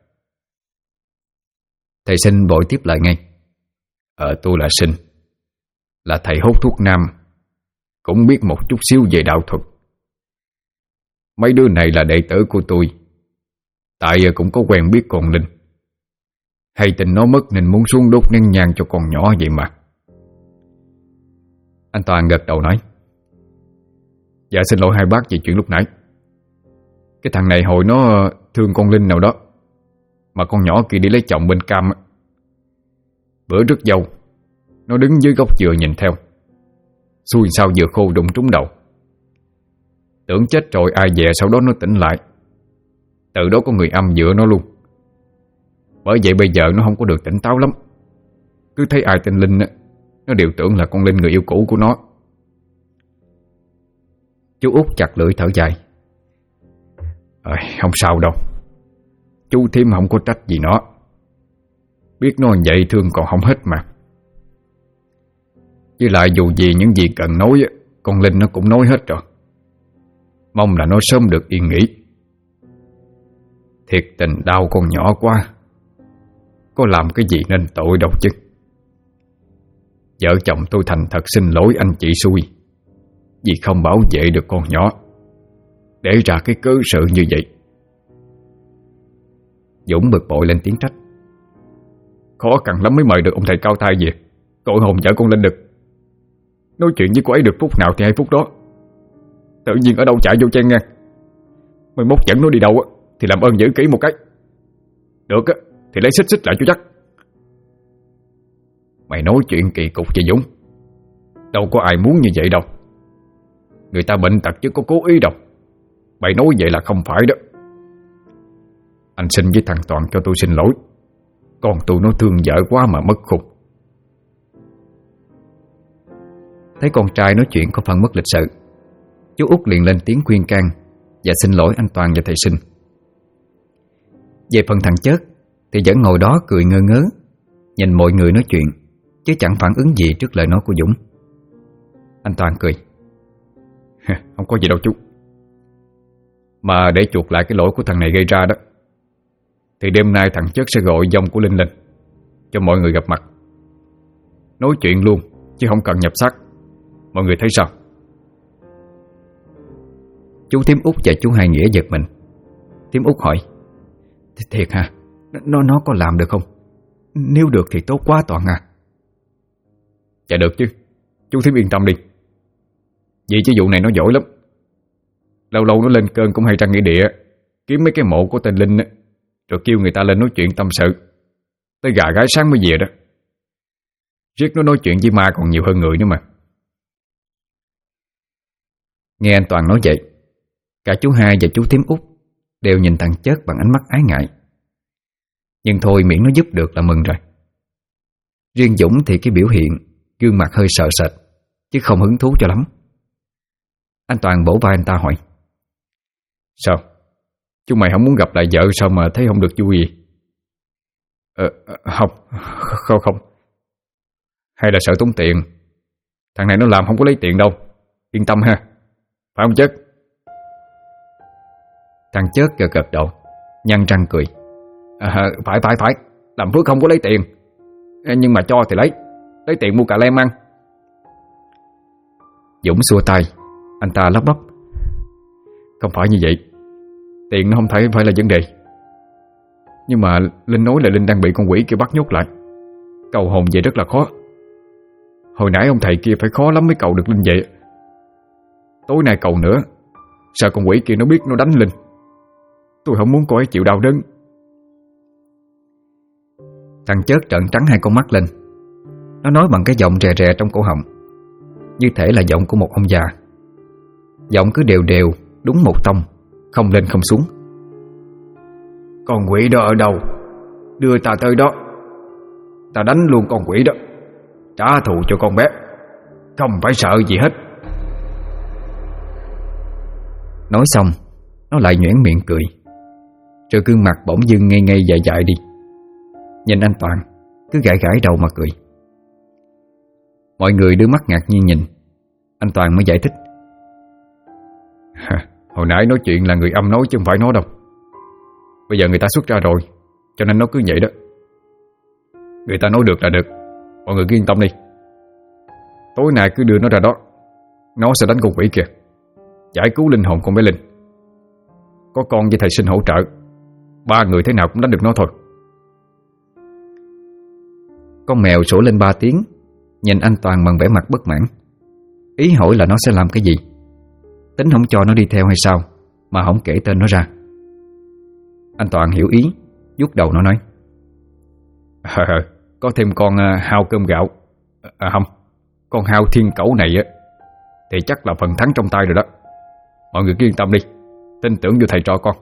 Thầy Sinh vội tiếp lại ngay: Tôi là Sinh, là thầy hút thuốc nam, cũng biết một chút xíu về đạo thuật. Mấy đứa này là đệ tử của tôi, tại cũng có quen biết con Linh. Hay tin nó mất nên muốn xuống đốt nén nhang cho con nhỏ vậy mà. Anh Toàn gật đầu nói: Dạ xin lỗi hai bác về chuyện lúc nãy. Cái thằng này hồi nó thương con Linh nào đó, mà con nhỏ kia đi lấy chồng bên Cam. Bữa rước dâu, nó đứng dưới gốc dừa nhìn theo, xui sao dừa khô đụng trúng đầu. Tưởng chết rồi ai dè, sau đó nó tỉnh lại. Từ đó có người âm dựa nó luôn. Bởi vậy bây giờ nó không có được tỉnh táo lắm. Cứ thấy ai tên Linh nó đều tưởng là con Linh người yêu cũ của nó. Chú Út chặt lưỡi thở dài: Không sao đâu, chú Thiêm không có trách gì nó. Biết nó vậy thương còn không hết mà. Với lại dù gì những gì cần nói, con Linh nó cũng nói hết rồi. Mong là nó sớm được yên nghỉ. Thiệt tình đau con nhỏ quá, có làm cái gì nên tội đâu chứ. Vợ chồng tôi thành thật xin lỗi anh chị xui, vì không bảo vệ được con nhỏ, để ra cái cớ sự như vậy. Dũng bực bội lên tiếng trách: Khó khăn lắm mới mời được ông thầy cao tay về, gọi hồn vợ con Linh được. Nói chuyện với cô ấy được phút nào thì 2 phút đó, tự nhiên ở đâu chạy vô chen ngang. Mai mốt dẫn nó đi đâu thì làm ơn giữ kỹ một cái. Được thì lấy xích lại cho chắc. Mày nói chuyện kỳ cục vậy Dũng, đâu có ai muốn như vậy đâu. Người ta bệnh tật chứ có cố ý đâu. Mày nói vậy là không phải đó. Anh xin với thằng Toàn cho tôi xin lỗi. Con tôi nó thương vợ quá mà mất khùng. Thấy con trai nói chuyện có phần mất lịch sự, chú Út liền lên tiếng khuyên can và xin lỗi anh Toàn và thầy Sinh. Về phần thằng Chớt thì vẫn ngồi đó cười ngơ ngớ, nhìn mọi người nói chuyện, chứ chẳng phản ứng gì trước lời nói của Dũng. Anh Toàn cười: Không có gì đâu chú. Mà để chuộc lại cái lỗi của thằng này gây ra đó, thì đêm nay thằng Chớt sẽ gọi dông của Linh lên cho mọi người gặp mặt, nói chuyện luôn chứ không cần nhập xác. Mọi người thấy sao? Chú Thím Út và chú Hai Nghĩa giật mình. Thím Út hỏi: Thiệt hả? Nó có làm được không? Nếu được thì tốt quá Toàn à. Dạ được chứ, chú Thím yên tâm đi. Vì chứ vụ này nó giỏi lắm. Lâu lâu nó lên cơn cũng hay ra nghĩa địa, kiếm mấy cái mộ của tên Linh á, rồi kêu người ta lên nói chuyện tâm sự, tới gà gái sáng mới về đó. Riết nó nói chuyện với ma còn nhiều hơn người nữa mà. Nghe anh Toàn nói vậy, cả chú Hai và chú Tím Út đều nhìn thằng Chớt bằng ánh mắt ái ngại. Nhưng thôi, miễn nó giúp được là mừng rồi. Riêng Dũng thì cái biểu hiện, gương mặt hơi sợ sệt, chứ không hứng thú cho lắm. Anh Toàn bổ vai anh ta hỏi: Sao? Chúng mày không muốn gặp lại vợ sao mà thấy không được vui gì? Không. Hay là sợ tốn tiền? Thằng này nó làm không có lấy tiền đâu. Yên tâm ha. Phải không Chớt? Thằng Chớt gật đầu, nhăn răng cười: Phải. Làm phước không có lấy tiền, nhưng mà cho thì lấy tiền mua cà lem ăn. Dũng xua tay. Anh ta lắp bắp: Không phải như vậy. Tiền nó không phải là vấn đề. Nhưng mà Linh nói là Linh đang bị con quỷ kia bắt nhốt lại. Cầu hồn về rất là khó. Hồi nãy ông thầy kia phải khó lắm mới cầu được Linh về. Tối nay cầu nữa, sợ con quỷ kia nó biết nó đánh Linh. Tôi không muốn cô ấy chịu đau đớn. Thằng Chớt trợn trắng hai con mắt lên. Nó nói bằng cái giọng rè rè trong cổ họng, như thể là giọng của một ông già. Giọng cứ đều đều, đúng một tông, không lên không xuống. Con quỷ đó ở đâu? Đưa ta tới đó. Ta đánh luôn con quỷ đó, trả thù cho con bé. Không phải sợ gì hết. Nói xong, nó lại nhoẻn miệng cười, rồi gương mặt bỗng dưng ngây ngây dại dại đi. Nhìn anh Toàn, cứ gãi gãi đầu mà cười. Mọi người đưa mắt ngạc nhiên nhìn. Anh Toàn mới giải thích: Hồi nãy nói chuyện là người âm nói chứ không phải nó đâu. Bây giờ người ta xuất ra rồi, cho nên nó cứ vậy đó. Người ta nói được là được. Mọi người cứ yên tâm đi. Tối nay cứ đưa nó ra đó. Nó sẽ đánh con quỷ kìa, giải cứu linh hồn con bé Linh. Có con với thầy Sinh hỗ trợ, 3 người thế nào cũng đánh được nó thôi. Con mèo sủa lên 3 tiếng, nhìn anh Toàn bằng vẻ mặt bất mãn. Ý hỏi là nó sẽ làm cái gì. Tính không cho nó đi theo hay sao mà không kể tên nó ra. Anh Toàn hiểu ý, vuốt đầu nó nói: Có thêm con hao cơm gạo. Không, con hao thiên cẩu này á thì chắc là phần thắng trong tay rồi đó. Mọi người cứ yên tâm đi, tin tưởng vô thầy trò con.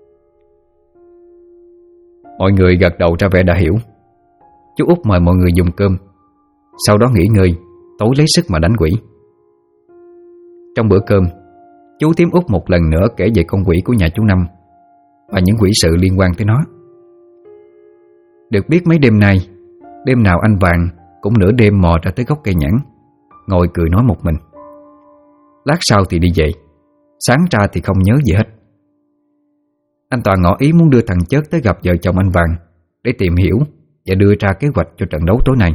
Mọi người gật đầu ra vẻ đã hiểu. Chú Út mời mọi người dùng cơm, sau đó nghỉ ngơi, tối lấy sức mà đánh quỷ. Trong bữa cơm, chú Tím Út một lần nữa kể về con quỷ của nhà chú Năm và những quỷ sự liên quan tới nó. Được biết mấy đêm nay, đêm nào anh Vàng cũng nửa đêm mò ra tới gốc cây nhãn, ngồi cười nói một mình. Lát sau thì đi dậy, sáng ra thì không nhớ gì hết. Anh Toàn ngỏ ý muốn đưa thằng Chớt tới gặp vợ chồng anh Vàng để tìm hiểu và đưa ra kế hoạch cho trận đấu tối nay.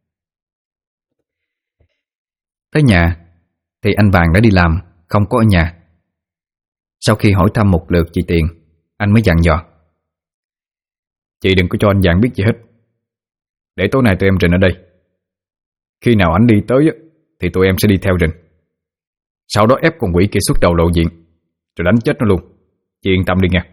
Tới nhà thì anh Vàng đã đi làm, không có ở nhà. Sau khi hỏi thăm một lượt chị Tiền, anh mới dặn dò: Chị đừng có cho anh Vàng biết gì hết. Để tối nay tụi em rình ở đây. Khi nào anh đi tới thì tụi em sẽ đi theo rình. Sau đó ép con quỷ kia xuất đầu lộ diện, rồi đánh chết nó luôn. Chị yên tâm đi nha.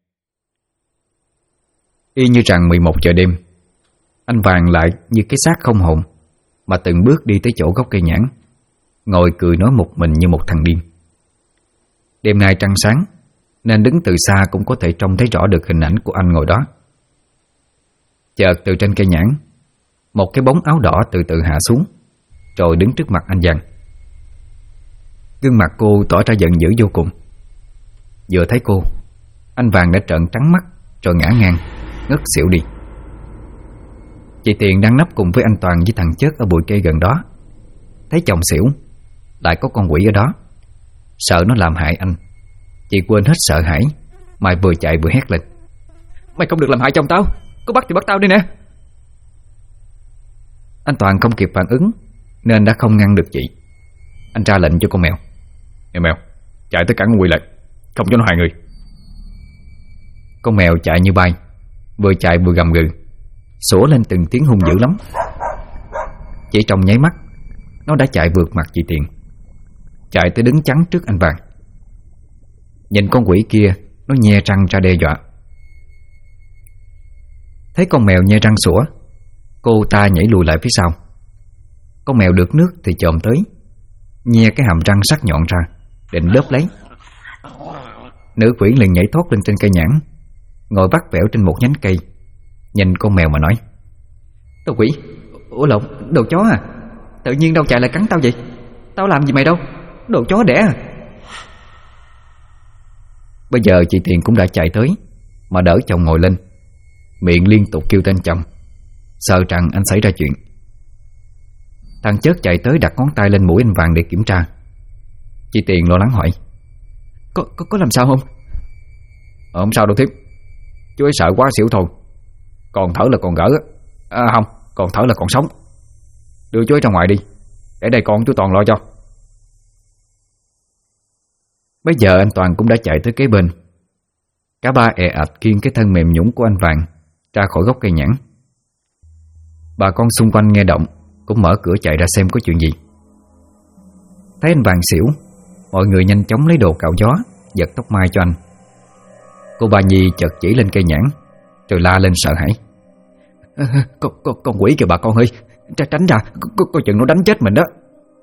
Y như rằng 11 giờ đêm, anh Vàng lại như cái xác không hồn mà từng bước đi tới chỗ gốc cây nhãn, ngồi cười nói một mình như một thằng điên. Đêm nay trăng sáng nên đứng từ xa cũng có thể trông thấy rõ được hình ảnh của anh ngồi đó. Chợt từ trên cây nhãn, một cái bóng áo đỏ từ từ hạ xuống, rồi đứng trước mặt anh Vàng. Gương mặt cô tỏ ra giận dữ vô cùng. Vừa thấy cô, anh Vàng đã trợn trắng mắt rồi ngã ngang, ngất xỉu đi. Chị Tiền đang nấp cùng với anh Toàn với thằng Chớt ở bụi cây gần đó, thấy chồng xỉu, lại có con quỷ ở đó, sợ nó làm hại anh. Chị quên hết sợ hãi mà vừa chạy vừa hét lên: Mày không được làm hại chồng tao, có bắt thì bắt tao đi nè. Anh Toàn không kịp phản ứng nên đã không ngăn được chị. Anh ra lệnh cho con mèo: Nè mèo, chạy tất cả con quỷ lại, không cho nó hại người. Con mèo chạy như bay, vừa chạy vừa gầm gừ, sủa lên từng tiếng hung dữ lắm. Chỉ trong nháy mắt, nó đã chạy vượt mặt chị Tiền. chạy tới đứng chắn trước anh Vàng. Nhìn con quỷ kia, nó nhe răng ra đe dọa. Thấy con mèo nhe răng sủa, cô ta nhảy lùi lại phía sau. Con mèo được nước thì chồm tới, nhe cái hàm răng sắc nhọn ra, định đớp lấy. Nữ quỷ liền nhảy thoát lên trên cây nhãn, ngồi vắt vẻo trên một nhánh cây, nhìn con mèo mà nói: Đồ quỷ, ủa lộn, đồ chó à? Tự nhiên đâu chạy lại cắn tao vậy? Tao làm gì mày đâu, đồ chó đẻ à? Bây giờ chị Tiền cũng đã chạy tới, mà đỡ chồng ngồi lên, miệng liên tục kêu tên chồng, sợ rằng anh xảy ra chuyện. Thằng Chớt chạy tới đặt ngón tay lên mũi anh Vàng để kiểm tra. Chị Tiền lo lắng hỏi: Có làm sao không? Không sao đâu thiếp, chú ấy sợ quá xỉu thôi. Còn thở là còn gỡ. Không, còn thở là còn sống. Đưa chú ấy ra ngoài đi, để đây con chú Toàn lo cho. Bây giờ anh Toàn cũng đã chạy tới kế bên. Cả ba è ạch khiêng cái thân mềm nhũn của anh Vàng ra khỏi gốc cây nhãn. Bà con xung quanh nghe động cũng mở cửa chạy ra xem có chuyện gì. Thấy anh Vàng xỉu, mọi người nhanh chóng lấy đồ cạo gió, giật tóc mai cho anh. Cô bà Nhi chợt chỉ lên cây nhãn, rồi la lên sợ hãi: Con quỷ kìa bà con ơi, tránh ra, coi chừng nó đánh chết mình đó.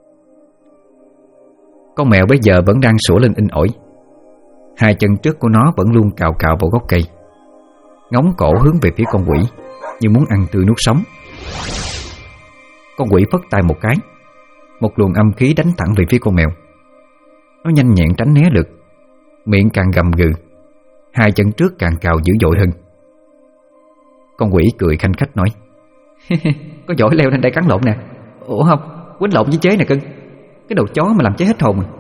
Con mèo bây giờ vẫn đang sủa lên inh ỏi. Hai chân trước của nó vẫn luôn cào cào vào gốc cây, ngóng cổ hướng về phía con quỷ, như muốn ăn tươi nuốt sống. Con quỷ phất tay một cái, một luồng âm khí đánh thẳng về phía con mèo. Nó nhanh nhẹn tránh né được, miệng càng gầm gừ, hai chân trước càng cào dữ dội hơn. Con quỷ cười khanh khách nói: Có giỏi leo lên đây cắn lộn nè. Ủa không, quýnh lộn với chế nè cưng. Cái đồ chó mà làm chế hết hồn mà.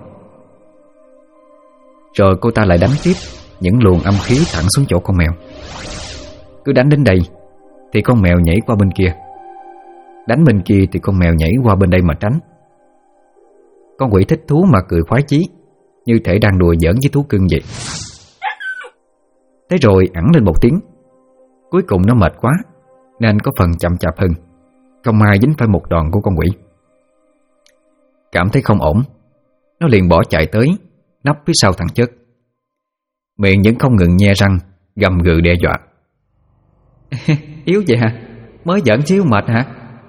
Rồi cô ta lại đánh tiếp những luồng âm khí thẳng xuống chỗ con mèo. Cứ đánh đến đây thì con mèo nhảy qua bên kia, đánh bên kia thì con mèo nhảy qua bên đây mà tránh. Con quỷ thích thú mà cười khoái chí, như thể đang đùa giỡn với thú cưng vậy. Thế rồi ẵn lên một tiếng. Cuối cùng nó mệt quá nên có phần chậm chạp hơn, không ai dính phải một đòn của con quỷ. Cảm thấy không ổn, nó liền bỏ chạy tới, nấp phía sau thằng Chớt. Miệng vẫn không ngừng nhe răng, gầm gừ đe dọa: Yếu vậy hả? Mới giỡn xíu mệt hả?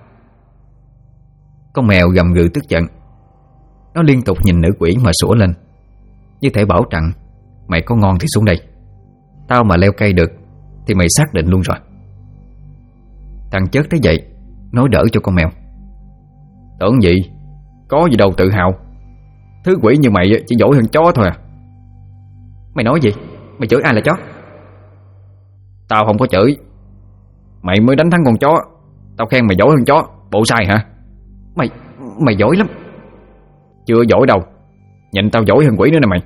Con mèo gầm gừ tức giận. Nó liên tục nhìn nữ quỷ mà sủa lên, như thể bảo rằng: Mày có ngon thì xuống đây, tao mà leo cây được thì mày xác định luôn rồi. Thằng Chớt thấy vậy, nói đỡ cho con mèo: Tưởng gì, có gì đâu tự hào. Thứ quỷ như mày chỉ giỏi hơn chó thôi à. Mày nói gì? Mày chửi ai là chó? Tao không có chửi. Mày mới đánh thắng con chó, tao khen mày giỏi hơn chó, bộ sai hả? Mày giỏi lắm. Chưa giỏi đâu, nhìn tao giỏi hơn quỷ nữa nè mày.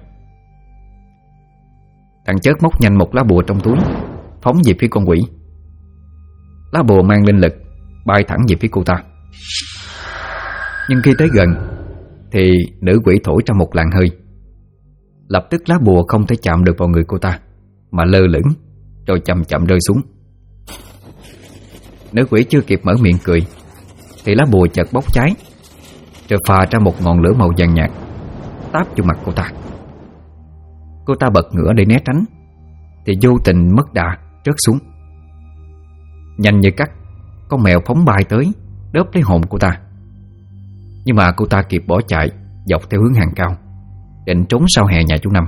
Thằng Chớt móc nhanh một lá bùa trong túi, phóng về phía con quỷ. Lá bùa mang linh lực, bay thẳng về phía cô ta. Nhưng khi tới gần thì nữ quỷ thổi ra một làn hơi. Lập tức lá bùa không thể chạm được vào người cô ta, mà lơ lửng rồi chậm chậm rơi xuống. Nữ quỷ chưa kịp mở miệng cười thì lá bùa chợt bốc cháy, rồi phà ra một ngọn lửa màu vàng nhạt, táp vô mặt cô ta. Cô ta bật ngửa để né tránh thì vô tình mất đà rớt xuống. Nhanh như cắt, con mèo phóng bay tới đớp lấy hồn cô ta. Nhưng mà cô ta kịp bỏ chạy dọc theo hướng hàng cao, định trốn sau hè nhà chú Năm.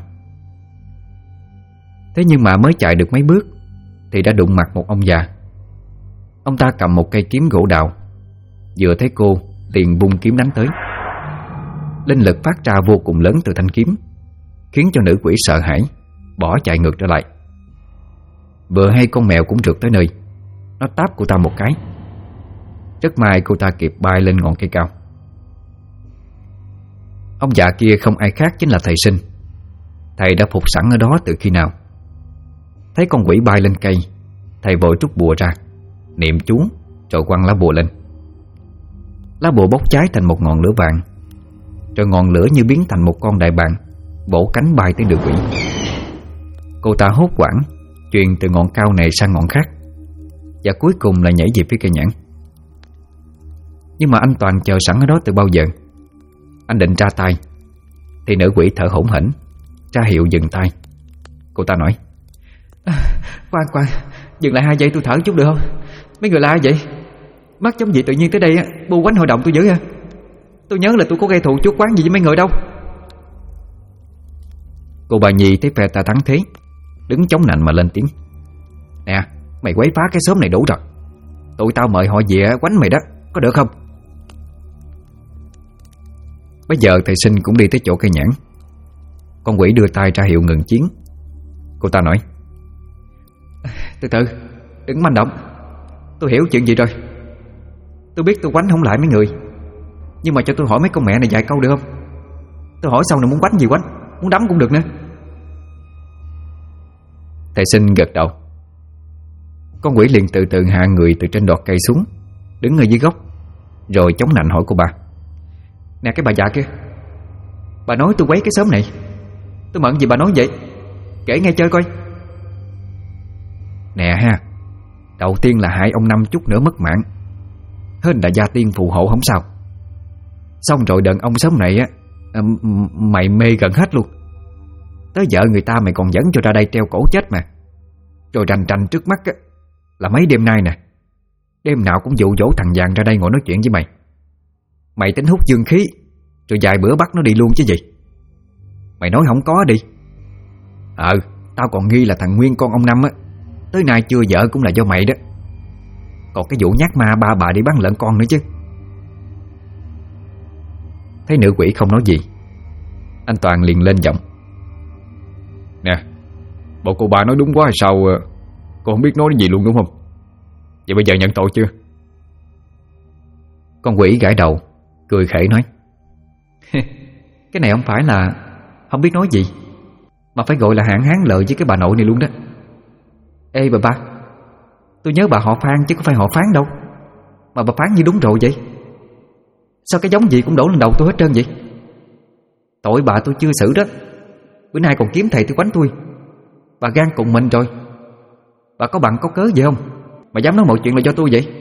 Thế nhưng mà mới chạy được mấy bước thì đã đụng mặt một ông già. Ông ta cầm một cây kiếm gỗ đào, vừa thấy cô liền vung kiếm đánh tới. Linh lực phát ra vô cùng lớn từ thanh kiếm, khiến cho nữ quỷ sợ hãi, bỏ chạy ngược trở lại. Vừa hay con mèo cũng trượt tới nơi, nó táp cô ta một cái. Rất may cô ta kịp bay lên ngọn cây cao. Ông già kia không ai khác chính là thầy Sinh. Thầy đã phục sẵn ở đó từ khi nào. Thấy con quỷ bay lên cây, thầy vội trút bùa ra, niệm chú rồi quăng lá bùa lên. Lá bùa bốc cháy thành một ngọn lửa vàng, rồi ngọn lửa như biến thành một con đại bàng, vỗ cánh bay tới nữ quỷ. Cô ta hốt hoảng truyền từ ngọn cao này sang ngọn khác, và cuối cùng là nhảy về phía cây nhãn. Nhưng mà anh Toàn chờ sẵn ở đó từ bao giờ. Anh định ra tay, thì nữ quỷ thở hổn hển ra hiệu dừng tay. Cô ta nói: Khoan, dừng lại 2 giây tôi thở chút được không? Mấy người là ai vậy? Mắt giống gì tự nhiên tới đây bu quánh hội động tôi dữ ha. Tôi nhớ là tôi có gây thù chuốc quán gì với mấy người đâu. Cô bà Nhi thấy phe ta thắng thế, đứng chống nạnh mà lên tiếng: Nè, mày quấy phá cái xóm này đủ rồi. Tụi tao mời họ về quánh mày đó, có được không? Bây giờ thầy Sinh cũng đi tới chỗ cây nhãn. Con quỷ đưa tay ra hiệu ngừng chiến. Cô ta nói: Từ từ, đừng manh động. Tôi hiểu chuyện gì rồi. Tôi biết tôi quánh không lại mấy người, nhưng mà cho tôi hỏi mấy con mẹ này vài câu được không? Tôi hỏi xong rồi muốn quánh gì quánh, muốn đấm cũng được nữa. Thầy Sinh gật đầu. Con quỷ liền từ từ hạ người từ trên đọt cây xuống, đứng ở dưới gốc, rồi chống nạnh hỏi cô bà: Nè cái bà già kia, bà nói tôi quấy cái xóm này, tôi mận gì bà nói vậy? Kể nghe chơi coi. Nè ha, đầu tiên là hại ông Năm chút nữa mất mạng, hên đại gia tiên phù hộ không sao. Xong rồi đàn ông xóm này mày mê gần hết luôn. Tới vợ người ta mày còn dẫn cho ra đây treo cổ chết mà. Rồi rành trước mắt là mấy đêm nay nè, đêm nào cũng dụ dỗ thằng vàng ra đây ngồi nói chuyện với mày. Mày tính hút dương khí, rồi vài bữa bắt nó đi luôn chứ gì. Mày nói không có đi. Tao còn nghi là thằng Nguyên con ông Năm tới nay chưa vợ cũng là do mày đó. Còn cái vụ nhát ma ba bà đi bắn lợn con nữa chứ. Thấy nữ quỷ không nói gì, anh Toàn liền lên giọng: Nè, bộ cô bà nói đúng quá hay sao? Cô không biết nói gì luôn đúng không? Vậy bây giờ nhận tội chưa? Con quỷ gãi đầu, cười khẩy nói: Cái này không phải là không biết nói gì, mà phải gọi là hạn hán lợi với cái bà nội này luôn đó. Ê bà ba, tôi nhớ bà họ Phan chứ có phải họ Phán đâu, mà bà phán như đúng rồi vậy. Sao cái giống gì cũng đổ lên đầu tôi hết trơn vậy? Tội bà tôi chưa xử đó, bữa nay còn kiếm thầy tôi quánh tôi. Bà gan cùng mình rồi. Bà có bằng có cớ gì không mà dám nói mọi chuyện là do tôi vậy?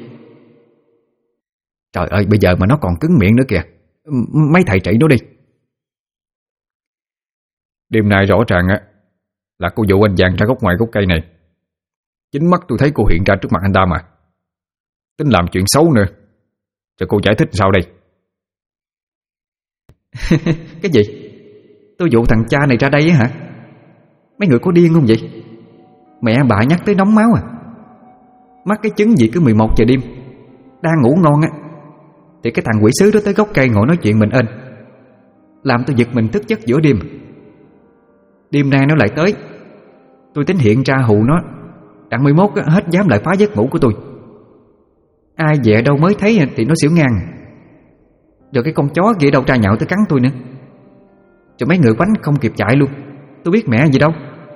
Trời ơi, bây giờ mà nó còn cứng miệng nữa kìa. Mấy thầy trị nó đi. Đêm nay rõ ràng là cô dụ anh vàng ra gốc ngoài gốc cây này. Chính mắt tôi thấy cô hiện ra trước mặt anh ta mà. Tính làm chuyện xấu nữa. Cho cô giải thích sao đây? Cái gì? Tôi dụ thằng cha này ra đây á hả? Mấy người có điên không vậy? Mẹ bà nhắc tới nóng máu à? Mắc cái chứng gì cứ 11 giờ đêm đang ngủ ngon thì cái thằng quỷ sứ đó tới gốc cây ngồi nói chuyện mình ên, làm tôi giật mình thức giấc giữa đêm. Đêm nay nó lại tới, tôi tính hiện ra hù nó, đặng 11 hết dám lại phá giấc ngủ của tôi. Ai về đâu mới thấy thì nó xỉu ngang. Rồi cái con chó kia đâu tra nhạo tới cắn tôi nữa. Rồi mấy người quánh không kịp chạy luôn. Tôi biết mẹ gì đâu.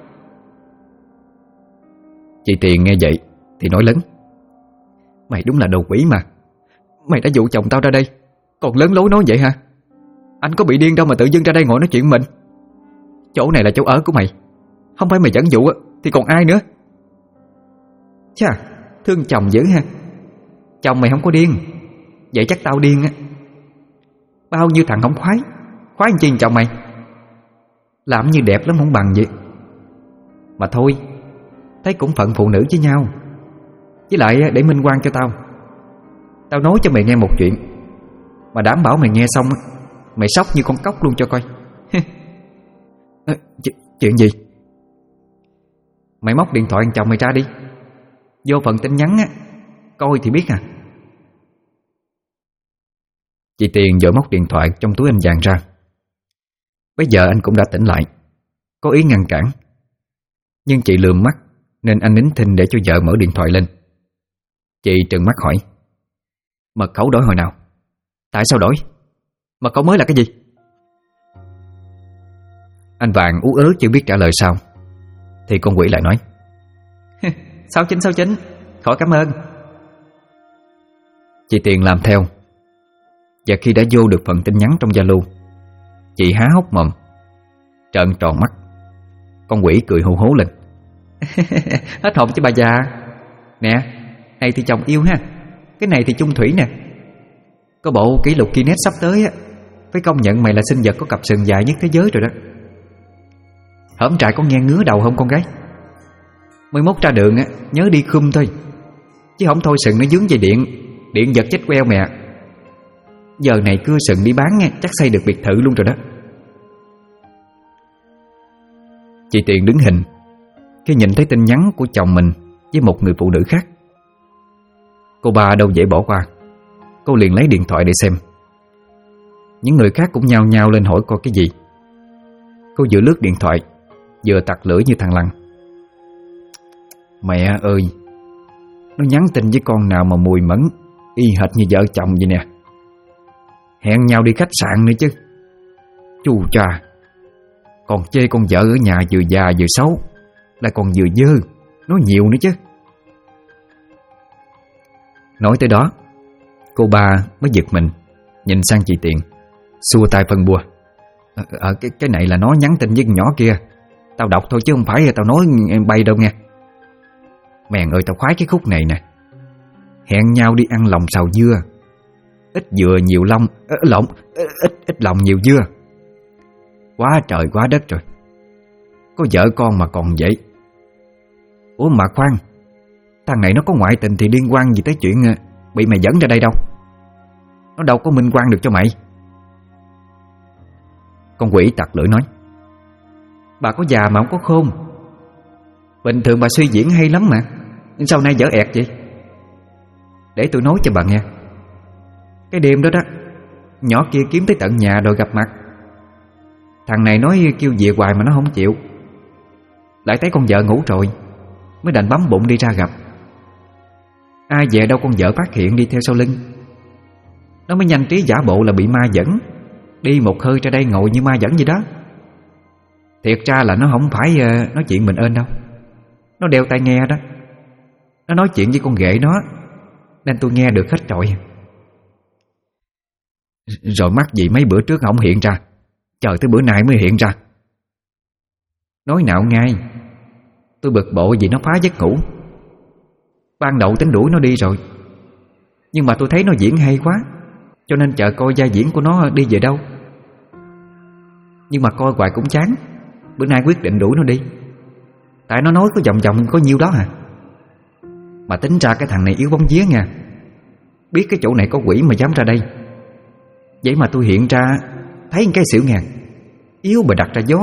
Chị Tiền nghe vậy thì nói lớn: Mày đúng là đồ quỷ mà. Mày đã dụ chồng tao ra đây, còn lớn lối nói vậy hả? Anh có bị điên đâu mà tự dưng ra đây ngồi nói chuyện mình. Chỗ này là chỗ ở của mày, không phải mày dẫn dụ thì còn ai nữa? Chà, thương chồng dữ ha. Chồng mày không có điên, vậy chắc tao điên á. Bao nhiêu thằng không khoái anh chi chồng mày. Làm như đẹp lắm không bằng vậy. Mà thôi, thấy cũng phận phụ nữ với nhau. Với lại để minh oan cho tao nói cho mày nghe một chuyện, mà đảm bảo mày nghe xong mày sốc như con cóc luôn cho coi. Chuyện gì? Mày móc điện thoại chồng mày ra đi, vô phần tin nhắn coi thì biết à. Chị Tiền vội móc điện thoại trong túi anh vàng ra. Bây giờ anh cũng đã tỉnh lại, có ý ngăn cản, nhưng chị lườm mắt nên anh nín thinh để cho vợ mở điện thoại lên. Chị trừng mắt hỏi: Mật khẩu đổi hồi nào? Tại sao đổi? Mật khẩu mới là cái gì? Anh Vàng ú ớ chưa biết trả lời sao, thì con quỷ lại nói: 6969, khỏi cảm ơn. Chị Tiền làm theo, và khi đã vô được phần tin nhắn trong Zalo, chị há hốc mồm, trợn tròn mắt. Con quỷ cười hù hố lên: Hết hồn chứ bà già. Nè, này thì chồng yêu ha, cái này thì chung thủy nè. Có bộ kỷ lục Guinness sắp tới Phải công nhận mày là sinh vật có cặp sừng dài nhất thế giới rồi đó. Hổm trại có nghe ngứa đầu không con gái? Mới mốt ra đường á, nhớ đi khum thôi, chứ không thôi sừng nó dướng dây điện, điện giật chết queo mẹ. Giờ này cưa sừng đi bán nha, chắc xây được biệt thự luôn rồi đó. Chị Tiền đứng hình khi nhìn thấy tin nhắn của chồng mình với một người phụ nữ khác. Cô ba đâu dễ bỏ qua. Cô liền lấy điện thoại để xem. Những người khác cũng nhao nhao lên hỏi coi cái gì. Cô vừa lướt điện thoại vừa tặc lưỡi như thằng Lăng. Mẹ ơi, nó nhắn tin với con nào mà mùi mẫn y hệt như vợ chồng vậy nè. Hẹn nhau đi khách sạn nữa chứ. Chu cha, còn chê con vợ ở nhà vừa già vừa xấu, lại còn vừa dơ, nói nhiều nữa chứ. Nói tới đó, cô ba mới giật mình, nhìn sang chị Tiền, xua tay phân bua. Cái này là nó nhắn tin với con nhỏ kia. Tao đọc thôi chứ không phải tao nói em bay đâu nghe. Mèn ơi, tao khoái cái khúc này nè. Hẹn nhau đi ăn lòng xào dưa, ít dừa nhiều lòng, ít lòng nhiều dưa. Quá trời quá đất rồi. Có vợ con mà còn vậy. Ủa mà khoan, thằng này nó có ngoại tình thì liên quan gì tới chuyện bị mày dẫn ra đây đâu? Nó đâu có minh quan được cho mày. Con quỷ tặc lưỡi nói. Bà có già mà không có khôn. Bình thường bà suy diễn hay lắm mà, nhưng sau nay dở ẹt vậy. Để tôi nói cho bà nghe. Cái đêm đó đó, nhỏ kia kiếm tới tận nhà rồi gặp mặt. Thằng này nói kêu về hoài mà nó không chịu. Lại thấy con vợ ngủ rồi, mới đành bấm bụng đi ra gặp. Ai về đâu con vợ phát hiện đi theo sau lưng. Nó mới nhanh trí giả bộ là bị ma dẫn, đi một hơi ra đây ngồi như ma dẫn vậy đó. Thiệt ra là nó không phải nói chuyện mình ên đâu. Nó đeo tai nghe đó. Nó nói chuyện với con ghệ nó, nên tôi nghe được hết trọi. Rồi mắc gì mấy bữa trước không hiện ra, chờ tới bữa nay mới hiện ra. Nói nào ngay, tôi bực bội vì nó phá giấc ngủ. Ban đầu tính đuổi nó đi rồi, nhưng mà tôi thấy nó diễn hay quá, cho nên chờ coi vai diễn của nó đi về đâu. Nhưng mà coi hoài cũng chán. Bữa nay quyết định đuổi nó đi. Tại nó nói có vòng vòng có nhiêu đó hả. Mà tính ra cái thằng này yếu bóng vía nha. Biết cái chỗ này có quỷ mà dám ra đây. Vậy mà tôi hiện ra thấy cái xỉu ngàn, yếu mà đặt ra gió.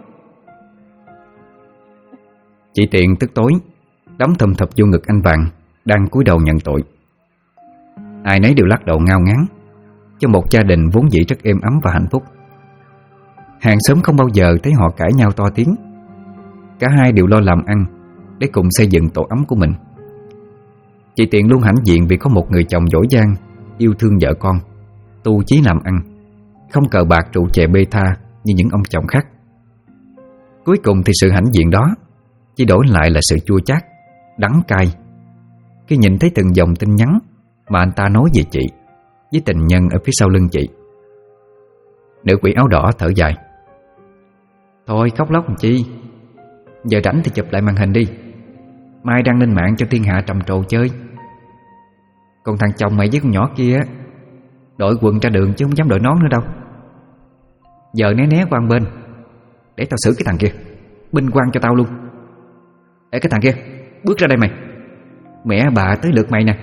Chị Tiền tức tối đấm thầm thập vô ngực anh Vàng đang cúi đầu nhận tội. Ai nấy đều lắc đầu ngao ngán cho một gia đình vốn dĩ rất êm ấm và hạnh phúc. Hàng xóm không bao giờ thấy họ cãi nhau to tiếng. Cả hai đều lo làm ăn để cùng xây dựng tổ ấm của mình. Chị Tiền luôn hãnh diện vì có một người chồng giỏi giang, yêu thương vợ con, tu chí làm ăn, không cờ bạc rượu chè bê tha như những ông chồng khác. Cuối cùng thì sự hãnh diện đó chỉ đổi lại là sự chua chát, đắng cay khi nhìn thấy từng dòng tin nhắn mà anh ta nói về chị với tình nhân ở phía sau lưng chị. Nữ quỷ áo đỏ thở dài. Thôi khóc lóc làm chi, giờ rảnh thì chụp lại màn hình đi, mai đăng lên mạng cho thiên hạ trầm trồ chơi. Còn thằng chồng mày với con nhỏ kia đội quần ra đường chứ không dám đội nón nữa đâu. Giờ né né qua một bên để tao xử cái thằng kia, binh quan cho tao luôn. Ê cái thằng kia, bước ra đây mày. Mẹ bà tới lượt mày nè.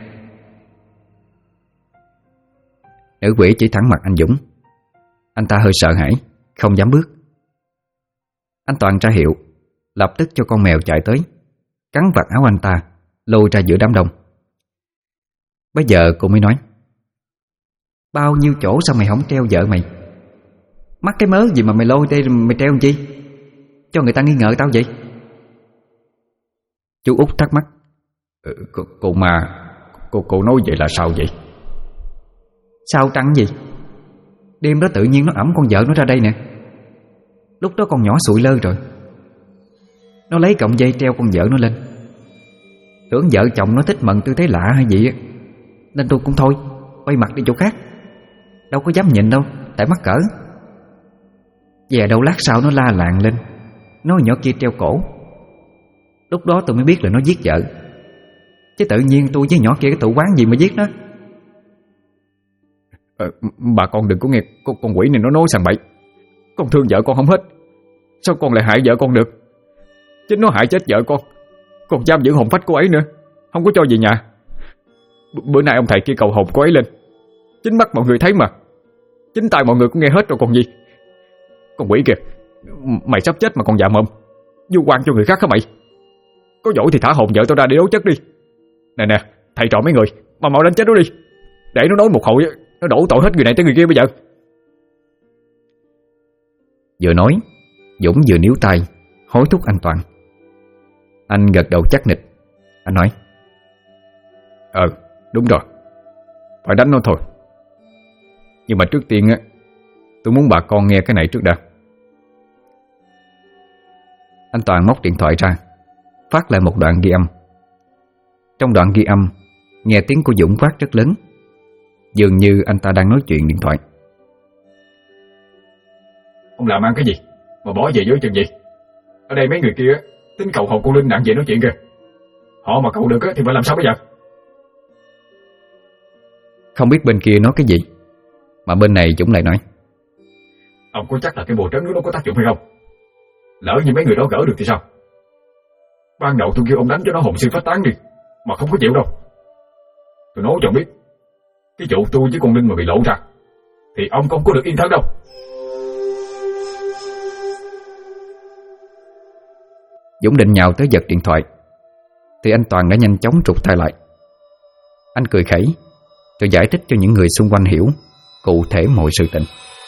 Nữ quỷ chỉ thẳng mặt anh Dũng. Anh ta hơi sợ hãi, không dám bước. Anh Toàn ra hiệu, lập tức cho con mèo chạy tới, cắn vạt áo anh ta, lôi ra giữa đám đông. Bây giờ cô mới nói. Bao nhiêu chỗ sao mày không treo vợ mày? Mắc cái mớ gì mà mày lôi đây mày treo làm chi? Cho người ta nghi ngờ tao vậy? Chú Út thắc mắc. Cô mà cô nói vậy là sao vậy? Sao trăng gì? Đêm đó tự nhiên nó ẵm con vợ nó ra đây nè. Lúc đó con nhỏ sụi lơ rồi. Nó lấy cọng dây treo con vợ nó lên. Tưởng vợ chồng nó thích mận tư thế lạ hay gì á, nên tôi cũng thôi quay mặt đi chỗ khác. Đâu có dám nhìn đâu, tại mắc cỡ. Về đâu lát sau nó la làng lên, nói nhỏ kia treo cổ. Lúc đó tôi mới biết là nó giết vợ. Chứ tự nhiên tôi với nhỏ kia cái tụ quán gì mà giết nó. Bà con đừng có nghe con quỷ này nó nói sằng bậy. Con thương vợ con không hết, sao con lại hại vợ con được? Chính nó hại chết vợ con, còn giam giữ hồn phách cô ấy nữa, không có cho về nhà. Bữa nay ông thầy kia cầu hồn cô ấy lên, chính mắt mọi người thấy mà, chính tai mọi người cũng nghe hết rồi còn gì. Con quỷ kìa, mày sắp chết mà còn dạ mồm vu oan cho người khác hả mày? Có giỏi thì thả hồn vợ tao ra để đấu chất đi. Nè nè, thầy trò mấy người, mà mau đánh chết nó đi, để nó nói một hồi nó đổ tội hết người này tới người kia bây giờ. Vừa nói, Dũng vừa níu tay hối thúc anh Toàn. Anh gật đầu chắc nịch. Anh nói: Đúng rồi, phải đánh nó thôi. Nhưng mà trước tiên á, tôi muốn bà con nghe cái này trước đã. Anh Toàn móc điện thoại ra, phát lại một đoạn ghi âm. Trong đoạn ghi âm, nghe tiếng của Dũng quát rất lớn, dường như anh ta đang nói chuyện điện thoại. Ông làm ăn cái gì mà bỏ về dưới chừng gì? Ở đây mấy người kia tính cầu hồn cô Linh nặng về nói chuyện kìa. Họ mà cầu được thì phải làm sao bây giờ? Không biết bên kia nói cái gì, mà bên này Dũng lại nói: Ông có chắc là cái bùa trấn nó có tác dụng hay không? Lỡ như mấy người đó gỡ được thì sao? Ban đầu tôi kêu ông đánh cho nó hồn siêu phách tán đi, mà không có chịu đâu. Tôi nói cho ông biết, cái vụ tôi với con Linh mà bị lộ ra thì ông không có được yên thân đâu. Dũng định nhào tới giật điện thoại, thì anh Toàn đã nhanh chóng trục tay lại. Anh cười khẩy rồi giải thích cho những người xung quanh hiểu cụ thể mọi sự tình.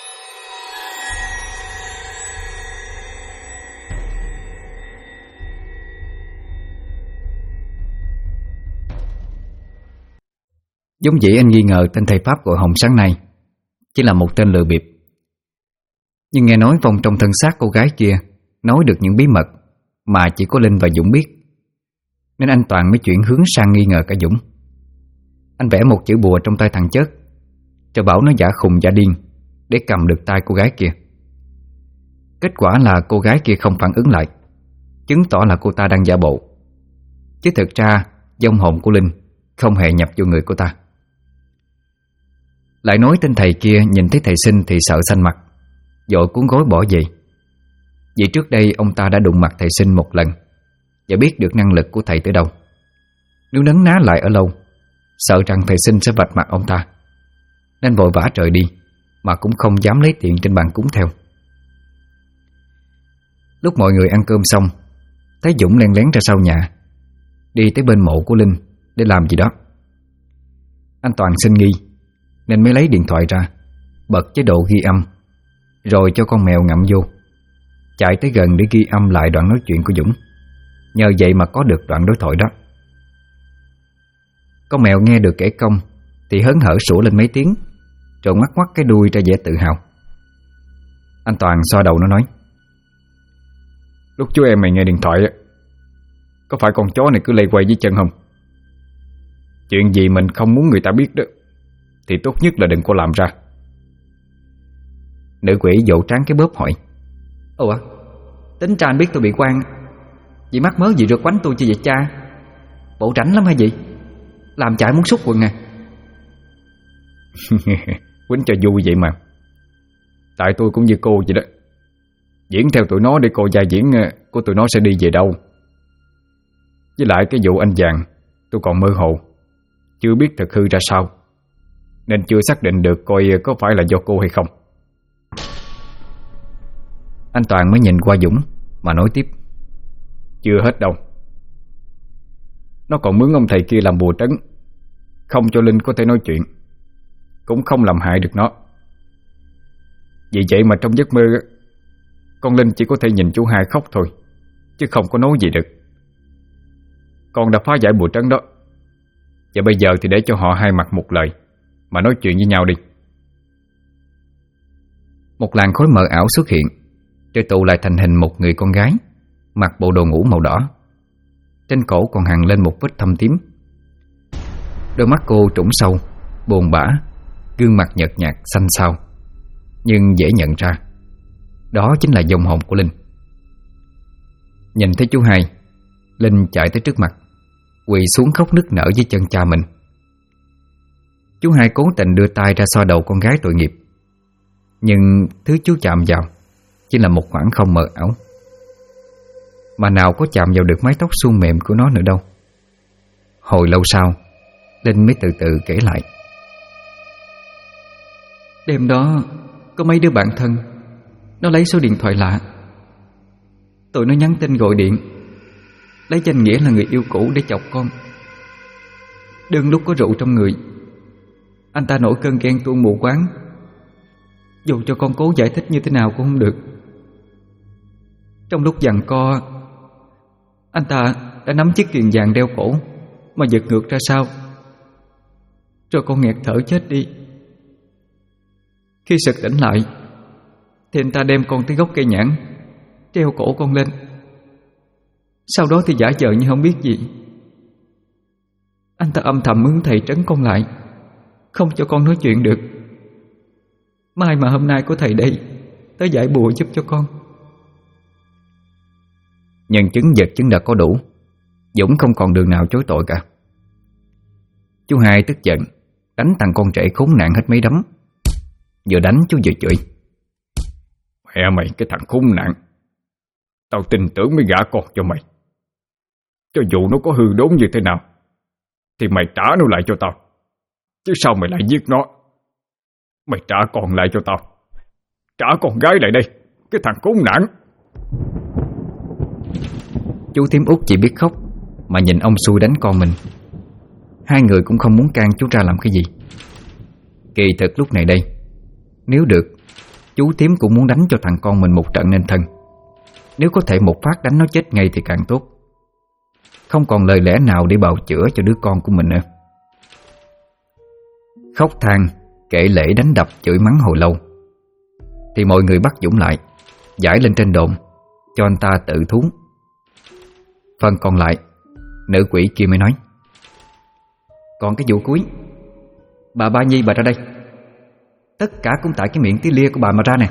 Giống dĩ anh nghi ngờ tên thầy Pháp gọi Hồng sáng nay chỉ là một tên lừa bịp. Nhưng nghe nói vong trong thân xác cô gái kia nói được những bí mật mà chỉ có Linh và Dũng biết, nên anh Toàn mới chuyển hướng sang nghi ngờ cả Dũng. Anh vẽ một chữ bùa trong tay thằng Chớt, cho bảo nó giả khùng giả điên để cầm được tay cô gái kia. Kết quả là cô gái kia không phản ứng lại, chứng tỏ là cô ta đang giả bộ, chứ thực ra vong hồn của Linh không hề nhập vô người cô ta. Lại nói tên thầy kia nhìn thấy thầy Sinh thì sợ xanh mặt, vội cuốn gối bỏ về. Vì trước đây ông ta đã đụng mặt thầy Sinh một lần và biết được năng lực của thầy tới đâu. Nếu nấn ná lại ở lâu, sợ rằng thầy Sinh sẽ vạch mặt ông ta, nên vội vã trời đi, mà cũng không dám lấy tiền trên bàn cúng theo. Lúc mọi người ăn cơm xong, thấy Dũng len lén ra sau nhà, đi tới bên mộ của Linh để làm gì đó. Anh Toàn sinh nghi nên mới lấy điện thoại ra, bật chế độ ghi âm, rồi cho con mèo ngậm vô, chạy tới gần để ghi âm lại đoạn nói chuyện của Dũng. Nhờ vậy mà có được đoạn đối thoại đó. Con mèo nghe được kể công thì hớn hở sủa lên mấy tiếng, rồi ngoắc ngoắc cái đuôi ra vẻ tự hào. Anh Toàn xoa đầu nó nói: Lúc chú em mày nghe điện thoại có phải con chó này cứ lây quay dưới chân không? Chuyện gì mình không muốn người ta biết đó thì tốt nhất là đừng có làm ra. Nữ quỷ vỗ trán cái bóp hỏi: Ủa, tính ra anh biết tôi bị quan, vì mắc mớ gì rồi quánh tôi chi vậy cha? Bộ rảnh lắm hay gì? Làm chạy muốn xúc quần à? Quýnh cho vui vậy mà. Tại tôi cũng như cô vậy đó, diễn theo tụi nó để coi vai diễn của tụi nó sẽ đi về đâu. Với lại cái vụ anh Vàng tôi còn mơ hồ, chưa biết thực hư ra sao, nên chưa xác định được coi có phải là do cô hay không. Anh Toàn mới nhìn qua Dũng mà nói tiếp: Chưa hết đâu. Nó còn mướn ông thầy kia làm bùa trấn, không cho Linh có thể nói chuyện, cũng không làm hại được nó. Vì vậy mà trong giấc mơ con Linh chỉ có thể nhìn chú Hai khóc thôi, chứ không có nói gì được. Con đã phá giải bùa trấn đó, và bây giờ thì để cho họ hai mặt một lời mà nói chuyện với nhau đi. Một làn khói mờ ảo xuất hiện, rồi tụ lại thành hình một người con gái mặc bộ đồ ngủ màu đỏ. Trên cổ còn hằn lên một vết thâm tím. Đôi mắt cô trũng sâu, buồn bã, gương mặt nhợt nhạt xanh xao, nhưng dễ nhận ra đó chính là vong hồn của Linh. Nhìn thấy chú Hai, Linh chạy tới trước mặt, quỳ xuống khóc nức nở dưới chân cha mình. Chú hai cố tình đưa tay ra xoa đầu con gái tội nghiệp, nhưng thứ chú chạm vào chỉ là một khoảng không mờ ảo, mà nào có chạm vào được mái tóc suôn mềm của nó nữa đâu. Hồi lâu sau, Linh mới từ từ kể lại. Đêm đó có mấy đứa bạn thân nó lấy số điện thoại lạ. Tụi nó nhắn tin gọi điện, lấy danh nghĩa là người yêu cũ để chọc con. Đương lúc có rượu trong người, anh ta nổi cơn ghen tuông mù quáng. Dù cho con cố giải thích như thế nào cũng không được. Trong lúc giằng co, anh ta đã nắm chiếc kiềng vàng đeo cổ mà giật ngược ra sau, rồi con nghẹt thở chết đi. Khi sực tỉnh lại thì anh ta đem con tới gốc cây nhãn, treo cổ con lên. Sau đó thì giả vờ như không biết gì. Anh ta âm thầm mướn thầy trấn con lại, không cho con nói chuyện được. Mai mà hôm nay có thầy đây tới giải bùa giúp cho con. Nhân chứng vật chứng đã có đủ, Dũng không còn đường nào chối tội cả. Chú hai tức giận đánh thằng con trẻ khốn nạn hết mấy đấm. Vừa đánh chú vừa chửi. Mẹ mày cái thằng khốn nạn, tao tin tưởng mới gả con cho mày. Cho dù nó có hư đốn như thế nào thì mày trả nó lại cho tao, chứ sao mày lại giết nó? Mày trả con lại cho tao, trả con gái lại đây, cái thằng khốn nạn. Chú thím út chỉ biết khóc mà nhìn ông xui đánh con mình. Hai người cũng không muốn can chú ra làm cái gì. Kỳ thực lúc này đây, nếu được, chú thím cũng muốn đánh cho thằng con mình một trận nên thân. Nếu có thể một phát đánh nó chết ngay thì càng tốt. Không còn lời lẽ nào để bào chữa cho đứa con của mình nữa. Khóc than, kể lể đánh đập chửi mắng hồi lâu thì mọi người bắt Dũng lại, giải lên trên đồn cho anh ta tự thú. Phần còn lại, nữ quỷ kia mới nói. Còn cái vụ cuối, bà Ba Nhi bà ra đây. Tất cả cũng tại cái miệng tí lia của bà mà ra nè.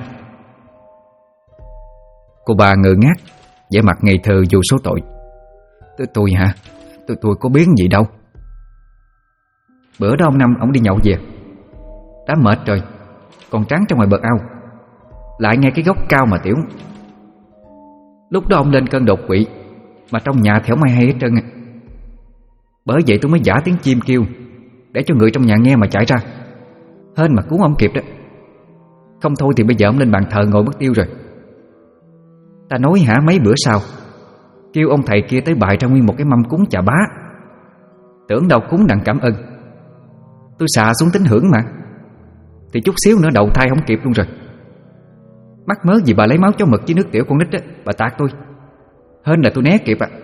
Cô bà ngơ ngác, vẻ mặt ngây thơ vô số tội. Tôi hả? Tôi có biết gì đâu. Bữa đó ông Năm ông đi nhậu về, đã mệt rồi, còn tráng trong ngoài bờ ao, lại nghe cái gốc cao mà tiểu. Lúc đó ông lên cơn đột quỵ, mà trong nhà thẻo may hay hết trơn. Bởi vậy tôi mới giả tiếng chim kêu để cho người trong nhà nghe mà chạy ra, hên mà cứu ông kịp đó. Không thôi thì bây giờ ông lên bàn thờ ngồi mất tiêu rồi. Ta nói hả, mấy bữa sau kêu ông thầy kia tới bày ra nguyên một cái mâm cúng chà bá. Tưởng đâu cúng đặng cảm ơn. Tôi xà xuống tính hưởng mà, thì chút xíu nữa đầu thai không kịp luôn rồi. Mắc mớ gì bà lấy máu chó mực với nước tiểu con nít á, bà tạt tôi. Hên là tôi né kịp ạ.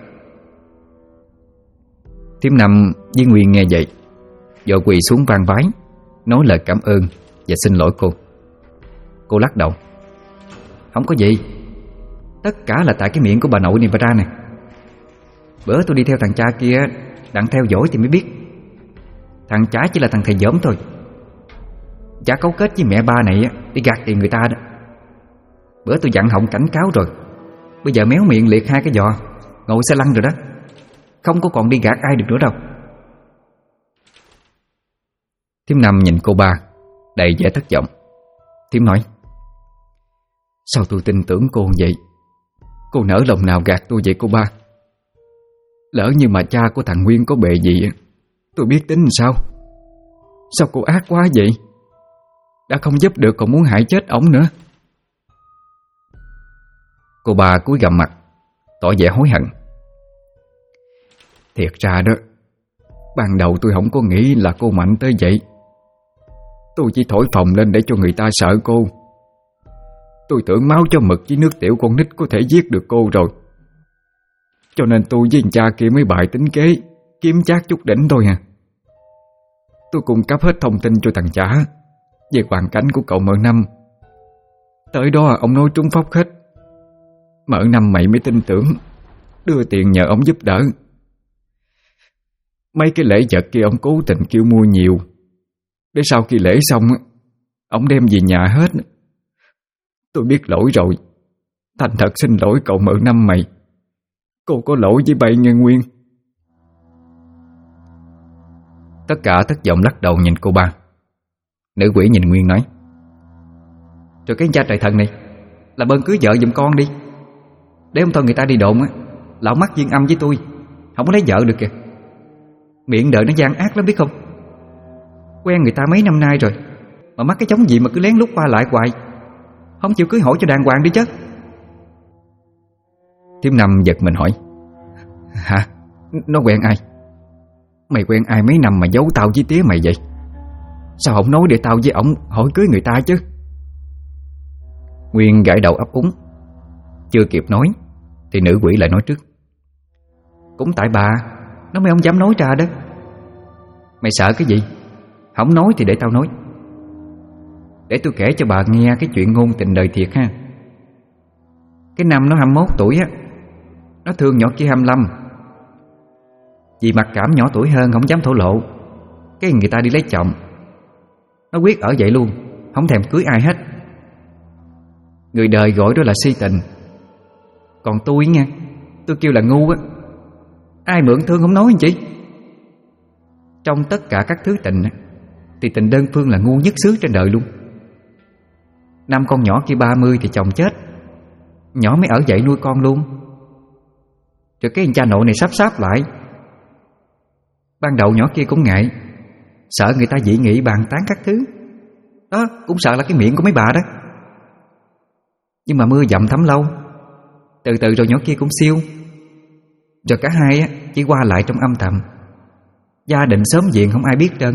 Thím Năm với Nguyên nghe vậy vội quỳ xuống van vái, nói lời cảm ơn và xin lỗi cô. Cô lắc đầu. Không có gì, tất cả là tại cái miệng của bà nội này bà ra nè. Bữa tôi đi theo thằng cha kia đặng theo dõi thì mới biết thằng chả chỉ là thằng thầy dởm thôi. Chả cấu kết với mẹ ba này đi gạt tiền người ta đó. Bữa tôi dặn họng cảnh cáo rồi, bây giờ méo miệng liệt hai cái giò, ngồi xe lăn rồi đó. Không có còn đi gạt ai được nữa đâu. Thím Năm nhìn cô ba đầy vẻ thất vọng. Thím nói. Sao tôi tin tưởng cô vậy? Cô nỡ lòng nào gạt tôi vậy cô ba? Lỡ như mà cha của thằng Nguyên có bề gì, tôi biết tính làm sao? Sao cô ác quá vậy? Đã không giúp được còn muốn hại chết ổng nữa. Cô ba cúi gằm mặt, tỏ vẻ hối hận. Thiệt ra đó, ban đầu tôi không có nghĩ là cô mạnh tới vậy. Tôi chỉ thổi phồng lên để cho người ta sợ cô. Tôi tưởng máu cho mực với nước tiểu con nít có thể giết được cô rồi. Cho nên tôi với anh cha kia mới bày tính kế kiếm chác chút đỉnh thôi à. Tôi cung cấp hết thông tin cho thằng chả về hoàn cảnh của cậu Mợ Năm. Tới đó ông nói trúng phóc hết. Mợ Năm mày mới tin tưởng, đưa tiền nhờ ông giúp đỡ. Mấy cái lễ vật kia ông cố tình kêu mua nhiều, để sau khi lễ xong ông đem về nhà hết. Tôi biết lỗi rồi, thành thật xin lỗi cậu Mợ Năm mày. Cô có lỗi với bay nghe Nguyên. Tất cả thất vọng lắc đầu nhìn cô ba. Nữ quỷ nhìn Nguyên nói: "Rồi cái cha trời thần này là bơn cưới vợ giùm con đi. Để ông thôi người ta đi đồn á là ông mắc duyên âm với tôi, không có lấy vợ được kìa. Miệng đời nó gian ác lắm biết không. Quen người ta mấy năm nay rồi mà mắc cái chống gì mà cứ lén lút qua lại hoài, không chịu cưới hỏi cho đàng hoàng đi chứ." Thím Năm giật mình hỏi: "Hả? Nó quen ai? Mày quen ai mấy năm mà giấu tao với tía mày vậy? Sao không nói để tao với ổng hỏi cưới người ta chứ?" Nguyên gãi đầu ấp úng. Chưa kịp nói thì nữ quỷ lại nói trước: "Cũng tại bà, nó mới không dám nói ra đó. Mày sợ cái gì? Không nói thì để tao nói. Để tôi kể cho bà nghe cái chuyện ngôn tình đời thiệt ha. Cái năm nó 21 tuổi á, nó thương nhỏ kia 25. Vì mặc cảm nhỏ tuổi hơn không dám thổ lộ, cái người ta đi lấy chồng. Nó quyết ở vậy luôn, không thèm cưới ai hết. Người đời gọi đó là si tình. Còn tôi nha, tôi kêu là ngu á. Ai mượn thương không nói anh chị. Trong tất cả các thứ tình thì tình đơn phương là ngu nhất xứ trên đời luôn. Năm con nhỏ kia 30 thì chồng chết, nhỏ mới ở dậy nuôi con luôn. Rồi cái anh cha nội này sắp lại. Ban đầu nhỏ kia cũng ngại, sợ người ta dị nghị bàn tán các thứ. Đó cũng sợ là cái miệng của mấy bà đó. Nhưng mà mưa dầm thấm lâu, từ từ rồi nhỏ kia cũng siêu. Rồi cả hai chỉ qua lại trong âm thầm, gia đình sớm diện không ai biết trơn.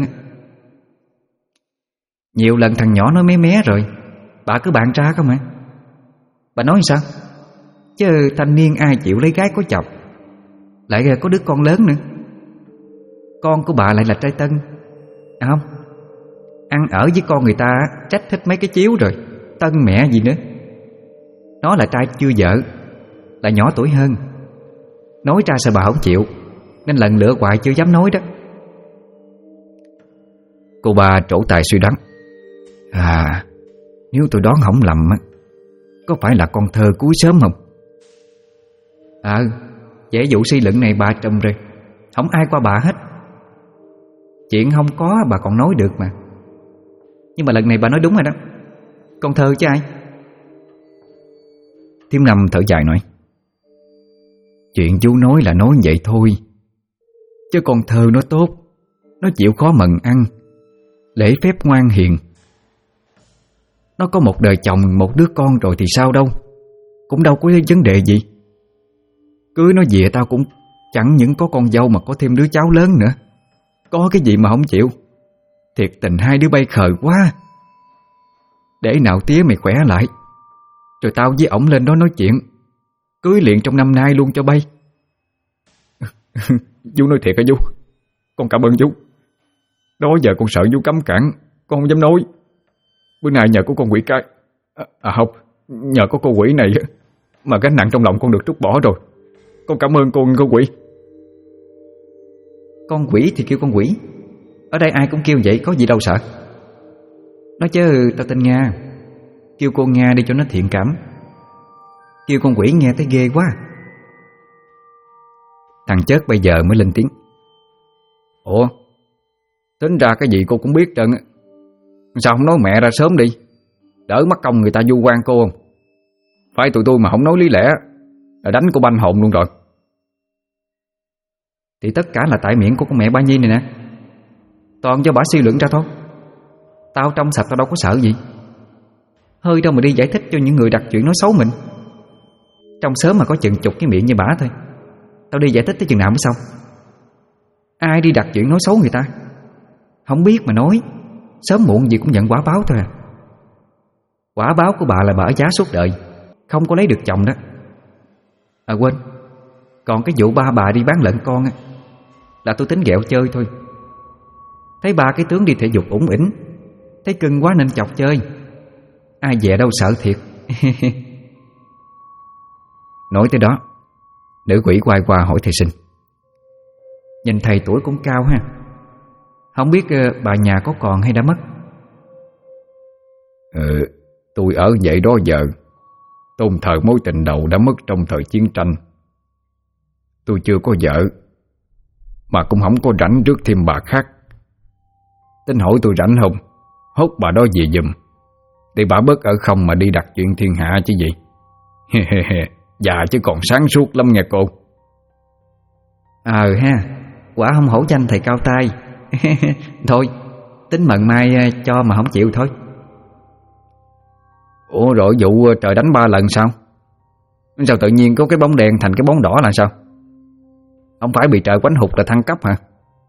Nhiều lần thằng nhỏ nói mé rồi, bà cứ bàn ra không hả? Bà nói sao? Chứ thanh niên ai chịu lấy gái có chồng, lại có đứa con lớn nữa. Con của bà lại là trai tân, không? Ăn ở với con người ta trách thích mấy cái chiếu rồi, tân mẹ gì nữa. Nó là trai chưa vợ, là nhỏ tuổi hơn. Nói ra sao bà không chịu, nên lần lựa hoài chưa dám nói đó. Cô ba trổ tài suy đoán: nếu tôi đoán không lầm á, có phải là con thơ cuối sớm không? Dễ vụ suy luận này bà trùm rồi, không ai qua bà hết. Chuyện không có bà còn nói được mà. Nhưng mà lần này bà nói đúng rồi đó, con thơ chứ ai. Thím Năm thở dài nói: "Chuyện chú nói là nói vậy thôi, chứ con thơ nó tốt, nó chịu khó mần ăn, lễ phép ngoan hiền. Nó có một đời chồng, một đứa con rồi thì sao đâu, cũng đâu có vấn đề gì. Cưới nó về tao cũng chẳng những có con dâu mà có thêm đứa cháu lớn nữa. Có cái gì mà không chịu. Thiệt tình hai đứa bay khờ quá. Để nào tía mày khỏe lại, rồi tao với ổng lên đó nói chuyện, cưới liền trong năm nay luôn cho bay." Chú nói thiệt hả chú? Con cảm ơn chú. Đó giờ con sợ chú cấm cản, con không dám nói. Bữa nay nhờ có con quỷ cái không, nhờ có cô quỷ này mà gánh nặng trong lòng con được trút bỏ rồi. Con cảm ơn cô quỷ. Con quỷ thì kêu con quỷ, ở đây ai cũng kêu vậy, có gì đâu sợ. Nói chứ tao tên Nga, kêu cô Nga đi cho nó thiện cảm. Kêu con quỷ nghe thấy ghê quá. Thằng Chớt bây giờ mới lên tiếng: "Ủa, tính ra cái gì cô cũng biết trơn á. Sao không nói mẹ ra sớm đi, đỡ mắc công người ta vu oan cô không? Phải tụi tôi mà không nói lý lẽ là đánh cô banh hồn luôn rồi." Thì tất cả là tại miệng của con mẹ Ba Nhi này nè, toàn do bả suy luận ra thôi. Tao trong sạch tao đâu có sợ gì. Hơi đâu mà đi giải thích cho những người đặt chuyện nói xấu mình. Trong sớm mà có chừng chục cái miệng như bả thôi, tao đi giải thích tới chừng nào mới xong. Ai đi đặt chuyện nói xấu người ta, không biết mà nói, sớm muộn gì cũng nhận quả báo thôi à. Quả báo của bà là bà ở giá suốt đời, không có lấy được chồng đó. Quên, còn cái vụ ba bà đi bán lợn con á, là tôi tính ghẹo chơi thôi. Thấy ba cái tướng đi thể dục ủng ỉnh, thấy cưng quá nên chọc chơi. Ai dè đâu sợ thiệt. Nói tới đó, nữ quỷ quay qua hỏi thầy Sinh: "Nhìn thầy tuổi cũng cao ha, không biết bà nhà có còn hay đã mất?" Tôi ở vậy đó giờ. Tôn thờ mối tình đầu đã mất trong thời chiến tranh. Tôi chưa có vợ, mà cũng không có rảnh rước thêm bà khác. Tính hỏi tôi rảnh không, Hốt bà đó về giùm, để bà bớt ở không mà đi đặt chuyện thiên hạ chứ gì. Già chứ còn sáng suốt lắm nghe cô. Ha, quả không hổ danh thầy cao tay. Thôi, tính mận mai cho mà không chịu thôi. Ủa rồi vụ trời đánh 3 lần sao? Sao tự nhiên có cái bóng đen thành cái bóng đỏ là sao? Không phải bị trời quánh hụt là thăng cấp hả?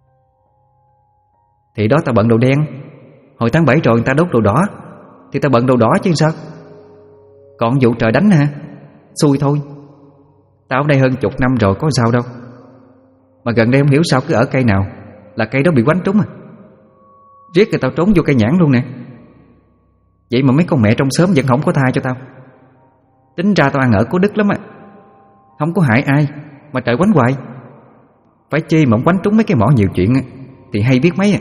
Thì đó tao bận đồ đen. Hồi tháng 7 rồi người ta đốt đồ đỏ, thì tao bận đồ đỏ chứ sao. Còn vụ trời đánh hả? Xui thôi. Tao ở đây hơn chục năm rồi có sao đâu. Mà gần đây không hiểu sao cứ ở cây nào là cây đó bị quánh trúng à. Riết rồi tao trốn vô cây nhãn luôn nè. Vậy mà mấy con mẹ trong xóm vẫn không có tha cho tao. Tính ra tao ăn ở có đức lắm á. Không có hại ai mà trời quánh hoài. Phải chi mà không quánh trúng mấy cái mỏ nhiều chuyện á, thì hay biết mấy à.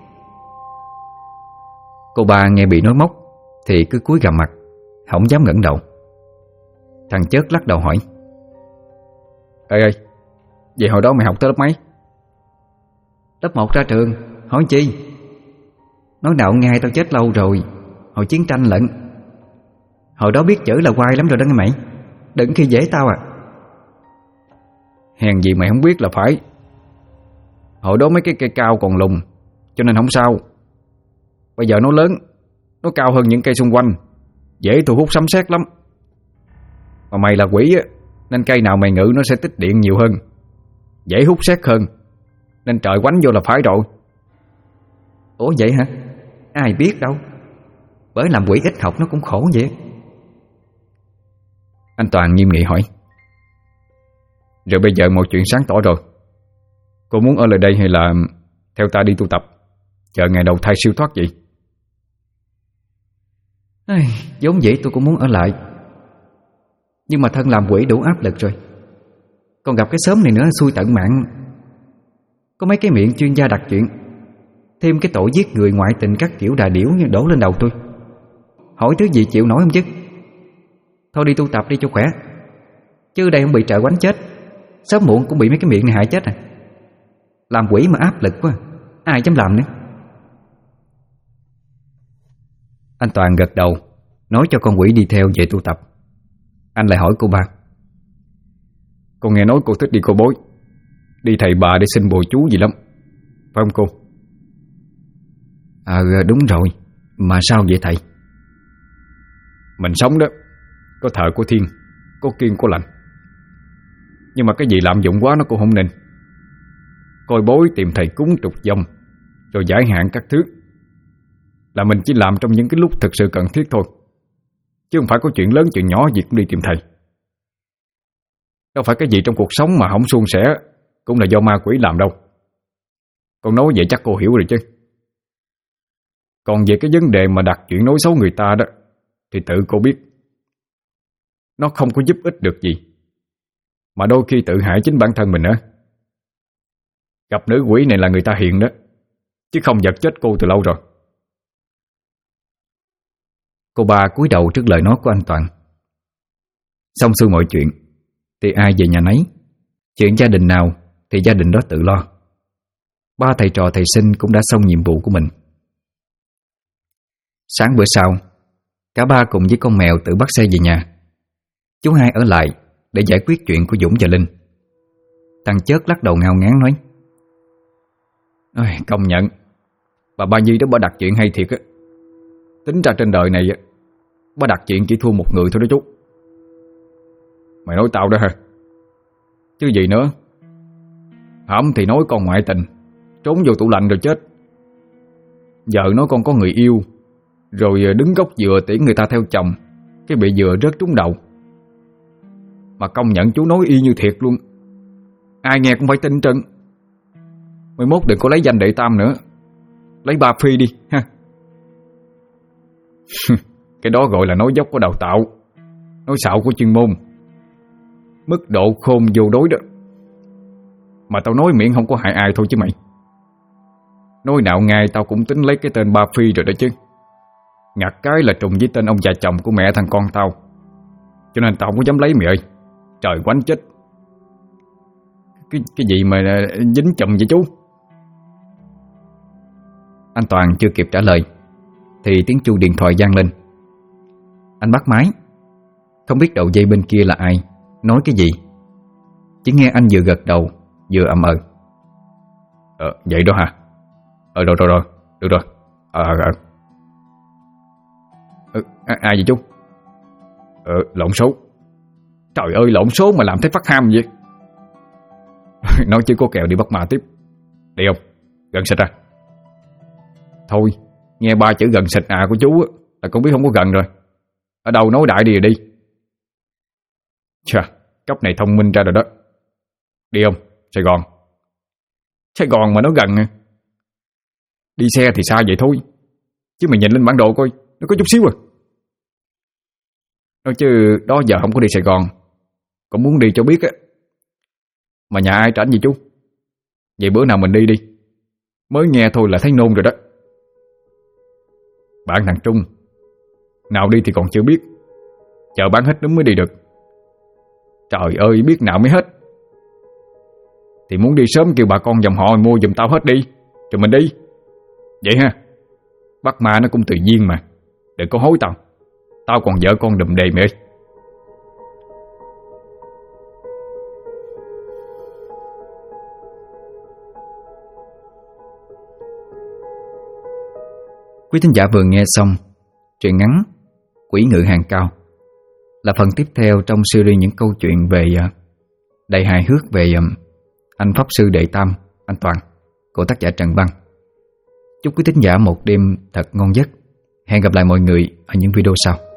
Cô ba nghe bị nói móc thì cứ cúi gằm mặt, không dám ngẩng đầu. Thằng Chớt lắc đầu hỏi: Ê ơi, vậy hồi đó mày học tới lớp mấy? Lớp 1 ra trường, hỏi chi? Nói đạo ngay tao chết lâu rồi, hồi chiến tranh lận. Hồi đó biết chữ là quai lắm rồi đó nghe mày. Đừng khi dễ tao à. Hèn gì mày không biết là phải. Hồi đó mấy cái cây cao còn lùn, cho nên không sao. Bây giờ nó lớn, nó cao hơn những cây xung quanh, dễ thu hút sấm sét lắm. Mà mày là quỷ á, nên cây nào mày ngự nó sẽ tích điện nhiều hơn, dễ hút sét hơn, nên trời quánh vô là phải rồi. Ủa vậy hả? Ai biết đâu. Bởi làm quỷ ít học nó cũng khổ vậy. Anh Toàn nghiêm nghị hỏi: Rồi bây giờ mọi chuyện sáng tỏ rồi, cô muốn ở lại đây hay là theo ta đi tu tập, chờ ngày đầu thai siêu thoát vậy? Vốn vậy tôi cũng muốn ở lại, nhưng mà thân làm quỷ đủ áp lực rồi, còn gặp cái xóm này nữa xui tận mạng. Có mấy cái miệng chuyên gia đặt chuyện, thêm cái tội giết người ngoại tình các kiểu đà điểu như đổ lên đầu tôi. Hỏi thứ gì chịu nổi không chứ. Thôi đi tu tập đi cho khỏe, chứ đây không bị trời quánh chết, sớm muộn cũng bị mấy cái miệng này hại chết à. Làm quỷ mà áp lực quá, ai dám làm nữa. Anh Toàn gật đầu, nói cho con quỷ đi theo về tu tập. Anh lại hỏi cô ba: Con nghe nói cô thích đi cô bối, đi thầy bà để xin bùa chú gì lắm, phải không cô? Đúng rồi. Mà sao vậy thầy? Mình sống đó, có thờ có thiên, có kiêng có lành, nhưng mà cái gì lạm dụng quá nó cũng không nên. Coi bối tìm thầy cúng trục vong, rồi giải hạn các thứ, là mình chỉ làm trong những cái lúc thực sự cần thiết thôi, chứ không phải có chuyện lớn chuyện nhỏ gì cũng đi tìm thầy. Đâu phải cái gì trong cuộc sống mà không suôn sẻ cũng là do ma quỷ làm đâu. Con nói vậy chắc cô hiểu rồi chứ. Còn về cái vấn đề mà đặt chuyện nói xấu người ta đó, thì tự cô biết, nó không có giúp ích được gì, mà đôi khi tự hại chính bản thân mình nữa. Gặp nữ quỷ này là người ta hiền đó, chứ không giật chết cô từ lâu rồi. Cô ba cúi đầu trước lời nói của anh Toàn. Xong xuôi mọi chuyện thì ai về nhà nấy. Chuyện gia đình nào thì gia đình đó tự lo. Ba thầy trò thầy sinh cũng đã xong nhiệm vụ của mình. Sáng bữa sau, cả ba cùng với con mèo tự bắt xe về nhà. Chú Hai ở lại để giải quyết chuyện của Dũng và Linh. Thằng Chớt lắc đầu ngao ngán nói: Công nhận bà Ba Nhi đó bà đặt chuyện hay thiệt á. Tính ra trên đời này bà đặt chuyện chỉ thua một người thôi đó chú. Mày nói tao đó hả? Chứ gì nữa. Hỏng thì nói con ngoại tình, trốn vô tủ lạnh rồi chết. Giờ nói con có người yêu, rồi đứng gốc dừa tiễn người ta theo chồng, cái bị dừa rớt trúng đầu. Mà công nhận chú nói y như thiệt luôn, ai nghe cũng phải tin trơn. Mai mốt đừng có lấy danh đệ tam nữa, lấy Ba Phi đi ha. Cái đó gọi là nói dốc có đào tạo, nói xạo của chuyên môn, mức độ khôn vô đối đó. Mà tao nói miệng không có hại ai thôi chứ mày. Nói nào ngay tao cũng tính lấy cái tên Ba Phi rồi đó chứ. Ngặt cái là trùng với tên ông già chồng của mẹ thằng con tao, cho nên tao không có dám lấy mày ơi. Trời quánh chết. Cái gì mà dính chùm vậy chú? Anh Toàn chưa kịp trả lời thì tiếng chuông điện thoại vang lên. Anh bắt máy. Không biết đầu dây bên kia là ai, nói cái gì. Chỉ nghe anh vừa gật đầu vừa ậm ừ. Vậy đó hả? Rồi, được rồi. Ai vậy chú? Lộn số. Trời ơi, lộn số mà làm thấy phát ham vậy. Nói chứ có kèo đi bắt ma tiếp. Đi không? Gần xịt à? Thôi, nghe ba chữ gần xịt của chú là con biết không có gần rồi. Ở đâu nói đại đi rồi đi. Chà, cấp này thông minh ra rồi đó. Đi không? Sài Gòn. Sài Gòn mà nó gần à? Đi xe thì xa vậy thôi, chứ mày nhìn lên bản đồ coi, nó có chút xíu à. Nói chứ đó giờ không có đi Sài Gòn, cũng muốn đi cho biết á. Mà nhà ai tránh gì chú? Vậy bữa nào mình đi đi. Mới nghe thôi là thấy nôn rồi đó. Bạn thằng Trung, nào đi thì còn chưa biết, chờ bán hết núm mới đi được. Trời ơi, biết nào mới hết. Thì muốn đi sớm kêu bà con dòng họ mua giùm tao hết đi, rồi mình đi. Vậy ha. Bắt ma nó cũng tự nhiên mà, đừng có hối tao. Tao còn vợ con đùm đề mày ơi. Quý thính giả vừa nghe xong truyện ngắn Quỷ Ngự Hàng Cao, là phần tiếp theo trong series những câu chuyện về đầy hài hước về anh Pháp Sư Đệ Tam, anh Toàn, của tác giả Trần Băng. Chúc quý thính giả một đêm thật ngon giấc. Hẹn gặp lại mọi người ở những video sau.